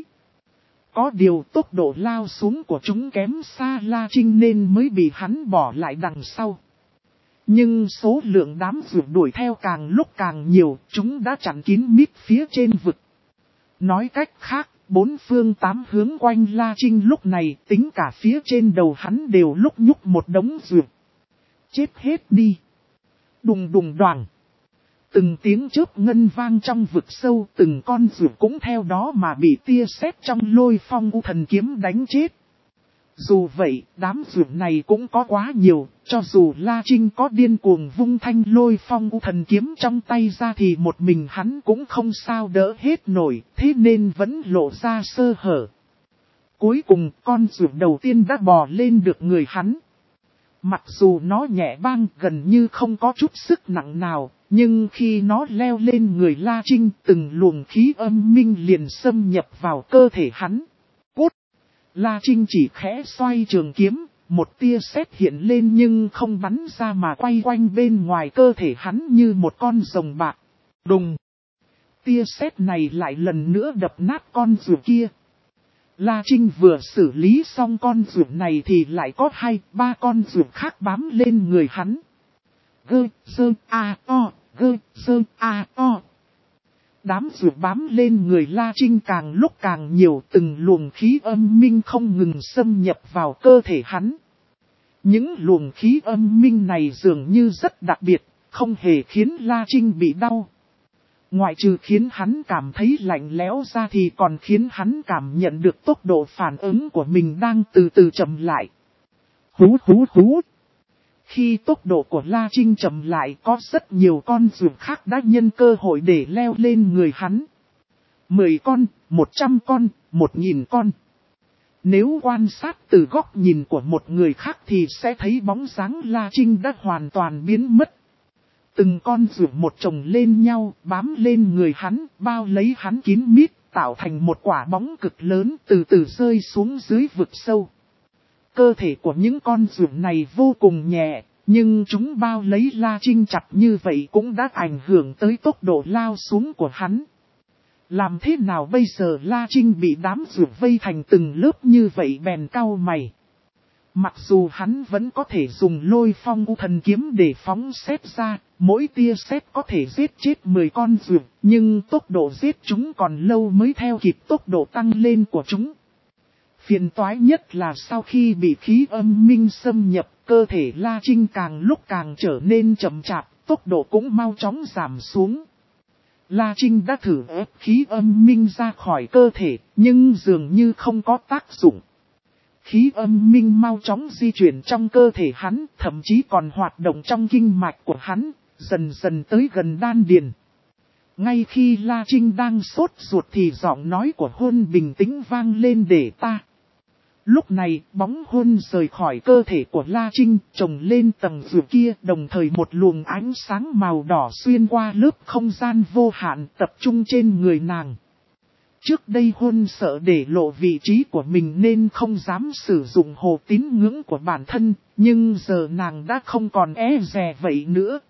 Có điều tốc độ lao xuống của chúng kém xa La Trinh nên mới bị hắn bỏ lại đằng sau. Nhưng số lượng đám ruột đuổi theo càng lúc càng nhiều, chúng đã chặn kín mít phía trên vực. Nói cách khác, bốn phương tám hướng quanh La Trinh lúc này, tính cả phía trên đầu hắn đều lúc nhúc một đống ruột. Chết hết đi! Đùng đùng đoàng! Từng tiếng chớp ngân vang trong vực sâu, từng con ruột cũng theo đó mà bị tia sét trong lôi phong u thần kiếm đánh chết. Dù vậy, đám ruột này cũng có quá nhiều, cho dù La Trinh có điên cuồng vung thanh lôi phong u thần kiếm trong tay ra thì một mình hắn cũng không sao đỡ hết nổi, thế nên vẫn lộ ra sơ hở. Cuối cùng, con ruột đầu tiên đã bò lên được người hắn. Mặc dù nó nhẹ bang gần như không có chút sức nặng nào, nhưng khi nó leo lên người La Trinh, từng luồng khí âm minh liền xâm nhập vào cơ thể hắn. Cút! La Trinh chỉ khẽ xoay trường kiếm, một tia sét hiện lên nhưng không bắn ra mà quay quanh bên ngoài cơ thể hắn như một con rồng bạc. Đùng! Tia sét này lại lần nữa đập nát con ruột kia. La Trinh vừa xử lý xong con ruột này thì lại có hai, ba con ruột khác bám lên người hắn. Gơ, sơ, a, o, gơ, sơ, a, o. Đám ruột bám lên người La Trinh càng lúc càng nhiều, từng luồng khí âm minh không ngừng xâm nhập vào cơ thể hắn. Những luồng khí âm minh này dường như rất đặc biệt, không hề khiến La Trinh bị đau. Ngoại trừ khiến hắn cảm thấy lạnh lẽo ra thì còn khiến hắn cảm nhận được tốc độ phản ứng của mình đang từ từ chậm lại. Hú hú hú. Khi tốc độ của La Trinh chậm lại, có rất nhiều con ruột khác đã nhân cơ hội để leo lên người hắn. Mười con, một trăm con, một nghìn con. Nếu quan sát từ góc nhìn của một người khác thì sẽ thấy bóng dáng La Trinh đã hoàn toàn biến mất. Từng con ruột một chồng lên nhau, bám lên người hắn, bao lấy hắn kín mít, tạo thành một quả bóng cực lớn từ từ rơi xuống dưới vực sâu. Cơ thể của những con ruột này vô cùng nhẹ, nhưng chúng bao lấy La Trinh chặt như vậy cũng đã ảnh hưởng tới tốc độ lao xuống của hắn. Làm thế nào bây giờ La Trinh bị đám ruột vây thành từng lớp như vậy bèn cau mày. Mặc dù hắn vẫn có thể dùng lôi phong u thần kiếm để phóng sét ra, mỗi tia sét có thể giết chết mười con dược, nhưng tốc độ giết chúng còn lâu mới theo kịp tốc độ tăng lên của chúng. Phiền toái nhất là sau khi bị khí âm minh xâm nhập, cơ thể La Trinh càng lúc càng trở nên chậm chạp, tốc độ cũng mau chóng giảm xuống. La Trinh đã thử ép khí âm minh ra khỏi cơ thể, nhưng dường như không có tác dụng. Khí âm minh mau chóng di chuyển trong cơ thể hắn, thậm chí còn hoạt động trong kinh mạch của hắn, dần dần tới gần đan điền. Ngay khi La Trinh đang sốt ruột thì giọng nói của Hôn bình tĩnh vang lên để ta. Lúc này, bóng Hôn rời khỏi cơ thể của La Trinh, trồng lên tầng dược kia, đồng thời một luồng ánh sáng màu đỏ xuyên qua lớp không gian vô hạn tập trung trên người nàng. Trước đây Hôn sợ để lộ vị trí của mình nên không dám sử dụng hồ tín ngưỡng của bản thân, nhưng giờ nàng đã không còn e dè vậy nữa.